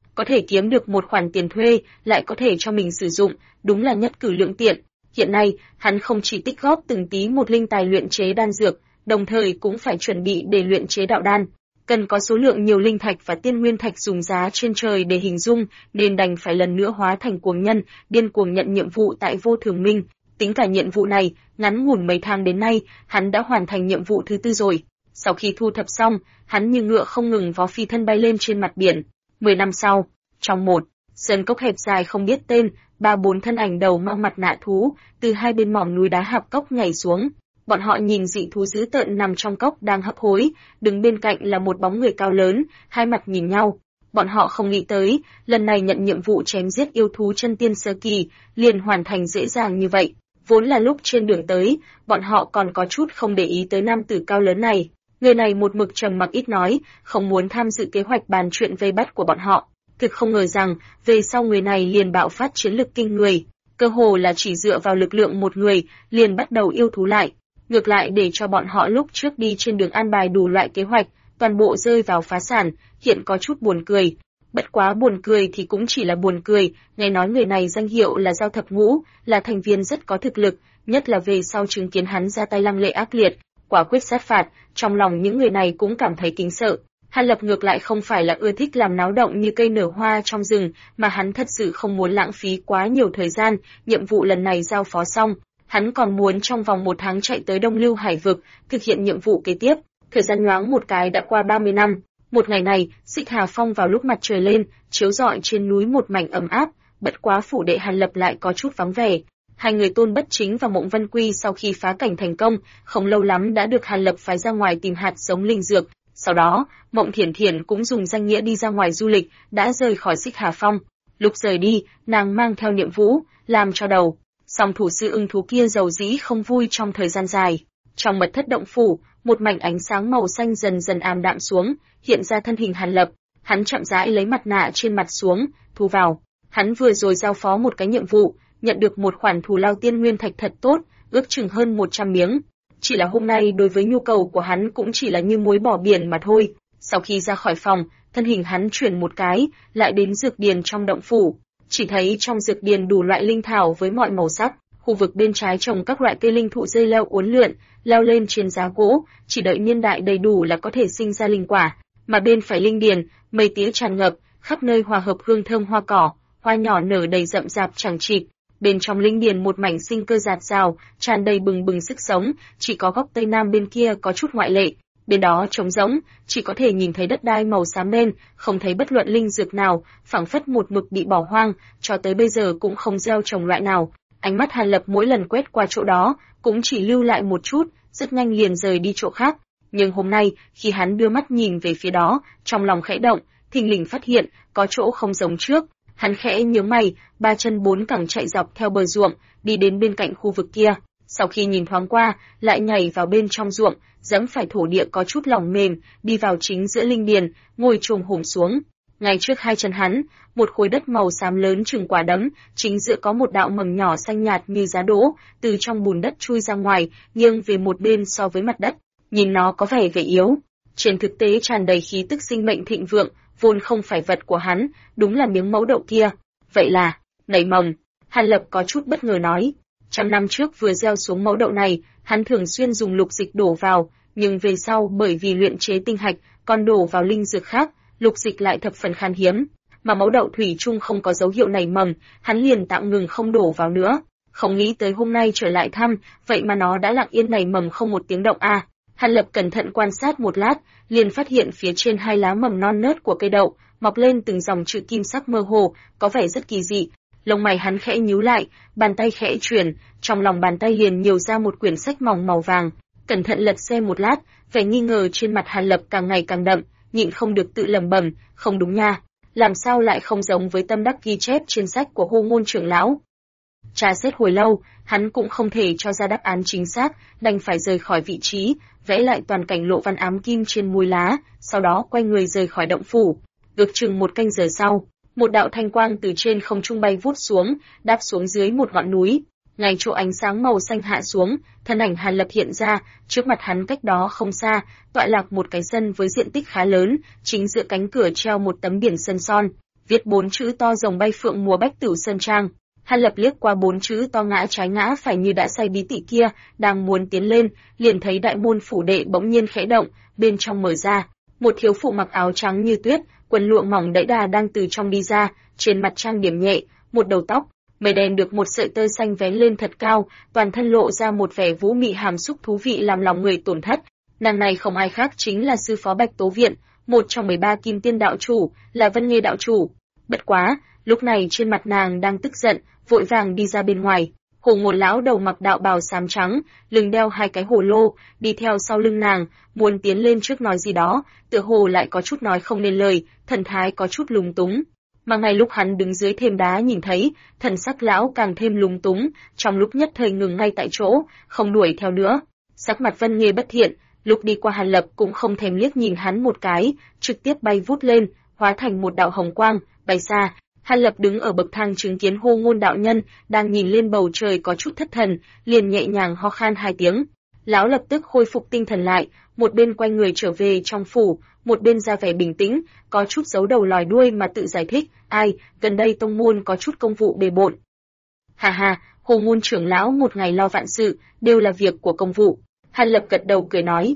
A: có thể kiếm được một khoản tiền thuê, lại có thể cho mình sử dụng, đúng là nhất cử lưỡng tiện. Hiện nay, hắn không chỉ tích góp từng tí một linh tài luyện chế đan dược, đồng thời cũng phải chuẩn bị để luyện chế đạo đan. Cần có số lượng nhiều linh thạch và tiên nguyên thạch dùng giá trên trời để hình dung, nên đành phải lần nữa hóa thành cuồng nhân, điên cuồng nhận nhiệm vụ tại Vô Thường Minh. Tính cả nhiệm vụ này, ngắn ngủn mấy tháng đến nay, hắn đã hoàn thành nhiệm vụ thứ 4 rồi. Sau khi thu thập xong, hắn như ngựa không ngừng vó phi thân bay lên trên mặt biển. 10 năm sau, trong một sơn cốc hẹp dài không biết tên, 3-4 thân ảnh đầu mang mặt nạ thú từ hai bên mỏm núi đá hạp cốc nhảy xuống. Bọn họ nhìn dị thú dữ tợn nằm trong cốc đang hấp hối, đứng bên cạnh là một bóng người cao lớn, hai mặt nhìn nhau. Bọn họ không nghĩ tới, lần này nhận nhiệm vụ chém giết yêu thú chân tiên sơ kỳ, liền hoàn thành dễ dàng như vậy. Vốn là lúc trên đường tới, bọn họ còn có chút không để ý tới nam tử cao lớn này. Người này một mực trầm mặc ít nói, không muốn tham dự kế hoạch bàn chuyện vây bắt của bọn họ. Thực không ngờ rằng, về sau người này liền bạo phát chiến lực kinh người. Cơ hồ là chỉ dựa vào lực lượng một người, liền bắt đầu yêu thú lại. Ngược lại để cho bọn họ lúc trước đi trên đường an bài đủ loại kế hoạch, toàn bộ rơi vào phá sản, hiện có chút buồn cười. Bất quá buồn cười thì cũng chỉ là buồn cười, nghe nói người này danh hiệu là Giao Thập Ngũ, là thành viên rất có thực lực, nhất là về sau chứng kiến hắn ra tay lăng lệ ác liệt, quả quyết sát phạt, trong lòng những người này cũng cảm thấy kính sợ. Hàn Lập ngược lại không phải là ưa thích làm náo động như cây nở hoa trong rừng, mà hắn thật sự không muốn lãng phí quá nhiều thời gian, nhiệm vụ lần này giao phó xong, hắn còn muốn trong vòng 1 tháng chạy tới Đông Lưu Hải vực, thực hiện nhiệm vụ kế tiếp. Thời gian nhoáng một cái đã qua 30 năm. Một ngày này, Xích Hà Phong vào lúc mặt trời lên, chiếu rọi trên núi một mảnh ấm áp, bất quá phủ đệ Hàn Lập lại có chút vắng vẻ. Hai người Tôn Bất Chính và Mộng Vân Quy sau khi phá cảnh thành công, không lâu lắm đã được Hàn Lập phái ra ngoài tìm hạt giống linh dược. Sau đó, Mộng Thiển Thiển cũng dùng danh nghĩa đi ra ngoài du lịch, đã rời khỏi Xích Hà Phong. Lúc rời đi, nàng mang theo Niệm Vũ, làm cho đầu. Song thủ sư ưng thú kia dầu dĩ không vui trong thời gian dài. Trong mật thất động phủ, một mảnh ánh sáng màu xanh dần dần ảm đạm xuống, hiện ra thân hình Hàn Lập. Hắn chậm rãi lấy mặt nạ trên mặt xuống, thu vào. Hắn vừa rồi giao phó một cái nhiệm vụ, nhận được một khoản thù lao tiên nguyên thạch thật tốt, ước chừng hơn 100 miếng. Chỉ là hôm nay đối với nhu cầu của hắn cũng chỉ là như muối bỏ biển mà thôi. Sau khi ra khỏi phòng, thân hình hắn chuyển một cái, lại đến dược điền trong động phủ. Chỉ thấy trong dược điền đủ loại linh thảo với mọi màu sắc, khu vực bên trái trồng các loại cây linh thụ dây leo uốn lượn, leo lên trên giá gỗ, chỉ đợi niên đại đầy đủ là có thể sinh ra linh quả. Mà bên phải linh điền, mây tía tràn ngập, khắp nơi hòa hợp hương thơm hoa cỏ, hoa nhỏ nở đầy rậm rạp chằng chịt. Bên trong linh điền một mảnh sinh cơ rạt rào, tràn đầy bừng bừng sức sống, chỉ có góc tây nam bên kia có chút ngoại lệ. Bên đó trống rỗng, chỉ có thể nhìn thấy đất đai màu xám đen, không thấy bất luận linh dược nào, phảng phất một mực bị bỏ hoang, cho tới bây giờ cũng không gieo trồng loại nào. Ánh mắt Hàn Lập mỗi lần quét qua chỗ đó, cũng chỉ lưu lại một chút, rất nhanh liền rời đi chỗ khác. Nhưng hôm nay, khi hắn đưa mắt nhìn về phía đó, trong lòng khẽ động, thình lình phát hiện có chỗ không giống trước. Hắn khẽ nhướng mày, 3 chân 4 cẳng chạy dọc theo bờ ruộng, đi đến bên cạnh khu vực kia. Sau khi nhìn thoáng qua, lại nhảy vào bên trong ruộng, giẫm phải thổ địa có chút lỏng mềm, đi vào chính giữa linh điền, ngồi chồm hổm xuống. Ngay trước hai chân hắn, một khối đất màu xám lớn chừng quả đấm, chính giữa có một đạo mầm nhỏ xanh nhạt như giá đỗ, từ trong bùn đất chui ra ngoài, nghiêng về một bên so với mặt đất. Nhìn nó có vẻ gầy yếu, trên thực tế tràn đầy khí tức sinh mệnh thịnh vượng, vốn không phải vật của hắn, đúng là miếng mẫu đậu kia. Vậy là, nảy mầm. Hàn Lập có chút bất ngờ nói. 100 năm trước vừa gieo xuống mẫu đậu này, hắn thường xuyên dùng lục dịch đổ vào, nhưng về sau bởi vì luyện chế tinh hạch, còn đổ vào linh dược khác, lục dịch lại thập phần khan hiếm. Mà mẫu đậu thủy chung không có dấu hiệu nảy mầm, hắn liền tạm ngừng không đổ vào nữa. Không nghĩ tới hôm nay trở lại thăm, vậy mà nó đã lặng yên nảy mầm không một tiếng động à. Hàn Lập cẩn thận quan sát một lát, liền phát hiện phía trên hai lá mầm non nớt của cây đậu, mọc lên từng dòng chữ kim sắc mơ hồ, có vẻ rất kỳ dị. Lông mày hắn khẽ nhíu lại, bàn tay khẽ chuyển, trong lòng bàn tay liền nhiều ra một quyển sách mỏng màu vàng. Cẩn thận lật xem một lát, vẻ nghi ngờ trên mặt Hàn Lập càng ngày càng đậm, nhịn không được tự lẩm bẩm, không đúng nha, làm sao lại không giống với tâm đắc ghi chép trên sách của Hô Môn trưởng lão. Tra xét hồi lâu, hắn cũng không thể cho ra đáp án chính xác, đành phải rời khỏi vị trí, vẽ lại toàn cảnh lộ văn ám kim trên mùi lá, sau đó quay người rời khỏi động phủ. Ước chừng 1 canh giờ sau, một đạo thanh quang từ trên không trung bay vút xuống, đáp xuống dưới một ngọn núi. Ngay chỗ ánh sáng màu xanh hạ xuống, thân ảnh Hàn Lập hiện ra, trước mặt hắn cách đó không xa, tọa lạc một cái sân với diện tích khá lớn, chính giữa cánh cửa treo một tấm biển sân son. viết 4 chữ to rồng bay phượng múa Bách Tửu Sơn Trang. Hàn Lập liếc qua 4 chữ to ngã trái ngã phải như đã say bí tỉ kia, đang muốn tiến lên, liền thấy đại môn phủ đệ bỗng nhiên khẽ động, bên trong mở ra, một thiếu phụ mặc áo trắng như tuyết, quần lụa mỏng đẫy đà đang từ trong đi ra, trên mặt trang điểm nhẹ, một đầu tóc mây đen được một sợi tơ xanh vén lên thật cao, toàn thân lộ ra một vẻ vũ mị hàm xúc thú vị làm lòng người tổn thất. Nàng này không ai khác chính là sư phó Bạch Tố Viện, một trong 13 kim tiên đạo chủ, là Vân Nghê đạo chủ. Bất quá, lúc này trên mặt nàng đang tức giận, vội vàng đi ra bên ngoài. Hồ Ngột lão đầu mặc đạo bào xám trắng, lưng đeo 2 cái hồ lô, đi theo sau lưng nàng, muốn tiến lên trước nói gì đó, tựa hồ lại có chút nói không nên lời, thần thái có chút lúng túng. Mà ngay lúc hắn đứng dưới thềm đá nhìn thấy, thần sắc lão càng thêm lúng túng, trong lúc nhất thời ngừng ngay tại chỗ, không đuổi theo nữa. Sắc mặt Vân Nghê bất thiện, lúc đi qua Hàn Lập cũng không thèm liếc nhìn hắn một cái, trực tiếp bay vút lên, hóa thành một đạo hồng quang, bay xa. Hàn Lập đứng ở bậc thang chứng kiến Hô Ngôn đạo nhân đang nhìn lên bầu trời có chút thất thần, liền nhẹ nhàng ho khan 2 tiếng. Lão lập tức khôi phục tinh thần lại, một bên quay người trở về trong phủ, một bên ra vẻ bình tĩnh, có chút giấu đầu lòi đuôi mà tự giải thích, ai, gần đây tông môn có chút công vụ bề bộn. Hà hà, Hồ Ngôn trưởng lão một ngày lo vạn sự, đều là việc của công vụ. Hàn Lập gật đầu cười nói,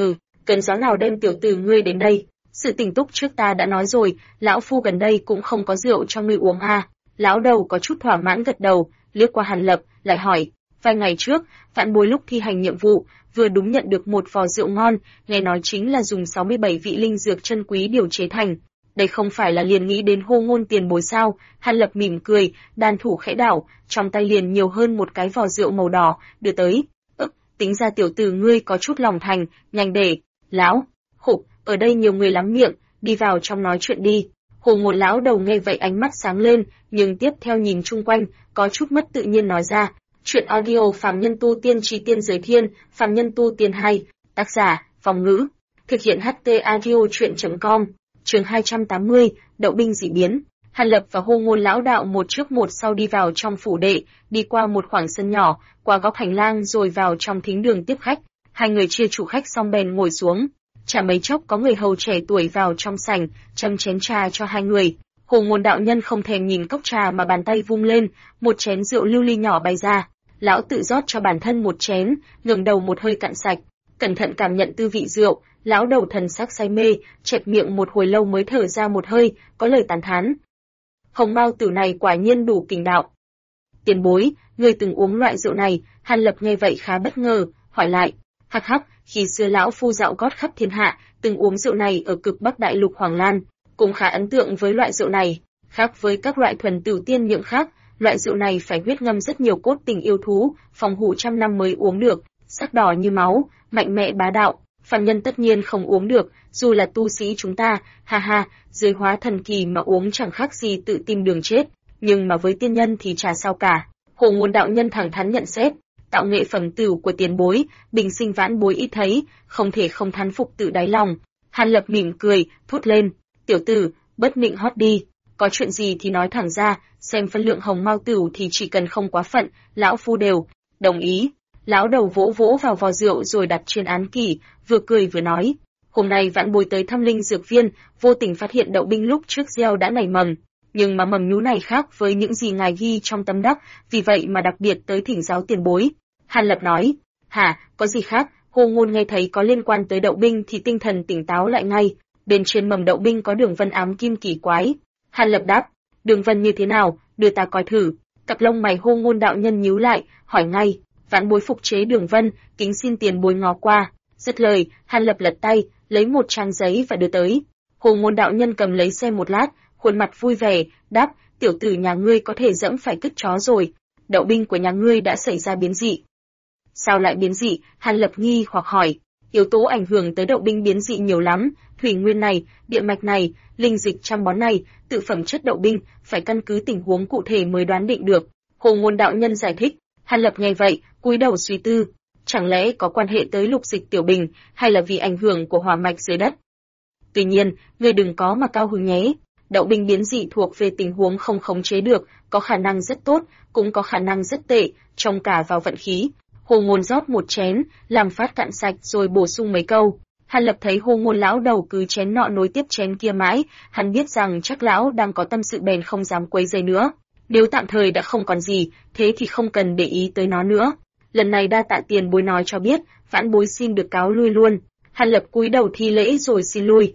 A: cần gió nào đem tiểu tử ngươi đến đây? Sự tình túc trước ta đã nói rồi, lão phu gần đây cũng không có rượu cho ngươi uống ha. Lão đầu có chút thỏa mãn gật đầu, liếc qua Hàn Lập, lại hỏi, vài ngày trước, vạn bối lúc thi hành nhiệm vụ, vừa đúng nhận được một vò rượu ngon, nghe nói chính là dùng 67 vị linh dược chân quý điều chế thành. Đây không phải là liền nghĩ đến Hô Ngôn tiền bối sao? Hàn Lập mỉm cười, đàn thủ khẽ đảo, trong tay liền nhiều hơn một cái vò rượu màu đỏ, đưa tới. Tính ra tiểu tử ngươi có chút lòng thành, nhanh để. Lão, khục, ở đây nhiều người lắm miệng, đi vào trong nói chuyện đi. Hồ Ngột lão đầu nghe vậy ánh mắt sáng lên, nhưng tiếp theo nhìn chung quanh, có chút mất tự nhiên nói ra. Chuyện audio Phàm Nhân Tu Tiên Chí Tiên Giới Thiên, Phàm Nhân Tu Tiên 2, tác giả, Phong Ngữ. Thực hiện HT audio chuyện.com, chương 280, Đậu binh dị biến. Hàn Lập và Hô Ngôn lão đạo một trước một sau đi vào trong phủ đệ, đi qua một khoảng sân nhỏ, qua góc hành lang rồi vào trong thính đường tiếp khách. Hai người chia chủ khách xong bèn ngồi xuống. Chả mấy chốc có người hầu trẻ tuổi vào trong sảnh, châm chén trà cho hai người. Hồ Ngôn đạo nhân không thèm nhìn cốc trà mà bàn tay vung lên, một chén rượu lưu ly nhỏ bay ra. Lão tự rót cho bản thân một chén, ngẩng đầu một hơi cạn sạch, cẩn thận cảm nhận tư vị rượu. Lão đầu thần sắc say mê, chẹp miệng một hồi lâu mới thở ra một hơi, có lời tán thán. Hồng Mao tử này quả nhiên đủ kình đạo. Tiền bối, ngươi từng uống loại rượu này? Hàn Lập nghe vậy khá bất ngờ, hỏi lại. Hắc hắc, khi xưa lão phu dạo gót khắp thiên hạ, từng uống rượu này ở cực Bắc Đại Lục Hoàng Lan, cũng khá ấn tượng với loại rượu này. Khác với các loại thuần tửu tiên nhượng khác, loại rượu này phải huyết ngâm rất nhiều cốt tình yêu thú, phòng hủ trăm năm mới uống được, sắc đỏ như máu, mạnh mẽ bá đạo. Phàm nhân tất nhiên không uống được, dù là tu sĩ chúng ta, ha ha, dưới hóa thần kỳ mà uống chẳng khác gì tự tìm đường chết, nhưng mà với tiên nhân thì chả sao cả. Hồ Ngôn đạo nhân thẳng thắn nhận xét, tạo nghệ phẩm tửu của tiền bối, bình sinh vãn bối ít thấy, không thể không thán phục tự đáy lòng. Hàn Lập mỉm cười, thốt lên, tiểu tử, bất nịnh hót đi, có chuyện gì thì nói thẳng ra, xem phân lượng hồng mao tửu thì chỉ cần không quá phận, lão phu đều đồng ý. Lão đầu vỗ vỗ vào vò rượu rồi đặt trên án kỷ, vừa cười vừa nói, hôm nay vãn bối tới thăm linh dược viên, vô tình phát hiện đậu binh lúc trước gieo đã nảy mầm, nhưng mà mầm nhú này khác với những gì ngài ghi trong tâm đắc, vì vậy mà đặc biệt tới thỉnh giáo tiền bối. Hàn Lập nói, hả, có gì khác? Hồ Ngôn nghe thấy có liên quan tới đậu binh thì tinh thần tỉnh táo lại ngay, bên trên mầm đậu binh có đường vân ám kim kỳ quái. Hàn Lập đáp, đường vân như thế nào, đưa ta coi thử. Cặp lông mày Hồ Ngôn đạo nhân nhíu lại, hỏi ngay, vãn bối phục chế đường vân, kính xin tiền bối ngó qua. Dứt lời, Hàn Lập lật tay, lấy một trang giấy và đưa tới. Hồ Ngôn đạo nhân cầm lấy xem một lát, khuôn mặt vui vẻ, đáp, tiểu tử nhà ngươi có thể dẫm phải cứt chó rồi. Đậu binh của nhà ngươi đã xảy ra biến dị. Sao lại biến dị? Hàn Lập nghi hoặc hỏi. Yếu tố ảnh hưởng tới đậu binh biến dị nhiều lắm, thủy nguyên này, địa mạch này, linh dịch chăm bón này, tự phẩm chất đậu binh, phải căn cứ tình huống cụ thể mới đoán định được. Hồ Ngôn đạo nhân giải thích. Hàn Lập nghe vậy, cúi đầu suy tư, chẳng lẽ có quan hệ tới lục dịch tiểu bình, hay là vì ảnh hưởng của hỏa mạch dưới đất? Tuy nhiên, ngươi đừng có mà cao hứng nhé. Đậu binh biến dị thuộc về tình huống không khống chế được, có khả năng rất tốt, cũng có khả năng rất tệ, trông cả vào vận khí. Hồ Ngôn rót một chén, làm phát cạn sạch rồi bổ sung mấy câu. Hàn Lập thấy Hồ Ngôn lão đầu cứ chén nọ nối tiếp chén kia mãi, hắn biết rằng chắc lão đang có tâm sự bèn không dám quấy rầy nữa. Nếu tạm thời đã không còn gì, thế thì không cần để ý tới nó nữa. Lần này đa tạ tiền bối nói cho biết, vãn bối xin được cáo lui luôn. Hàn Lập cúi đầu thi lễ rồi xin lui.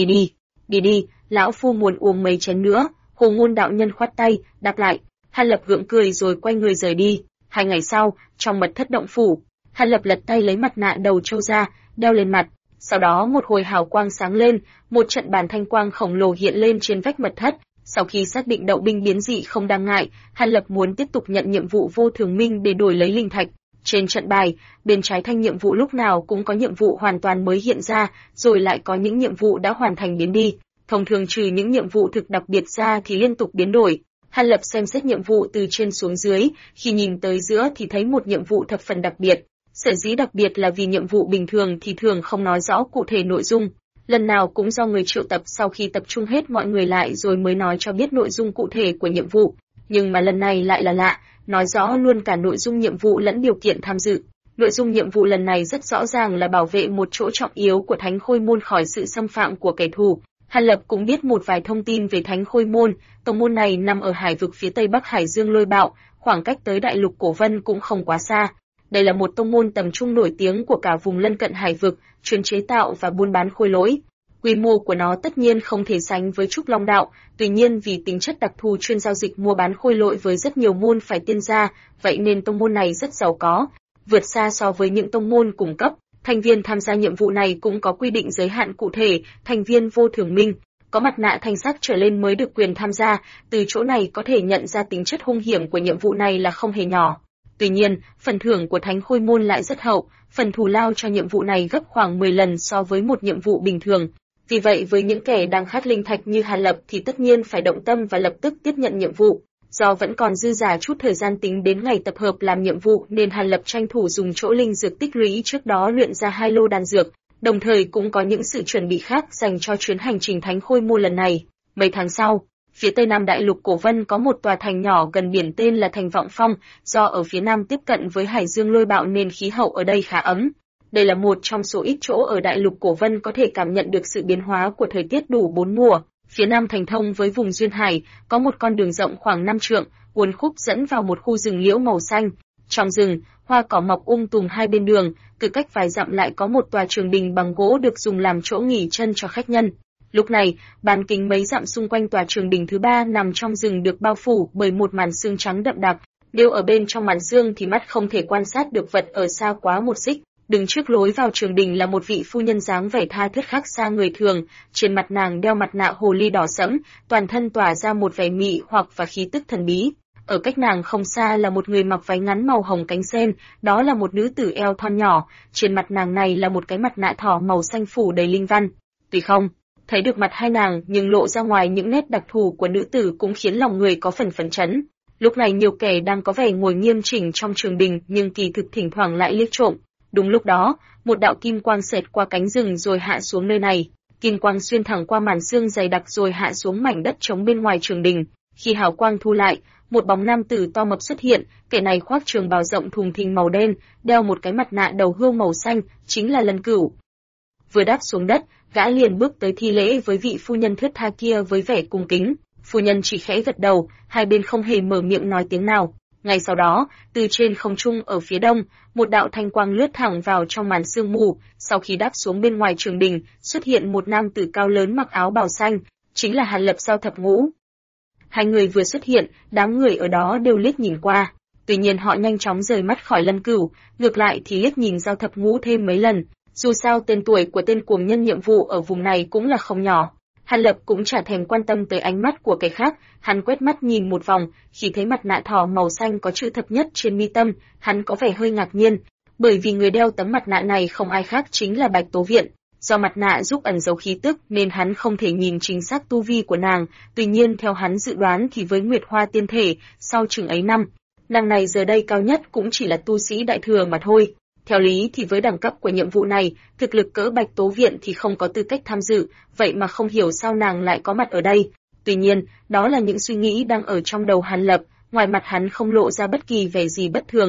A: Đi đi, lão phu muốn uống mấy chén nữa. Hồ Ngôn đạo nhân khoát tay, đáp lại. Hàn Lập gượng cười rồi quay người rời đi. 2 ngày sau, trong mật thất động phủ, Hàn Lập lật tay lấy mặt nạ đầu trâu ra, đeo lên mặt. Sau đó một hồi hào quang sáng lên, một trận bàn thanh quang khổng lồ hiện lên trên vách mật thất. Sau khi xác định đậu binh biến dị không đáng ngại, Hàn Lập muốn tiếp tục nhận nhiệm vụ vô thường minh để đổi lấy linh thạch. Trên trận bài, bên trái thanh nhiệm vụ lúc nào cũng có nhiệm vụ hoàn toàn mới hiện ra, rồi lại có những nhiệm vụ đã hoàn thành biến đi. Thông thường trừ những nhiệm vụ thực đặc biệt ra thì liên tục biến đổi. Hàn Lập xem xét nhiệm vụ từ trên xuống dưới, khi nhìn tới giữa thì thấy một nhiệm vụ thập phần đặc biệt. Sở dĩ đặc biệt là vì nhiệm vụ bình thường thì thường không nói rõ cụ thể nội dung. Lần nào cũng do người triệu tập sau khi tập trung hết mọi người lại rồi mới nói cho biết nội dung cụ thể của nhiệm vụ. Nhưng mà lần này lại là lạ, nói rõ luôn cả nội dung nhiệm vụ lẫn điều kiện tham dự. Nội dung nhiệm vụ lần này rất rõ ràng là bảo vệ một chỗ trọng yếu của Thánh Khôi Môn khỏi sự xâm phạm của kẻ thù. Hàn Lập cũng biết một vài thông tin về Thánh Khôi Môn, tông môn này nằm ở hải vực phía tây bắc Hải Dương Lôi Bạo, khoảng cách tới Đại Lục Cổ Vân cũng không quá xa. Đây là một tông môn tầm trung nổi tiếng của cả vùng lân cận hải vực, chuyên chế tạo và buôn bán khôi lỗi. Quy mô của nó tất nhiên không thể sánh với Trúc Long Đạo, tuy nhiên vì tính chất đặc thù chuyên giao dịch mua bán khôi lỗi với rất nhiều môn phải tiên gia, vậy nên tông môn này rất giàu có, vượt xa so với những tông môn cùng cấp. Thành viên tham gia nhiệm vụ này cũng có quy định giới hạn cụ thể, thành viên vô thường minh, có mặt nạ thanh sắc trở lên mới được quyền tham gia, từ chỗ này có thể nhận ra tính chất hung hiểm của nhiệm vụ này là không hề nhỏ. Tuy nhiên, phần thưởng của Thánh Khôi Môn lại rất hậu, phần thù lao cho nhiệm vụ này gấp khoảng 10 lần so với một nhiệm vụ bình thường. Vì vậy với những kẻ đang khát linh thạch như Hàn Lập thì tất nhiên phải động tâm và lập tức tiếp nhận nhiệm vụ. Do vẫn còn dư giả chút thời gian tính đến ngày tập hợp làm nhiệm vụ nên Hàn Lập tranh thủ dùng chỗ linh dược tích lũy trước đó luyện ra 2 lô đan dược, đồng thời cũng có những sự chuẩn bị khác dành cho chuyến hành trình Thánh Khôi Môn lần này. Mấy tháng sau, phía tây nam Đại Lục Cổ Vân có một tòa thành nhỏ gần biển tên là thành Vọng Phong, do ở phía nam tiếp cận với Hải Dương Lôi Bạo nên khí hậu ở đây khá ấm. Đây là một trong số ít chỗ ở Đại Lục Cổ Vân có thể cảm nhận được sự biến hóa của thời tiết đủ 4 mùa. Phía nam thành thông với vùng duyên hải, có một con đường rộng khoảng 5 trượng, uốn khúc dẫn vào một khu rừng liễu màu xanh. Trong rừng, hoa cỏ mọc tùm hai bên đường, cứ cách vài dặm lại có một tòa trường đình bằng gỗ được dùng làm chỗ nghỉ chân cho khách nhân. Lúc này, bán kính mấy dặm xung quanh tòa trường đình thứ 3 nằm trong rừng được bao phủ bởi một màn sương trắng đậm đặc. Nếu ở bên trong màn sương thì mắt không thể quan sát được vật ở xa quá 1 xích. Đứng trước lối vào trường đình là một vị phu nhân dáng vẻ tha thướt khác xa người thường, trên mặt nàng đeo mặt nạ hồ ly đỏ sẫm, toàn thân tỏa ra một vẻ mị hoặc và khí tức thần bí. Ở cách nàng không xa là một người mặc váy ngắn màu hồng cánh sen, đó là một nữ tử eo thon nhỏ, trên mặt nàng này là một cái mặt nạ thỏ màu xanh phủ đầy linh văn. Tuy không thấy được mặt hai nàng nhưng lộ ra ngoài những nét đặc thù của nữ tử cũng khiến lòng người có phần phấn chấn. Lúc này nhiều kẻ đang có vẻ ngồi nghiêm chỉnh trong trường đình nhưng kỳ thực thỉnh thoảng lại liếc trộm. Đúng lúc đó, một đạo kim quang xẹt qua cánh rừng rồi hạ xuống nơi này. Kim quang xuyên thẳng qua màn sương dày đặc rồi hạ xuống mảnh đất trống bên ngoài trường đình. Khi hào quang thu lại, một bóng nam tử to mập xuất hiện, kẻ này khoác trường bào rộng thùng thình màu đen, đeo một cái mặt nạ đầu hươu màu xanh, chính là Lân Cửu. Vừa đáp xuống đất, gã liền bước tới thi lễ với vị phu nhân thướt tha kia với vẻ cung kính. Phu nhân chỉ khẽ gật đầu, hai bên không hề mở miệng nói tiếng nào. Ngay sau đó, từ trên không trung ở phía đông, một đạo thanh quang lướt thẳng vào trong màn sương mù, sau khi đáp xuống bên ngoài trường đình, xuất hiện một nam tử cao lớn mặc áo bào xanh, chính là Hàn Lập Giao Thập Ngũ. Hai người vừa xuất hiện, đám người ở đó đều liếc nhìn qua, tuy nhiên họ nhanh chóng rời mắt khỏi Lân Cửu, ngược lại thì liếc nhìn Giao Thập Ngũ thêm mấy lần, dù sao tên tuổi của tên cuồng nhân nhiệm vụ ở vùng này cũng là không nhỏ. Hàn Lập cũng chả thèm quan tâm tới ánh mắt của kẻ khác, hắn quét mắt nhìn một vòng, khi thấy mặt nạ thỏ màu xanh có chữ thập nhất trên mi tâm, hắn có vẻ hơi ngạc nhiên, bởi vì người đeo tấm mặt nạ này không ai khác chính là Bạch Tố Viện. Do mặt nạ giúp ẩn giấu khí tức nên hắn không thể nhìn chính xác tu vi của nàng, tuy nhiên theo hắn dự đoán thì với Nguyệt Hoa tiên thể, sau chừng ấy năm, nàng này giờ đây cao nhất cũng chỉ là tu sĩ đại thừa mà thôi. Theo lý thì với đẳng cấp của nhiệm vụ này, thực lực cỡ Bạch Tố Viện thì không có tư cách tham dự, vậy mà không hiểu sao nàng lại có mặt ở đây. Tuy nhiên, đó là những suy nghĩ đang ở trong đầu Hàn Lập, ngoài mặt hắn không lộ ra bất kỳ vẻ gì bất thường.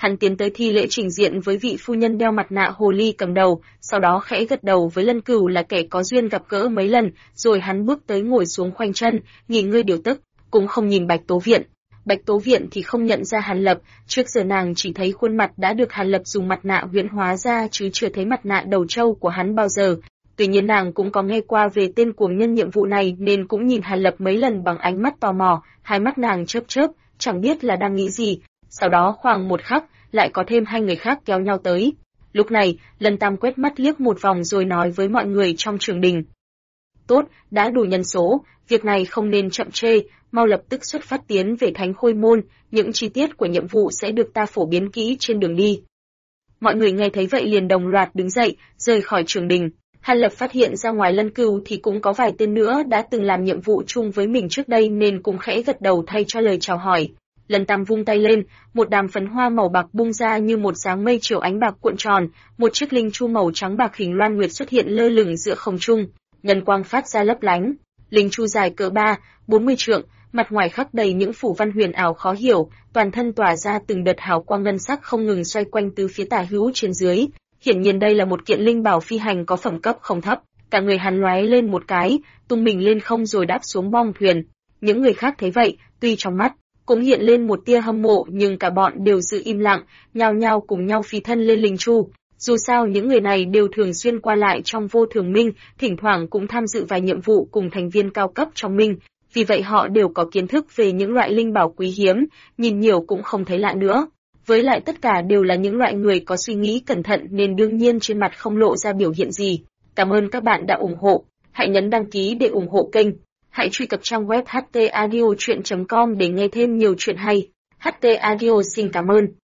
A: Hắn tiến tới thi lễ trình diện với vị phu nhân đeo mặt nạ hồ ly cầm đầu, sau đó khẽ gật đầu với Lân Cửu là kẻ có duyên gặp gỡ mấy lần, rồi hắn bước tới ngồi xuống khoanh chân, nghỉ ngơi điều tức, cũng không nhìn Bạch Tố Viện. Bạch Tố Viện thì không nhận ra Hàn Lập, trước giờ nàng chỉ thấy khuôn mặt đã được Hàn Lập dùng mặt nạ huyễn hóa ra chứ chưa thấy mặt nạ đầu trâu của hắn bao giờ. Tuy nhiên nàng cũng có nghe qua về tên cuồng nhân nhiệm vụ này nên cũng nhìn Hàn Lập mấy lần bằng ánh mắt tò mò, hai mắt nàng chớp chớp, chẳng biết là đang nghĩ gì. Sau đó khoảng một khắc, lại có thêm hai người khác kéo nhau tới. Lúc này, Lân Tam quét mắt liếc một vòng rồi nói với mọi người trong trường đình. Tốt, đã đủ nhân số, việc này không nên chậm trễ, mau lập tức xuất phát tiến về Thánh Khôi Môn, những chi tiết của nhiệm vụ sẽ được ta phổ biến kỹ trên đường đi. Mọi người nghe thấy vậy liền đồng loạt đứng dậy, rời khỏi trường đình. Hàn Lập phát hiện ra ngoài Lân Cửu thì cũng có vài tên nữa đã từng làm nhiệm vụ chung với mình trước đây nên cũng khẽ gật đầu thay cho lời chào hỏi. Lân Tam vung tay lên, một đám phấn hoa màu bạc bung ra như một dáng mây chiều ánh bạc cuộn tròn, một chiếc linh chu màu trắng bạc hình loan nguyệt xuất hiện lơ lửng giữa không trung, ngân quang phát ra lấp lánh. Linh chu dài cỡ 3-40 trượng, mặt ngoài khắc đầy những phủ văn huyền ảo khó hiểu, toàn thân tỏa ra từng đợt hào quang ngân sắc không ngừng xoay quanh từ phía tả hữu trên dưới. Hiển nhiên đây là một kiện linh bảo phi hành có phẩm cấp không thấp. Cả người hắn lóe lên một cái, tung mình lên không rồi đáp xuống bong thuyền. Những người khác thấy vậy, tuy trong mắt cũng hiện lên một tia hâm mộ nhưng cả bọn đều giữ im lặng, nhao nhao cùng nhau phi thân lên linh chu. Dù sao những người này đều thường xuyên qua lại trong Vô Thường Minh, thỉnh thoảng cũng tham dự vài nhiệm vụ cùng thành viên cao cấp trong Minh, vì vậy họ đều có kiến thức về những loại linh bảo quý hiếm, nhìn nhiều cũng không thấy lạ nữa. Với lại tất cả đều là những loại người có suy nghĩ cẩn thận nên đương nhiên trên mặt không lộ ra biểu hiện gì. Cảm ơn các bạn đã ủng hộ, hãy nhấn đăng ký để ủng hộ kênh. Hãy truy cập trang web htaudio.com để nghe thêm nhiều chuyện hay. HT Audio xin cảm ơn.